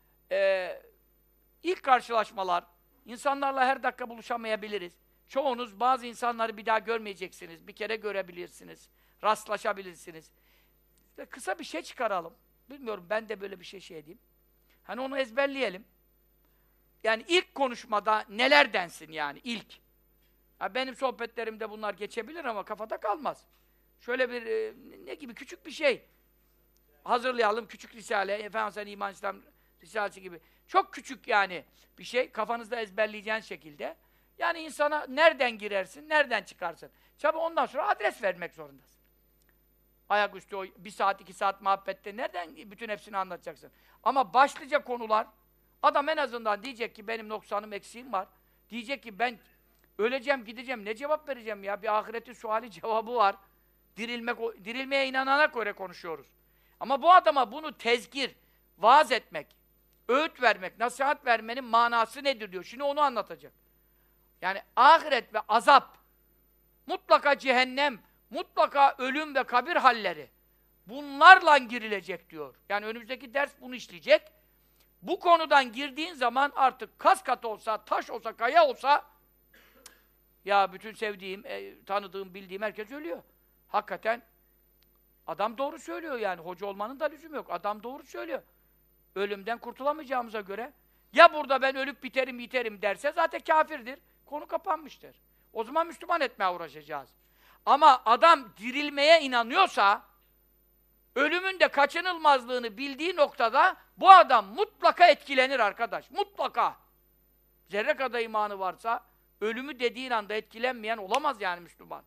ilk karşılaşmalar, insanlarla her dakika buluşamayabiliriz. Çoğunuz bazı insanları bir daha görmeyeceksiniz. Bir kere görebilirsiniz. Rastlaşabilirsiniz. İşte kısa bir şey çıkaralım. Bilmiyorum, ben de böyle bir şey edeyim. Hani onu ezberleyelim. Yani ilk konuşmada neler densin yani ilk. Ya benim sohbetlerimde bunlar geçebilir ama kafada kalmaz. Şöyle bir ne gibi küçük bir şey hazırlayalım. Küçük risale, Efendimiz İman İslam Risalesi gibi. Çok küçük yani bir şey. Kafanızda ezberleyeceğiniz şekilde. Yani insana nereden girersin, nereden çıkarsın. Tabi ondan sonra adres vermek zorundasın. Ayaküstü o 1 saat, 2 saat muhabbette nereden bütün hepsini anlatacaksın? Ama başlıca konular, adam en azından diyecek ki benim noksanım, eksiğim var. Diyecek ki ben öleceğim, gideceğim, ne cevap vereceğim ya? Bir ahiretin suali cevabı var. Dirilmeye inanana göre konuşuyoruz. Ama bu adama bunu tezkir, vaaz etmek, öğüt vermek, nasihat vermenin manası nedir diyor. Şimdi onu anlatacak. Yani ahiret ve azap, mutlaka cehennem, mutlaka ölüm ve kabir halleri, bunlarla girilecek diyor. Yani önümüzdeki ders bunu işleyecek. Bu konudan girdiğin zaman artık kas katı olsa, taş olsa, kaya olsa, ya bütün sevdiğim, tanıdığım, bildiğim herkes ölüyor. Hakikaten adam doğru söylüyor yani. Hoca olmanın da lüzumu yok. Adam doğru söylüyor. Ölümden kurtulamayacağımıza göre, ya burada ben ölüp biterim, yiterim derse zaten kafirdir. Konu kapanmıştır. O zaman Müslüman etmeye uğraşacağız. Ama adam dirilmeye inanıyorsa, ölümün de kaçınılmazlığını bildiği noktada bu adam mutlaka etkilenir arkadaş. Mutlaka. Zerre kadar imanı varsa, ölümü dediğin anda etkilenmeyen olamaz yani Müslüman.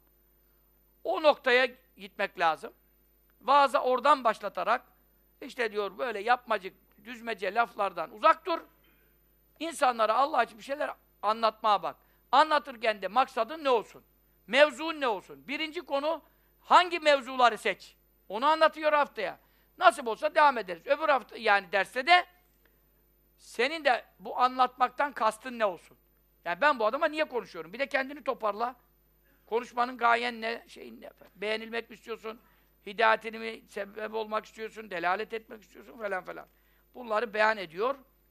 O noktaya gitmek lazım. Vaazı oradan başlatarak, işte diyor böyle yapmacık, düzmece laflardan uzak dur. İnsanlara Allah için bir şeyler anlatmaya bak. Anlatırken de maksadın ne olsun? Mevzun ne olsun? Birinci konu, hangi mevzuları seç? Onu anlatıyor haftaya. Nasip olsa devam ederiz. Öbür hafta yani derste de senin de bu anlatmaktan kastın ne olsun? Yani ben bu adama niye konuşuyorum? Bir de kendini toparla. Konuşmanın gayen ne? Şeyin ne? Beğenilmek mi istiyorsun? Hidayetini mi sebep olmak istiyorsun? Delalet etmek istiyorsun? Falan falan. Bunları beyan ediyor.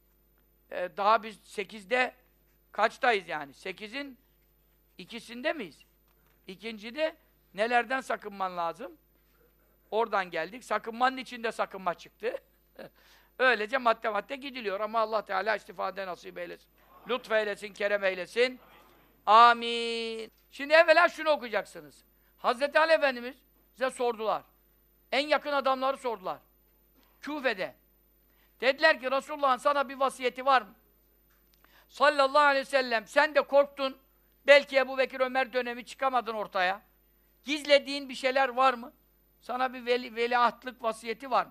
Daha biz 8'de kaçtayız yani? 8'in ikisinde miyiz? İkincide nelerden sakınman lazım? Oradan geldik. Sakınmanın içinde sakınma çıktı. Öylece madde madde gidiliyor ama Allah Teala istifade nasip eylesin. Lütfeylesin, kerem eylesin. Amin. Şimdi evvela şunu okuyacaksınız. Hazreti Ali Efendimiz size sordular. En yakın adamları sordular. Küfe'de. Dediler ki Resulullah'ın sana bir vasiyeti var mı? Sallallahu aleyhi ve sellem sen de korktun. Belki Ebubekir Ömer dönemi çıkamadın ortaya. Gizlediğin bir şeyler var mı? Sana bir veliahtlık vasiyeti var mı?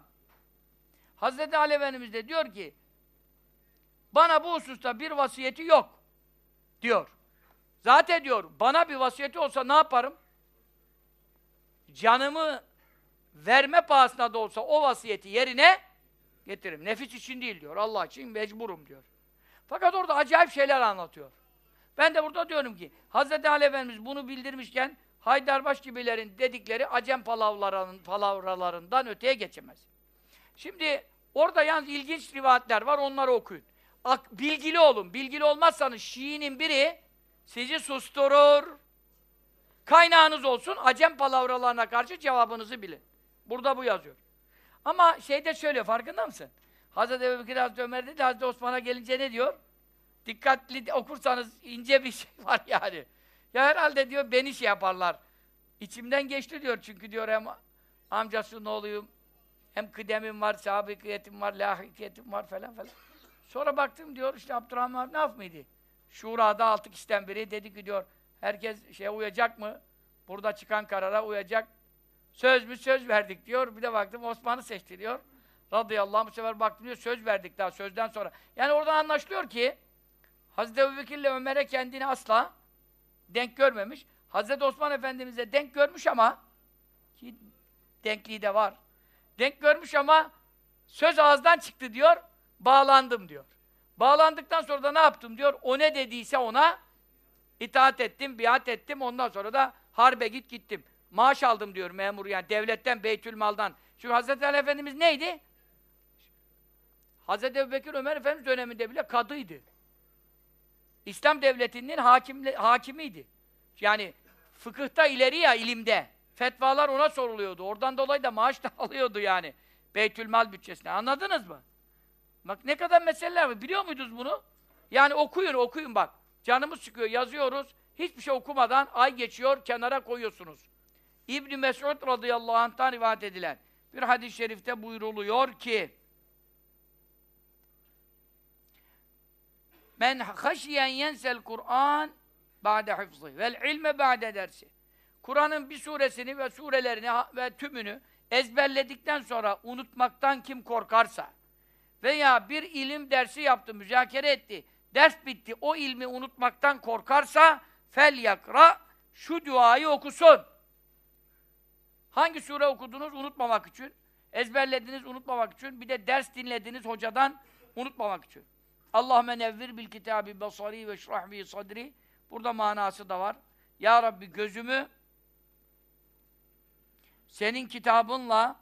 Hazreti Ali Efendimiz de diyor ki bana bu hususta bir vasiyeti yok diyor. Zaten diyor bana bir vasiyeti olsa ne yaparım? Canımı verme pahasına da olsa o vasiyeti yerine getiririm. Nefis için değil diyor. Allah için mecburum diyor. Fakat orada acayip şeyler anlatıyor. Ben de burada diyorum ki Hazreti Ali Efendimiz bunu bildirmişken Haydarbaş gibilerin dedikleri Acem palavralarından öteye geçemez. Şimdi orada yalnız ilginç rivayetler var, onları okuyun. Bilgili olun. Bilgili olmazsanız Şii'nin biri sizi susturur. Kaynağınız olsun, Acem palavralarına karşı cevabınızı bilin. Burada bu yazıyor. Ama şeyde söylüyor, farkında mısın? Hazreti Ebubekir, Hazreti Ömer dedi, Hazreti Osman'a gelince ne diyor? Dikkatli okursanız ince bir şey var yani. Ya herhalde diyor, beni şey yaparlar. İçimden geçti diyor, çünkü diyor hem amcasının oğluyum, hem kıdemim var, sabikiyetim var, lahikiyetim var falan falan. Sonra baktım diyor, işte Abdurrahman ne yap mıydı? Şurada 6 kişiden biri dedi ki diyor, herkes şeye uyacak mı? Burada çıkan karara uyacak. Söz mü? Söz verdik diyor. Bir de baktım Osman'ı seçti diyor. Radıyallahu anh, bu sefer baktım diyor, söz verdik daha sözden sonra. Yani oradan anlaşılıyor ki Hazreti Ebubekir'le Ömer'e kendini asla denk görmemiş. Hazreti Osman Efendimiz'e denk görmüş ama ki denkliği de var. Denk görmüş ama söz ağızdan çıktı diyor, bağlandım diyor. Bağlandıktan sonra da ne yaptım diyor. O ne dediyse ona itaat ettim, biat ettim. Ondan sonra da harbe gittim. Maaş aldım diyor memur, yani devletten, Beytülmal'dan. Çünkü Hazreti Ali Efendimiz neydi? Hazreti Ebubekir Ömer Efendimiz döneminde bile kadıydı. İslam devletinin hakimiydi. Yani fıkıhta ileri ya, ilimde. Fetvalar ona soruluyordu. Oradan dolayı da maaş da alıyordu yani. Beytülmal bütçesine. Anladınız mı? Bak ne kadar meseleler var. Biliyor muydunuz bunu? Yani okuyun bak. Canımız çıkıyor, yazıyoruz. Hiçbir şey okumadan ay geçiyor, kenara koyuyorsunuz. İbn Mes'ud radıyallahu anh'tan rivayet edilen bir hadis-i şerifte buyruluyor ki men haşiyen yensel Kur'an ba'de hıfzı vel ilme ba'de dersi. Kur'an'ın bir suresini ve surelerini ve tümünü ezberledikten sonra unutmaktan kim korkarsa veya bir ilim dersi yaptı, müzakere etti, ders bitti, o ilmi unutmaktan korkarsa fel yakra, şu duayı okusun. Hangi sure okudunuz unutmamak için? Ezberlediniz unutmamak için. Bir de ders dinlediniz hocadan unutmamak için. Allahümme nevvir bil kitabi basari ve şrah bi sadri. Burada manası da var. Ya Rabbi gözümü senin kitabınla,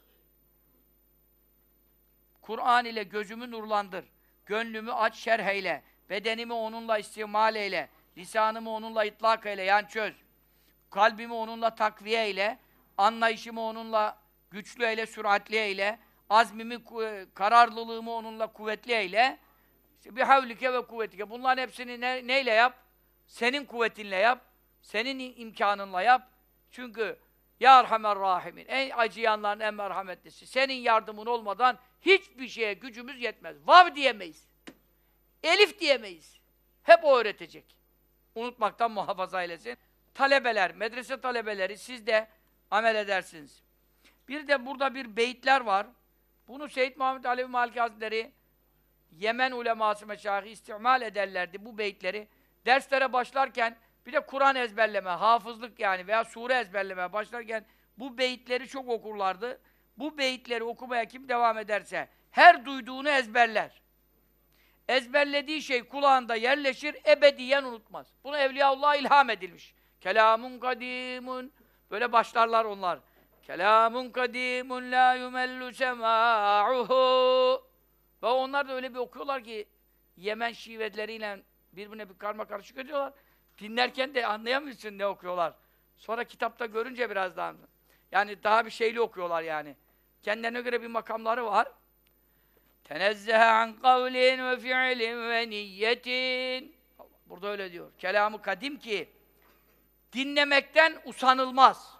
Kur'an ile gözümü nurlandır. Gönlümü aç, şerh eyle. Bedenimi onunla istimal eyle. Lisanımı onunla itlak eyle, yani çöz. Kalbimi onunla takviye eyle. Anlayışımı onunla güçlü eyle, süratli eyle. Azmimi, kararlılığımı onunla kuvvetli eyle. İşte bir havlike ve kuvvetike. Bunların hepsini neyle yap? Senin kuvvetinle yap. Senin imkanınla yap. Çünkü Ya Erhamer Rahimin, en acıyanların en merhametlisi. Senin yardımın olmadan hiçbir şeye gücümüz yetmez. Vav diyemeyiz. Elif diyemeyiz. Hep o öğretecek. Unutmaktan muhafaza eylesin. Talebeler, medrese talebeleri siz de amel edersiniz. Bir de burada bir beyitler var. Bunu Seyyid Muhammed Alevi Maliki Hazretleri Yemen uleması meşâhi istimal ederlerdi bu beyitleri. Derslere başlarken bir de Kur'an ezberleme, hafızlık yani veya sure ezberleme başlarken bu beyitleri çok okurlardı. Bu beyitleri okumaya kim devam ederse her duyduğunu ezberler. Ezberlediği şey kulağında yerleşir, ebediyen unutmaz. Bunu Evliyaullah'a ilham edilmiş. Kelamun kadimun, böyle başlarlar onlar. Kelamun kadimun la yumellu sema'uhu. Ve onlar da öyle bir okuyorlar ki Yemen şiveleriyle birbirine bir karma karışık ediyorlar. Dinlerken de anlayamıyorsun ne okuyorlar. Sonra kitapta görünce biraz daha, yani daha bir şeyli okuyorlar yani. Kendilerine göre bir makamları var. Tenezzehe an kavlin ve fi'lin ve niyyetin. Burada öyle diyor. Kelamı kadim ki dinlemekten usanılmaz.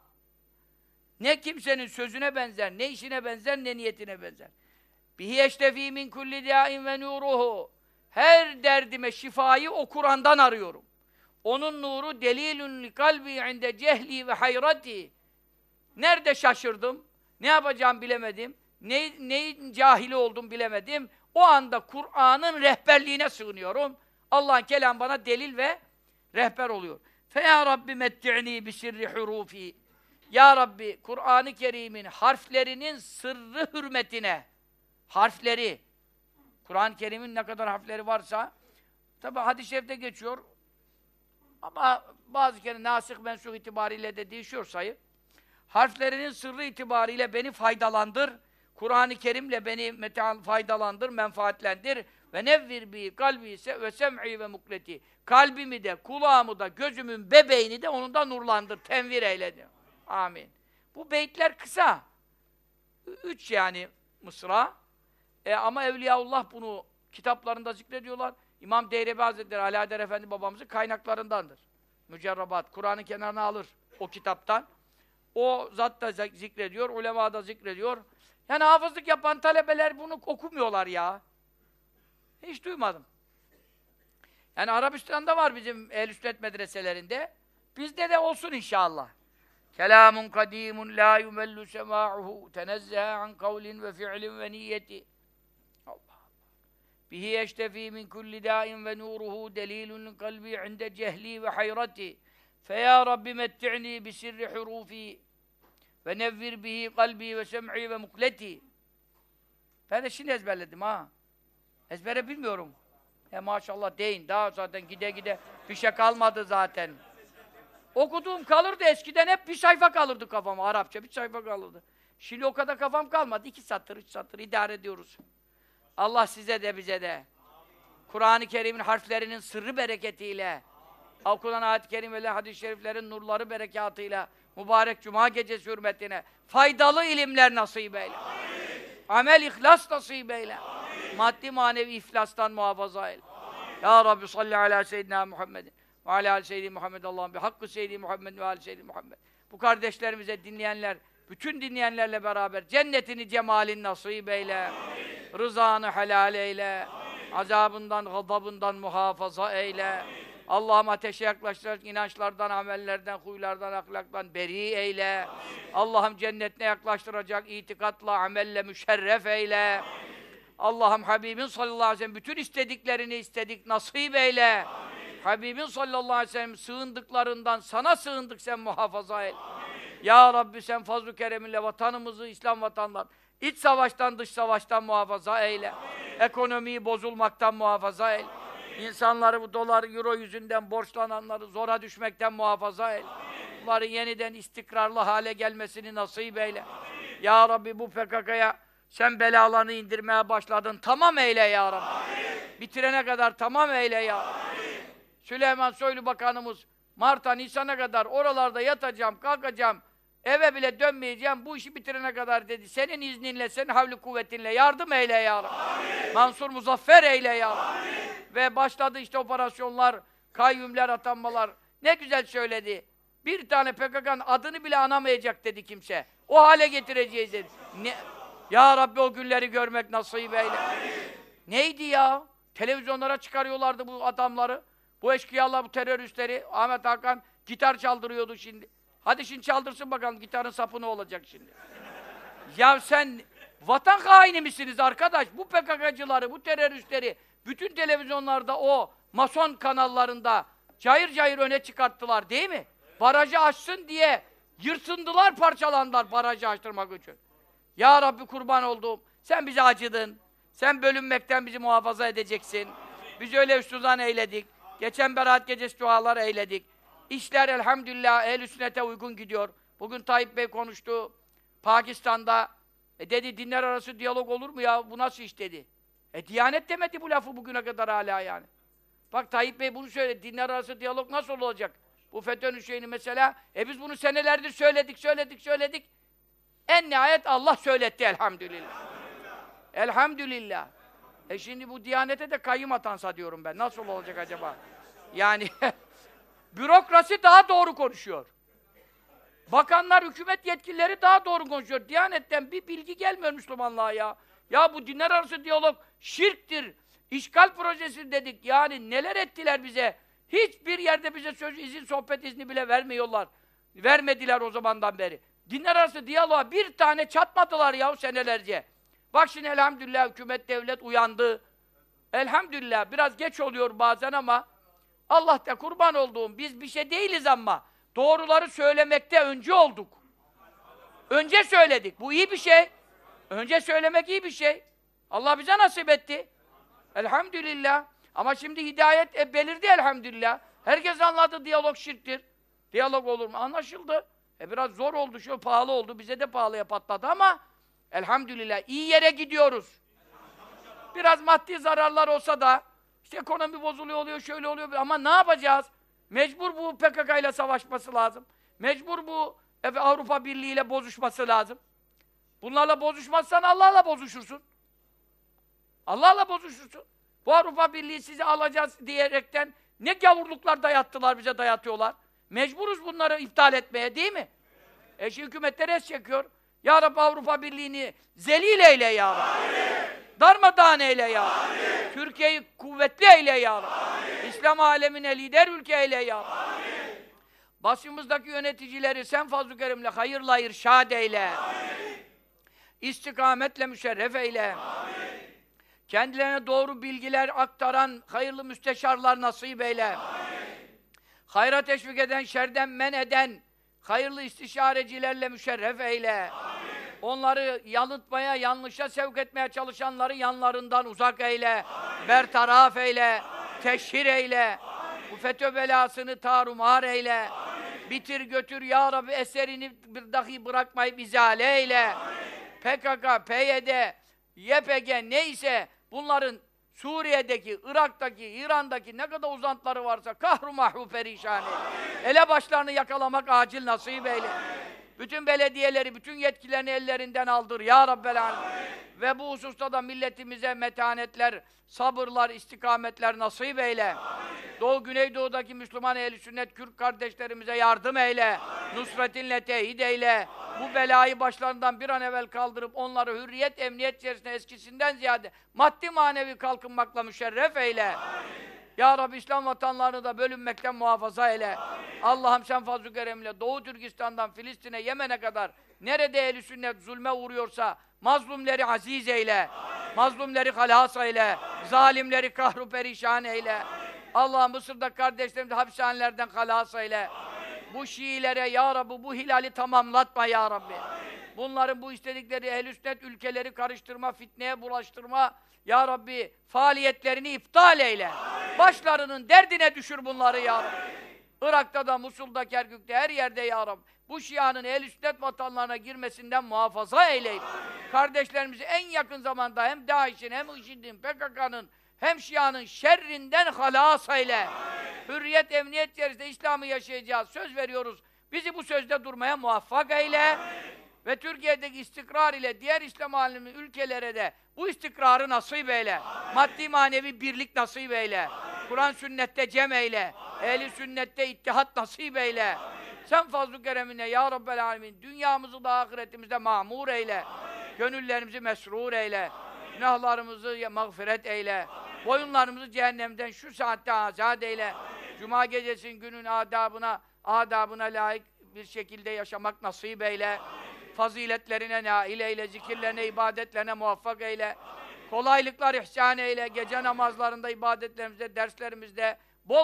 Ne kimsenin sözüne benzer, ne işine benzer, ne niyetine benzer. Bihi eştefî min kulli dâin ve nûruhu. Her derdime şifayı o Kur'an'dan arıyorum. Onun nuru delilun li kalbi inde cehli ve hayrati. Nerede şaşırdım, ne yapacağım bilemedim, neyin cahili oldum bilemedim. O anda Kur'an'ın rehberliğine sığınıyorum. Allah'ın kelamı bana delil ve rehber oluyor. Fe ya Rabbi metti'ni bi sirri hurufi. Ya Rabbi, Kur'an-ı Kerim'in harflerinin sırrı hürmetine, harfleri, Kur'an-ı Kerim'in ne kadar harfleri varsa, tabi hadis-i şerifte geçiyor, ama bazı kere nasih mensuh itibariyle de değişiyor sayı. Harflerinin sırrı itibariyle beni faydalandır, Kur'an-ı Kerim'le beni faydalandır, menfaatlendir ve nevvir bi kalbi ve sem'i ve mukleti. Kalbimi de, kulağımı da, gözümün bebeğini de onun da nurlandır, tenvir eyle diyor. Amin. Bu beytler kısa. 3 yani mısra. Ama Evliyaullah bunu kitaplarında zikrediyorlar. İmam Deyrebi Hazretleri, Alaeddin Efendi babamızın kaynaklarındandır. Mücerrabat, Kur'an'ın kenarına alır o kitaptan. O zat da zikrediyor, ulema da zikrediyor. Yani hafızlık yapan talebeler bunu okumuyorlar ya. Hiç duymadım. Yani Arabistan'da var bizim ehl-i sünnet medreselerinde. Bizde de olsun inşallah. Kelamun kadimun la yumellu sema'uhu tenezzehe an kavlin ve fi'lin ve niyeti. Allah Allah. Bihi yeştefi min kulli dâin ve nûruhu delîlun kalbi inde cehli ve hayrati. Fe ya Rabbi metti'ni bi sirri hurufi ve nevvir bihi kalbi ve sem'i ve mukleti. Ben de şimdi ezberledim ha. Ezbere bilmiyorum. Maşallah deyin. Daha zaten gide gide bir şey kalmadı zaten. Okuduğum kalırdı eskiden, hep bir sayfa kalırdı kafama. Arapça bir sayfa kalırdı. Şimdi o kadar kafam kalmadı. 2 satır, 3 satır idare ediyoruz. Allah size de bize de Kur'an-ı Kerim'in harflerinin sırrı bereketiyle, okunan ayet-i kerimeler, hadis-i şeriflerin nurları berekatıyla, mübarek cuma gecesi hürmetine faydalı ilimler nasip eyle. Amel ihlas nasip eyle. Maddi manevi iflastan muhafaza eyle. Ya Rabbi salli ala seyyidina Muhammedin ve ala ali seyyidi Muhammed Allah'ım bi hakkı seyyidi Muhammed ve ali seyyidi Muhammed. Bu kardeşlerimize dinleyenler, bütün dinleyenlerle beraber cennetini cemalin nasip eyle. Rızanı helal eyle. Azabından, gazabından muhafaza eyle. Allah'ım ateşe yaklaştıracak inançlardan, amellerden, huylardan, ahlaktan beri eyle. Allah'ım cennetine yaklaştıracak itikatla, amelle müşerref eyle. Allah'ım Habibin sallallahu aleyhi ve sellem bütün istediklerini istedik, nasip eyle. Amin. Habibin sallallahu aleyhi ve sellem sığındıklarından sana sığındık, sen muhafaza eyle. Ya Rabbi sen fazl-ı kereminle vatanımızı, İslam vatanından, iç savaştan, dış savaştan muhafaza eyle. Amin. Ekonomiyi bozulmaktan muhafaza eyle. İnsanları bu dolar, euro yüzünden borçlananları zora düşmekten muhafaza eyle. Bunların yeniden istikrarlı hale gelmesini nasip eyle. Amin. Ya Rabbi bu PKK'ya sen belalarını indirmeye başladın. Tamam eyle ya Rabbi. Amin. Bitirene kadar tamam eyle ya Rabbi. Amin. Süleyman Soylu Bakanımız Mart'a, Nisan'a kadar oralarda yatacağım, kalkacağım, eve bile dönmeyeceğim, bu işi bitirene kadar dedi. Senin izninle, senin havli kuvvetinle yardım eyle ya Rabbi. Amin. Mansur muzaffer eyle ya Rabbi. Amin. Ve başladı işte operasyonlar, kayyumler, atanmalar. Ne güzel söyledi. Bir tane PKK'nın adını bile anamayacak dedi kimse. O hale getireceğiz dedi. Ya Rabbi o günleri görmek nasip eyle. Neydi ya? Televizyonlara çıkarıyorlardı bu adamları. Bu eşkıyalar, bu teröristleri. Ahmet Hakan gitar çaldırıyordu şimdi. Hadi şimdi çaldırsın bakalım, gitarın sapı ne olacak şimdi? Ya sen vatan haini misiniz arkadaş? Bu PKK'cıları, bu teröristleri bütün televizyonlarda, o mason kanallarında cayır cayır öne çıkarttılar değil mi? Barajı açsın diye yırtındılar, parçalandılar barajı açtırmak için. Ya Rabbi kurban olduğum, sen bize acıdın. Sen bölünmekten bizi muhafaza edeceksin. Biz öyle üstüzan eyledik. Geçen Berat gecesi dualar eyledik. İşler elhamdülillah ehl-i sünnete uygun gidiyor. Bugün Tayyip Bey konuştu. Pakistan'da dedi dinler arası diyalog olur mu ya? Bu nasıl iş dedi. Diyanet demedi bu lafı bugüne kadar hala yani. Bak Tayyip Bey bunu söyledi. Dinler arası diyalog nasıl olacak? Bu FETÖ'nün şeyini mesela. Biz bunu senelerdir söyledik. En nihayet Allah söyletti elhamdülillah. Elhamdülillah. Şimdi bu Diyanete de kayyum atansa diyorum ben. Nasıl olacak acaba? Yani bürokrasi daha doğru konuşuyor. Bakanlar, hükümet yetkilileri daha doğru konuşuyor. Diyanetten bir bilgi gelmiyor Müslümanlığa ya. Ya bu dinler arası diyalog şirktir. İşgal projesi dedik. Yani neler ettiler bize? Hiçbir yerde bize söz, izin, sohbet izni bile vermiyorlar. Vermediler o zamandan beri. Dinler arası diyaloğa bir tane çatmadılar ya senelerce. Bak şimdi elhamdülillah hükümet, devlet uyandı. Elhamdülillah biraz geç oluyor bazen ama Allah da kurban olduğum, biz bir şey değiliz ama doğruları söylemekte önce olduk. Önce söyledik. Bu iyi bir şey. Önce söylemek iyi bir şey. Allah bize nasip etti. Elhamdülillah. Ama şimdi hidayet belirdi elhamdülillah. Herkes anladı diyalog şirktir. Diyalog olur mu? Anlaşıldı. Biraz zor oldu, şu pahalı oldu. Bize de pahalıya patladı ama elhamdülillah iyi yere gidiyoruz. Biraz maddi zararlar olsa da işte ekonomi bozuluyor oluyor, şöyle oluyor ama ne yapacağız? Mecbur bu PKK ile savaşması lazım. Mecbur bu Avrupa Birliği ile bozuşması lazım. Bunlarla bozuşmazsan Allah'la bozuşursun. Allah'la bozuşursun. Bu Avrupa Birliği sizi alacağız diyerekten ne gavurluklar dayattılar, bize dayatıyorlar. Mecburuz bunları iptal etmeye değil mi? Şimdi hükümetler es çekiyor. Ya Rabbi Avrupa Birliği'ni zelil eyle ya Rabbi. Amin. Darmadağın eyle ya Rabbi. Türkiye'yi kuvvetli eyle ya Rabbi. Amin. İslam alemine lider ülke eyle ya Rabbi. Amin. Başımızdaki yöneticileri sen fazl-ı kerimle hayırla irşad eyle. Amin. İstikametle müşerref eyle. Amin. Kendilerine doğru bilgiler aktaran hayırlı müsteşarlar nasip eyle. Amin. Hayra teşvik eden, şerden men eden hayırlı istişarecilerle müşerref eyle. Amin. Onları yanıltmaya, yanlışa sevk etmeye çalışanları yanlarından uzak eyle. Bertaraf eyle. Teşhir eyle. Bu FETÖ belasını tarumar eyle. Bitir götür ya Rabbi, eserini bir dahi bırakmayıp izale eyle. PKK, PYD, YPG neyse bunların Suriye'deki, Irak'taki, İran'daki ne kadar uzantıları varsa kahru mahvu perişan eyle. Elebaşlarını yakalamak acil nasip eyle. Bütün belediyeleri, bütün yetkilerini ellerinden aldır ya Rabbel Alemin. Ve bu hususta da milletimize metanetler, sabırlar, istikametler nasip eyle. Doğu, Güneydoğu'daki Müslüman ehl-i sünnet, Kürt kardeşlerimize yardım eyle. Nusretinle teyit eyle. Bu belayı başlarından bir an evvel kaldırıp onları hürriyet, emniyet içerisinde eskisinden ziyade maddi manevi kalkınmakla müşerref eyle. Ya Rabbi, İslam vatanlarını da bölünmekten muhafaza eyle. Allah'ım sen fazl-ı keremle Doğu Türkistan'dan Filistin'e, Yemen'e kadar nerede ehl-i sünnet zulme uğruyorsa mazlumları aziz eyle. Mazlumları halas eyle. Zalimleri kahru perişan eyle. Allah'ım Mısır'da kardeşlerimizi hapishanelerden halas eyle. Bu Şiilere ya Rabbi bu hilali tamamlatma ya Rabbi. Bunların bu istedikleri ehl-i sünnet ülkeleri karıştırma, fitneye bulaştırma ya Rabbi faaliyetlerini iptal eyle. Başlarının derdine düşür bunları ya Rabbi. Irak'ta da, Musul'da, Kerkük'te, her yerde ya Rabbi. Bu Şia'nın ehl-i sünnet vatanlarına girmesinden muhafaza eyleyin. Kardeşlerimizi en yakın zamanda hem DAEŞ'in, hem IŞİD'in, PKK'nın, hem Şia'nın şerrinden halas eyle. Hürriyet, emniyet içerisinde İslam'ı yaşayacağız. Söz veriyoruz. Bizi bu sözde durmaya muvaffak eyle. Ve Türkiye'deki istikrar ile diğer İslam alemi ülkelere de bu istikrarı nasip eyle. Maddi manevi birlik nasip eyle. Kur'an sünnette cem eyle. Ehl-i sünnette ittihat nasip eyle. Sen fazl-ı keremine ya Rabbel alemin dünyamızı da ahiretimizde mamur eyle. Gönüllerimizi mesrur eyle. Günahlarımızı mağfiret eyle. Boyunlarımızı cehennemden şu saatte azat eyle. Cuma gecesinin günün adabına layık bir şekilde yaşamak nasip eyle. Faziletlerine nail eyle, zikirlerine, ibadetlerine muvaffak eyle. Kolaylıklar ihsan eyle, gece namazlarında, ibadetlerimizde, derslerimizde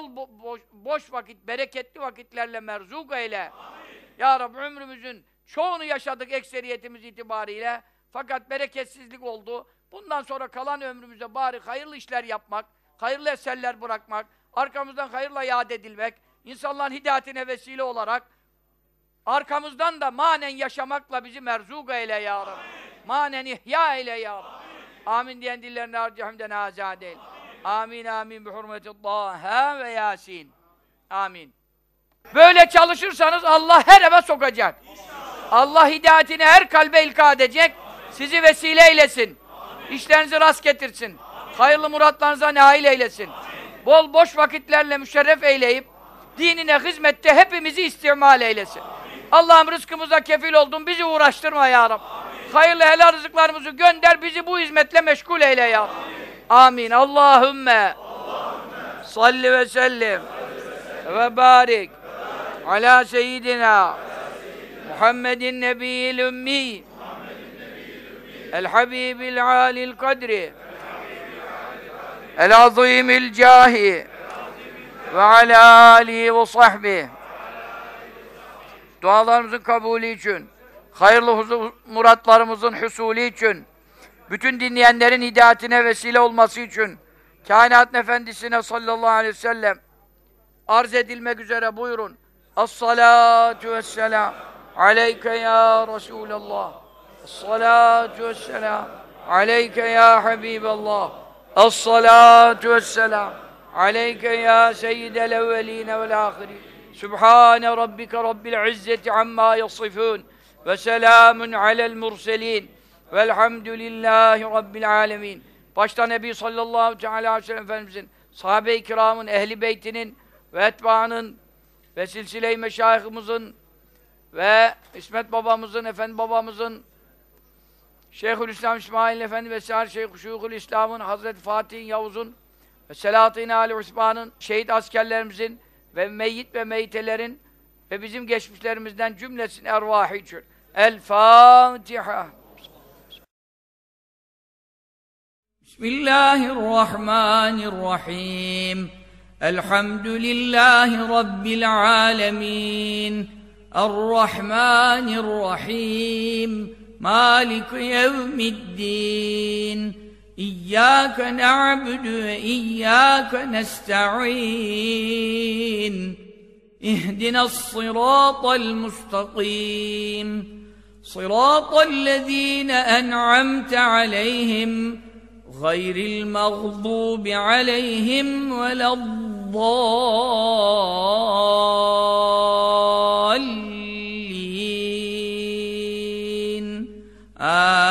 boş vakit, bereketli vakitlerle merzuk eyle. Ya Rabbi ömrümüzün çoğunu yaşadık ekseriyetimiz itibariyle. Fakat bereketsizlik oldu. Bundan sonra kalan ömrümüzde bari hayırlı işler yapmak, hayırlı eserler bırakmak, arkamızdan hayırla yad edilmek, insanların hidayetine vesile olarak arkamızdan da manen yaşamakla bizi merzuk eyle ya Rabbi. Manen ihya eyle ya Rabbi. Amin diyen dillerini harcahımden azad eyle. Amin amin bi hurmeti Taha ve Yasin. Amin. Böyle çalışırsanız Allah her eve sokacak. Allah hidayetini her kalbe ilka edecek. Sizi vesile eylesin. İşlerinizi rast getirsin. Hayırlı muratlarınıza nail eylesin. Bol boş vakitlerle müşerref eyleyip dinine hizmette hepimizi istimal eylesin. Allah'ım rızkımıza kefil oldun, bizi uğraştırma ya Rabbi. Hayırlı helal rızıklarımızı gönder, bizi bu hizmetle meşgul eyle ya Rabbi. Amin. Allahümme salli ve sellim ve barik ala seyyidina Muhammedin nebiyyil ümmi el habibil alil kadri el azimil cahi ve ala alihi ve sahbihi. Dualarımızın kabulü için, hayırlı muratlarımızın husulü için, bütün dinleyenlerin hidayetine vesile olması için, kainatın efendisine sallallahu aleyhi ve sellem arz edilmek üzere buyurun. Es-salatu vesselam aleyke ya Resulallah. Es-salatu vesselam aleyke ya Habiballah. Es-salatu vesselam aleyke ya seyyidel evveline vel ahirin. Sübhane rabbike rabbil izzeti amma yasifun ve selamun alel murselin velhamdülillahi rabbil alemin. Başta Nebi sallallahu aleyhi ve sellem Efendimizin, sahabe-i kiramın, ehli beytinin ve etbaanın ve silsile-i meşayihimizin ve İsmet babamızın, Efendi babamızın, Şeyhülislam İsmail Efendi ve Şeyhü İslam'ın, Hazreti Fatih Yavuz'un ve Selahattin Ali Osman'ın, şehit askerlerimizin ve meyyit ve meyitelerin ve bizim geçmişlerimizden cümlesin ervahı için. El-Fatiha. Bismillahirrahmanirrahim. Elhamdülillahi Rabbil alemin. Errahmanirrahim. مالك يوم الدين إياك نعبد وإياك نستعين اهدنا الصراط المستقيم صراط الذين أنعمت عليهم غير المغضوب عليهم ولا الضالين